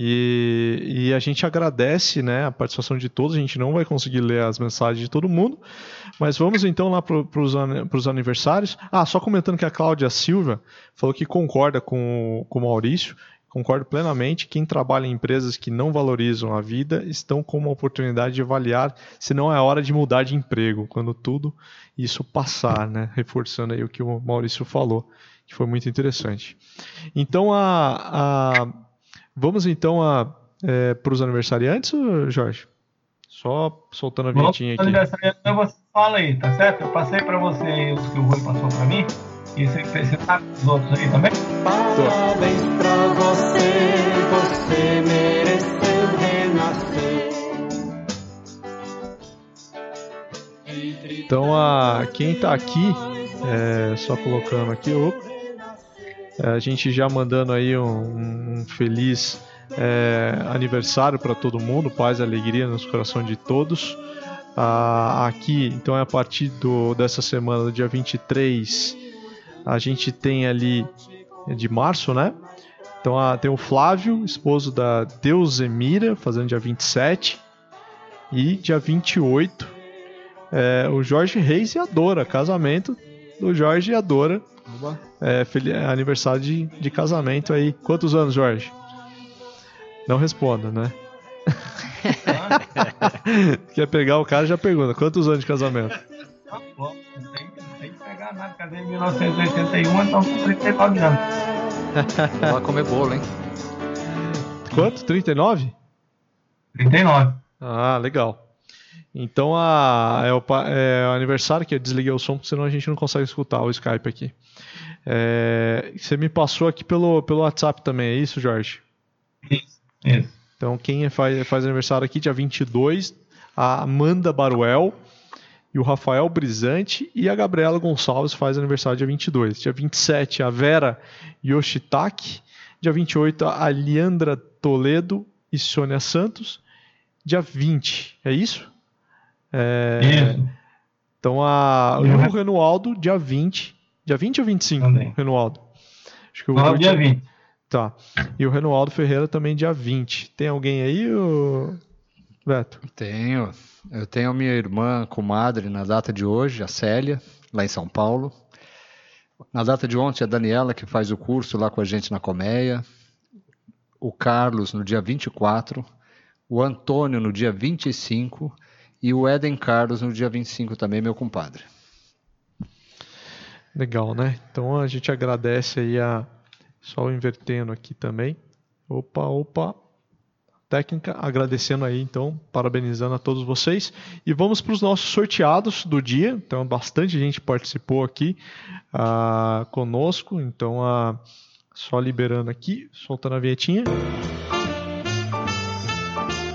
Speaker 2: e, e a gente agradece, né, a participação de todos. A gente não vai conseguir ler as mensagens de todo mundo, mas vamos então lá para os aniversários. Ah, só comentando que a Cláudia Silva falou que concorda com, com o Maurício. Concordo plenamente, quem trabalha em empresas que não valorizam a vida estão com uma oportunidade de avaliar se não é hora de mudar de emprego, quando tudo isso passar, né? Reforçando aí o que o Maurício falou, que foi muito interessante. Então, a, a, vamos então é, para os aniversariantes, Jorge? Só soltando a vinhetinha aqui.
Speaker 4: Aniversariante, você fala aí, tá certo? Eu passei para você os que o Rui passou para mim. E você, você tá com os outros aí também?
Speaker 13: Parabéns pra você, você mereceu renascer.
Speaker 2: Então, a, quem tá aqui, é, só colocando aqui, opa, é, a gente já mandando aí um, um feliz é, aniversário para todo mundo, paz e alegria nos corações de todos. Ah, aqui, então, é a partir do, dessa semana, do dia vinte e três, a gente tem ali de março, né? Então a, tem o Flávio, esposo da Deusemira, fazendo dia vinte e sete. E dia vinte e oito, é, o Jorge Reis e a Dora, casamento do Jorge e a Dora. É, feliz, aniversário de, de casamento aí. Quantos anos, Jorge? Não responda, né? Quer pegar o cara, já pergunta. Quantos anos de casamento?
Speaker 4: Não, não tem, não tem que pegar nada. Casei em mil novecentos e oitenta e um, então são trinta e nove anos.
Speaker 5: Vai comer bolo, hein?
Speaker 2: Quanto? trinta e nove?
Speaker 4: trinta e nove.
Speaker 2: Ah, legal. Então a, é, o, é o aniversário que eu desliguei o som, porque senão a gente não consegue escutar o Skype aqui. É, você me passou aqui pelo, pelo WhatsApp também, é isso, Jorge?
Speaker 4: Isso, isso.
Speaker 2: Então quem faz, faz aniversário aqui, dia vinte e dois, a Amanda Baruel e o Rafael Brisante, e a Gabriela Gonçalves faz aniversário dia vinte e dois. Dia vinte e sete, a Vera Yoshitaki. Dia vinte e oito, a Leandra Toledo e Sônia Santos. Dia vinte, é isso? É...
Speaker 4: Isso.
Speaker 2: Então a...
Speaker 4: Eu...
Speaker 2: o Renualdo, dia vinte. Dia vinte ou vinte e cinco,
Speaker 4: também.
Speaker 2: Renualdo? Acho que o
Speaker 4: Não, dia vinte.
Speaker 2: Tá. E o Renualdo Ferreira também dia vinte. Tem alguém aí, ou... Beto?
Speaker 5: Tenho. Eu tenho minha irmã comadre na data de hoje, a Célia, lá em São Paulo. Na data de ontem, a Daniela, que faz o curso lá com a gente na Colmeia. O Carlos, no dia vinte e quatro. O Antônio, no dia vinte e cinco. E o Éden Carlos, no dia vinte e cinco também, meu compadre.
Speaker 2: Legal, né? Então a gente agradece aí a... Só invertendo aqui também. Opa, opa. Técnica, agradecendo aí, então, parabenizando a todos vocês. E vamos para os nossos sorteados do dia. Então, bastante gente participou aqui uh, conosco. Então, uh, só liberando aqui, soltando a vinhetinha.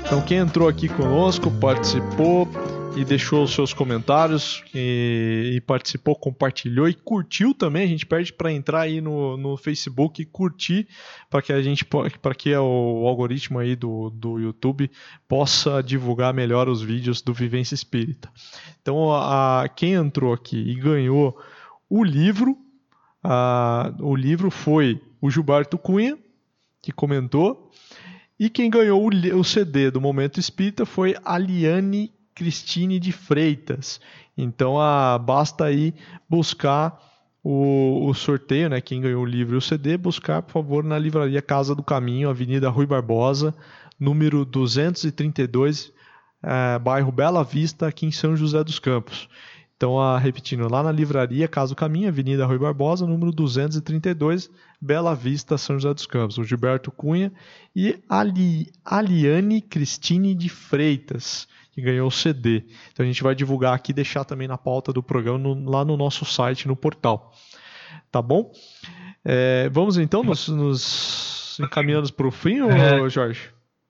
Speaker 2: Então quem entrou aqui conosco, participou e deixou os seus comentários e, e participou, compartilhou e curtiu também. A gente pede para entrar aí no, no Facebook e curtir para que a gente, para que o algoritmo aí do, do YouTube possa divulgar melhor os vídeos do Vivência Espírita. Então a, quem entrou aqui e ganhou o livro, a, o livro foi o Gilberto Cunha, que comentou, e quem ganhou o, o C D do Momento Espírita foi a Liane Cristine de Freitas. Então ah, basta aí buscar o, o sorteio, né? Quem ganhou o livro e o C D, buscar, por favor, na livraria Casa do Caminho, Avenida Rui Barbosa, número duzentos e trinta e dois, eh, bairro Bela Vista, aqui em São José dos Campos. Então, ah, repetindo, lá na livraria Casa do Caminho, Avenida Rui Barbosa, número duzentos e trinta e dois, Bela Vista, São José dos Campos. O Gilberto Cunha e a Ali, Aliane Cristine de Freitas, que ganhou o C D. Então a gente vai divulgar aqui e deixar também na pauta do programa no, lá no nosso site, no portal. Tá bom? É, vamos então nos, nos encaminhando para o fim, é, Jorge?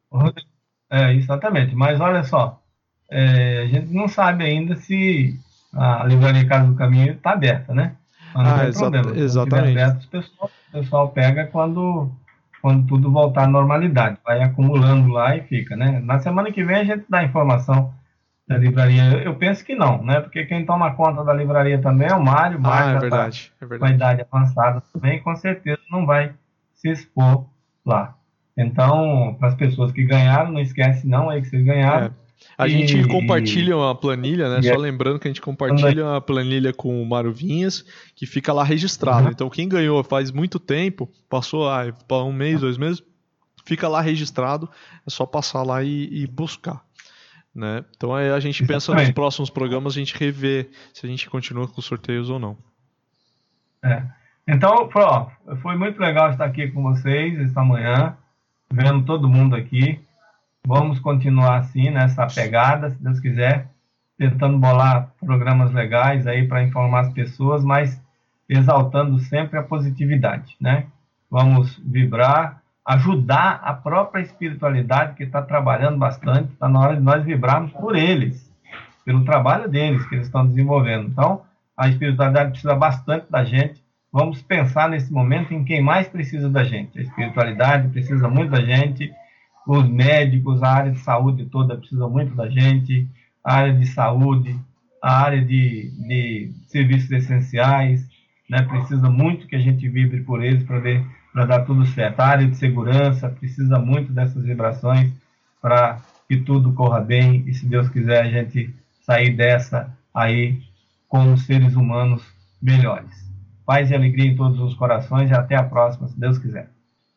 Speaker 4: É, exatamente. Mas olha só, é, a gente não sabe ainda se a livraria Casa do Caminho está aberta, né? Mas não
Speaker 2: ah,
Speaker 4: tem
Speaker 2: exa
Speaker 4: problema.
Speaker 2: exatamente.
Speaker 4: Aberto, o, pessoal, o pessoal pega quando... quando tudo voltar à normalidade, vai acumulando lá e fica, né? Na semana que vem a gente dá informação da livraria. Eu penso que não, né? Porque quem toma conta da livraria também é o Mário.
Speaker 2: Ah,
Speaker 4: Mário
Speaker 2: é
Speaker 4: já
Speaker 2: verdade,
Speaker 4: tá
Speaker 2: é verdade.
Speaker 4: com a idade avançada também, com certeza não vai se expor lá. Então, para as pessoas que ganharam, não esquece não aí que vocês ganharam.
Speaker 2: É. A
Speaker 4: e,
Speaker 2: gente compartilha uma planilha, né?
Speaker 4: e,
Speaker 2: Só lembrando que a gente compartilha uma planilha com o Mário Vinhas, que fica lá registrado. Uhum. Então, quem ganhou faz muito tempo, passou ah, um mês, dois meses, fica lá registrado, é só passar lá e, e buscar. Né? Então, aí a gente pensa Exatamente. Nos próximos programas, a gente revê se a gente continua com os sorteios ou não.
Speaker 4: É. Então, ó, foi muito legal estar aqui com vocês esta manhã, vendo todo mundo aqui. Vamos continuar assim, nessa pegada, se Deus quiser, tentando bolar programas legais aí para informar as pessoas, mas exaltando sempre a positividade, né? Vamos vibrar, ajudar a própria espiritualidade que está trabalhando bastante. Está na hora de nós vibrarmos por eles, pelo trabalho deles que eles estão desenvolvendo. Então, a espiritualidade precisa bastante da gente. Vamos pensar nesse momento em quem mais precisa da gente. A espiritualidade precisa muito da gente. Os médicos, a área de saúde toda precisa muito da gente, a área de saúde, a área de, de serviços essenciais, né, precisa muito que a gente vibre por eles para dar tudo certo. A área de segurança precisa muito dessas vibrações para que tudo corra bem e, se Deus quiser, a gente sair dessa aí como seres humanos melhores. Paz e alegria em todos os corações e até a próxima, se Deus quiser.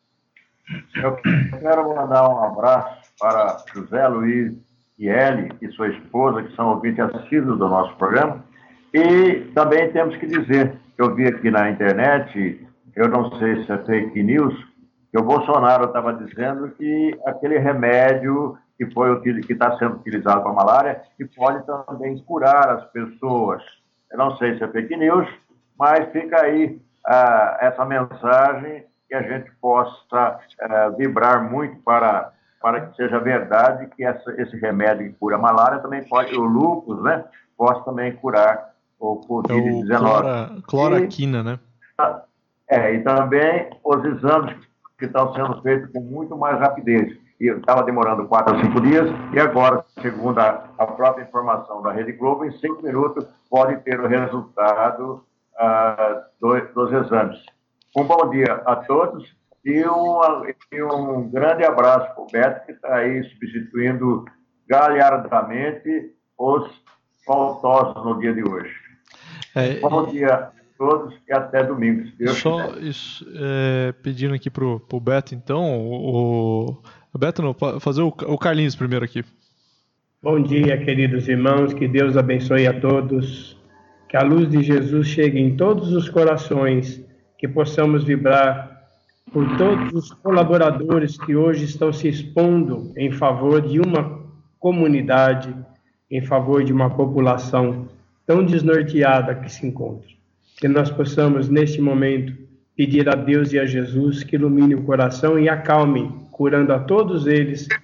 Speaker 3: Eu quero mandar um abraço para José Luiz e Eli e sua esposa, que são ouvintes assíduos do nosso programa. E também temos que dizer, que eu vi aqui na internet, eu não sei se é fake news, que o Bolsonaro estava dizendo que aquele remédio que foi que está sendo utilizado para a malária, que pode também curar as pessoas. Eu não sei se é fake news, mas fica aí ah, essa mensagem, que a gente possa uh, vibrar muito para, para que seja verdade que essa, esse remédio que cura a malária também pode, o lúpus, né, possa também curar o covid dezenove.
Speaker 2: É o cloroquina, né?
Speaker 3: É, e também os exames que estão sendo feitos com muito mais rapidez. E estava demorando quatro a cinco dias, e agora, segundo a, a própria informação da Rede Globo, em cinco minutos pode ter o resultado uh, do, dos exames. Um bom dia a todos e, uma, e um grande abraço para o Beto, que está aí substituindo galhardamente os faltosos no dia de hoje. É, bom dia a todos e até domingo, se Deus
Speaker 2: Só isso, é, pedindo aqui para o Beto, então, o, o Beto não, fazer o, o Carlinhos primeiro aqui.
Speaker 6: Bom dia, queridos irmãos, que Deus abençoe a todos, que a luz de Jesus chegue em todos os corações, que possamos vibrar por todos os colaboradores que hoje estão se expondo em favor de uma comunidade, em favor de uma população tão desnorteada que se encontra. Que nós possamos, neste momento, pedir a Deus e a Jesus que ilumine o coração e acalme, curando a todos eles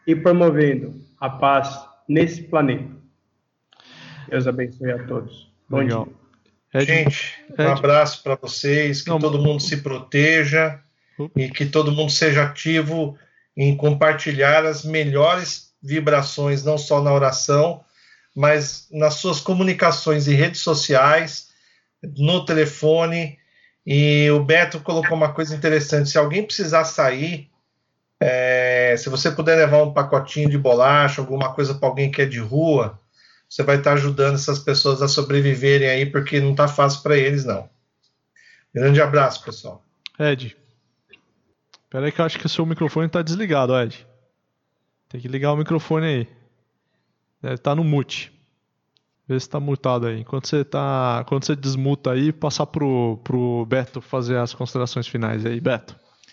Speaker 6: e promovendo a paz nesse planeta. Deus abençoe a todos. Bom
Speaker 2: Legal.
Speaker 6: dia.
Speaker 2: Ed,
Speaker 7: Gente, um
Speaker 2: Ed.
Speaker 7: abraço para vocês, que
Speaker 2: Não,
Speaker 7: todo mundo se proteja e que todo mundo seja ativo em compartilhar as melhores vibrações, não só na oração, mas nas suas comunicações e redes sociais, no telefone. E o Beto colocou uma coisa interessante: se alguém precisar sair, é, se você puder levar um pacotinho de bolacha, alguma coisa para alguém que é de rua, você vai estar ajudando essas pessoas a sobreviverem aí, porque não está fácil para eles, não. Grande abraço, pessoal.
Speaker 2: Ed, espera aí que eu acho que o seu microfone está desligado, Ed. Tem que ligar o microfone aí. Deve estar no mute. Vê se está mutado aí. Enquanto você, tá, quando você desmuta aí, passar pro, pro Beto fazer as considerações finais aí. Beto.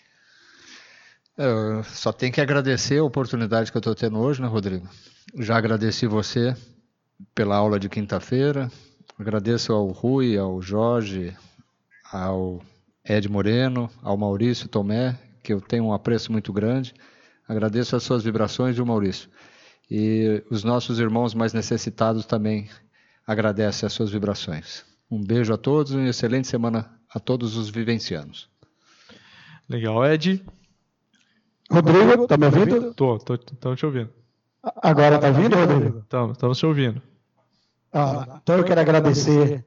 Speaker 5: Eu só tenho que agradecer a oportunidade que eu estou tendo hoje, né, Rodrigo? Já agradeci você pela aula de quinta-feira. Agradeço ao Rui, ao Jorge, ao Ed Moreno, ao Maurício Tomé, que eu tenho um apreço muito grande. Agradeço as suas vibrações, viu, Maurício? E os nossos irmãos mais necessitados também agradecem as suas vibrações. Um beijo a todos e uma excelente semana a todos os vivencianos.
Speaker 2: Legal, Ed.
Speaker 8: Rodrigo, tá me ouvindo?
Speaker 2: Tô, tô, tô te ouvindo.
Speaker 8: Agora tá ouvindo, Rodrigo?
Speaker 2: Estamos te ouvindo.
Speaker 8: Ah, então eu quero agradecer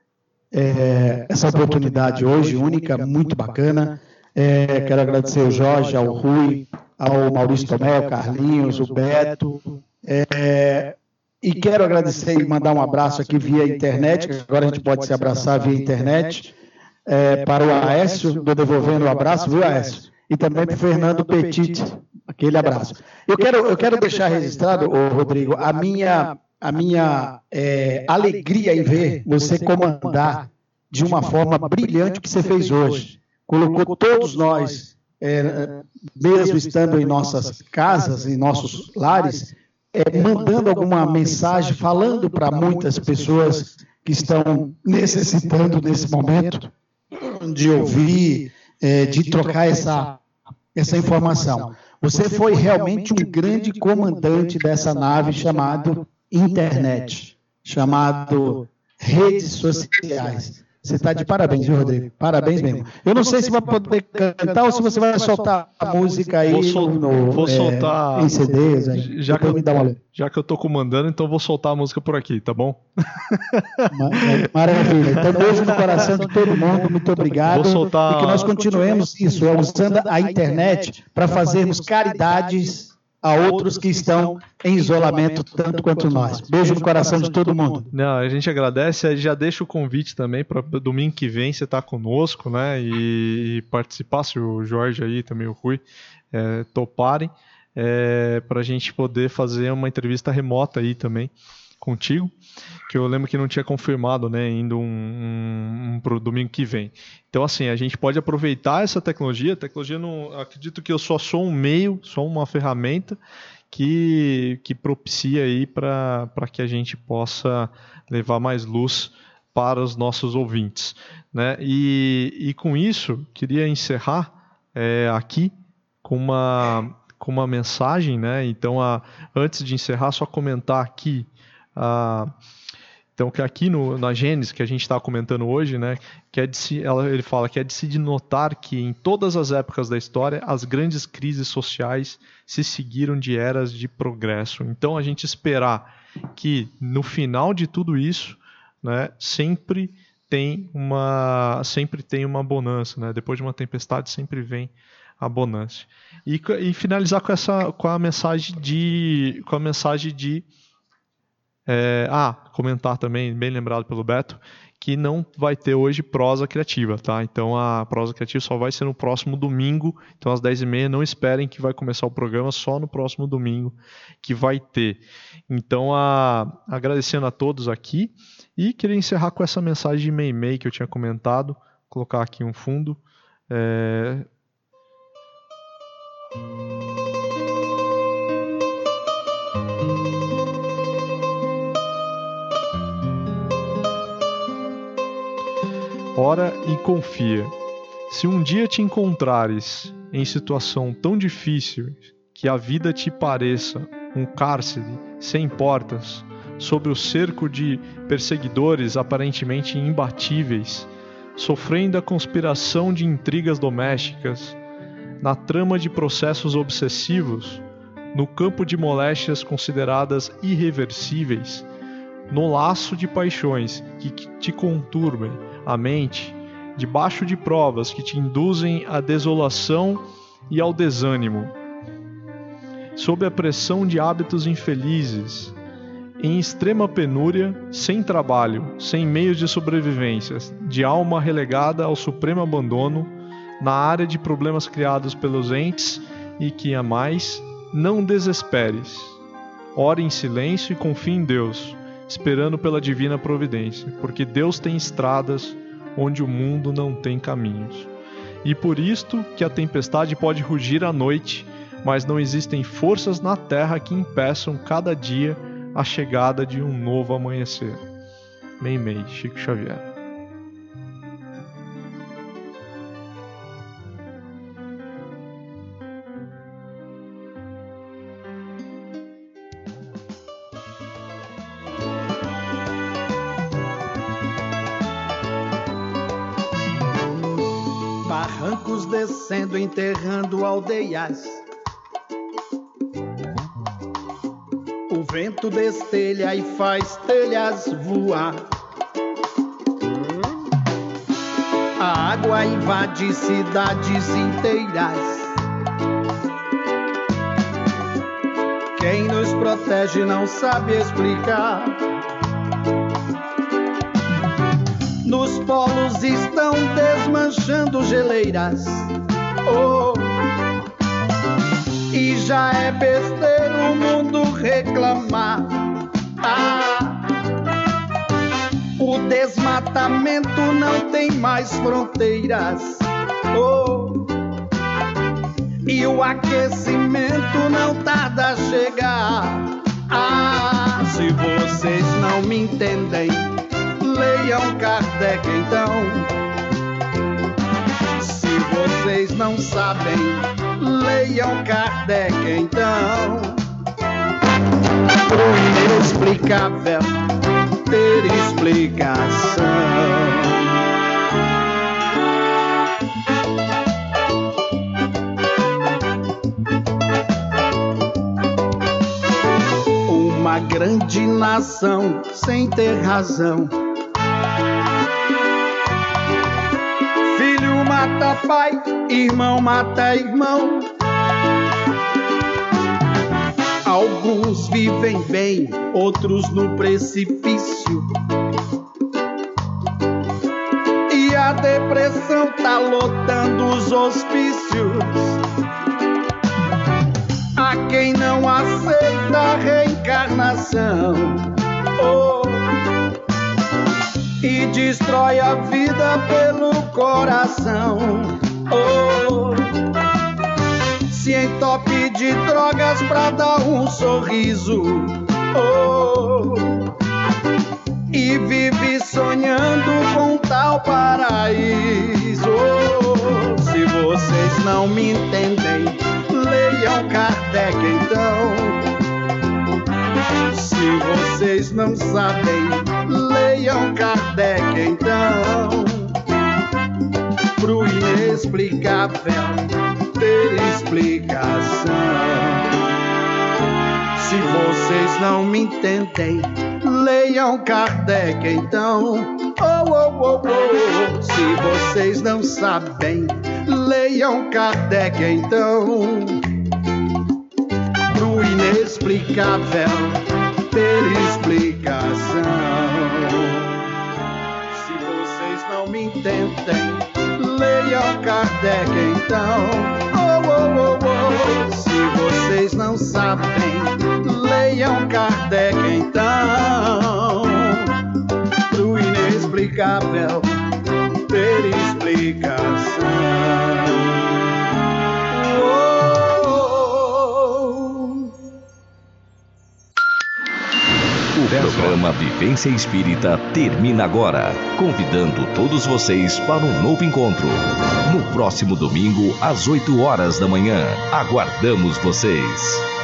Speaker 8: é, essa oportunidade hoje, única, muito bacana. É, quero agradecer ao Jorge, ao Rui, ao Maurício Tomé, ao Carlinhos, o Beto. É, e quero agradecer e mandar um abraço aqui via internet, que agora a gente pode se abraçar via internet, é, para o Aécio, do Devolvendo o Abraço, viu, Aécio? E também para o Fernando Petit, aquele abraço. Eu quero, eu quero deixar registrado, ô, Rodrigo, a minha, a minha é, alegria em ver você comandar de uma forma brilhante o que você fez hoje. Colocou todos nós, é, mesmo estando em nossas casas, em nossos lares, é, mandando alguma mensagem, falando para muitas pessoas que estão necessitando nesse momento de ouvir, é, de trocar essa, essa informação. Você foi realmente um grande comandante dessa nave chamado internet, chamado redes sociais. Você está de parabéns, viu, Rodrigo? Parabéns mesmo. Eu não sei se vai poder cantar ou se você vai soltar a música aí
Speaker 2: vou sol
Speaker 8: no,
Speaker 2: vou
Speaker 8: é,
Speaker 2: soltar,
Speaker 8: em C Ds. Aí.
Speaker 2: Já, que eu,
Speaker 8: me dá uma...
Speaker 2: já que eu tô comandando, então vou soltar a música por aqui, tá bom?
Speaker 8: Maravilha. Então, beijo no coração de todo mundo. Muito obrigado.
Speaker 2: Vou soltar...
Speaker 8: E que nós continuemos isso, usando a internet para fazermos caridades a outros que estão em isolamento tanto quanto nós. Beijo no coração de todo mundo.
Speaker 2: Não, a gente agradece, a gente já deixa o convite também para domingo que vem você estar conosco, né, e, e participar, se o Jorge aí, também o Rui, é, toparem, é, para a gente poder fazer uma entrevista remota aí também contigo, que eu lembro que não tinha confirmado, né, indo um, um, um pro domingo que vem. Então, assim, a gente pode aproveitar essa tecnologia. A tecnologia, não, acredito que eu só sou um meio, só uma ferramenta que, que propicia aí para que a gente possa levar mais luz para os nossos ouvintes, né? E, e com isso, queria encerrar é, aqui com uma, com uma mensagem, né? Então, a, antes de encerrar, só comentar aqui. Ah, então, que aqui no, na Gênesis, que a gente está comentando hoje, né, que é de se, ela, ele fala que é de se de notar que em todas as épocas da história, as grandes crises sociais se seguiram de eras de progresso. Então, a gente esperar que no final de tudo isso, né, sempre tem uma, sempre tem uma bonança, né? Depois de uma tempestade sempre vem a bonança. E, e finalizar com essa, com a mensagem de, com a mensagem de É, ah, comentar também, bem lembrado pelo Beto, que não vai ter hoje prosa criativa, tá? Então a prosa criativa só vai ser no próximo domingo, então às dez e meia, não esperem que vai começar o programa, só no próximo domingo que vai ter. Então, a, agradecendo a todos aqui, e queria encerrar com essa mensagem de Meimei que eu tinha comentado, colocar aqui um fundo. É... Ora e confia. Se um dia te encontrares em situação tão difícil que a vida te pareça um cárcere sem portas, sob o cerco de perseguidores aparentemente imbatíveis, sofrendo a conspiração de intrigas domésticas, na trama de processos obsessivos, no campo de moléstias consideradas irreversíveis, no laço de paixões que te conturbem a mente, debaixo de provas que te induzem à desolação e ao desânimo, sob a pressão de hábitos infelizes, em extrema penúria, sem trabalho, sem meios de sobrevivência, de alma relegada ao supremo abandono, na área de problemas criados pelos entes e que a mais, não desesperes. Ore em silêncio e confie em Deus, esperando pela divina providência, porque Deus tem estradas onde o mundo não tem caminhos. E por isto que a tempestade pode rugir à noite, mas não existem forças na terra que impeçam cada dia a chegada de um novo amanhecer. Meimei, Chico Xavier.
Speaker 14: Barrancos descendo, enterrando aldeias. O vento destelha e faz telhas voar. A água invade cidades inteiras. Quem nos protege não sabe explicar. Nos polos estão desmanchando geleiras. Oh, e já é besteira o mundo reclamar. Ah, o desmatamento não tem mais fronteiras. Oh, e o aquecimento não tarda a chegar. Ah, se vocês não me entendem, leiam Kardec então. Se vocês não sabem, leiam Kardec então. Pro inexplicável ter explicação. Uma grande nação sem ter razão. Filho mata pai, irmão mata irmão. Alguns vivem bem, outros no precipício. E a depressão tá lotando os hospícios. Há quem não aceita a reencarnação. Oh, e destrói a vida pelo coração. Oh, se entope de drogas pra dar um sorriso. Oh, e vive sonhando com tal paraíso. Oh, se vocês não me entendem, leiam Kardec então. Se vocês não sabem, leiam Kardec então. Pro inexplicável ter explicação. Se vocês não me entendem, leiam Kardec então. Oh, oh, oh, oh. Se vocês não sabem, leiam Kardec então. Pro inexplicável ter explicação. Se vocês não me entendem, leiam Kardec então. Oh, oh, oh, oh. Se vocês não sabem, leiam Kardec então. Pro inexplicável ter explicação.
Speaker 1: O
Speaker 2: dez
Speaker 1: programa Vivência Espírita termina agora, convidando todos vocês para um novo encontro. No próximo domingo, às oito horas da manhã. Aguardamos vocês.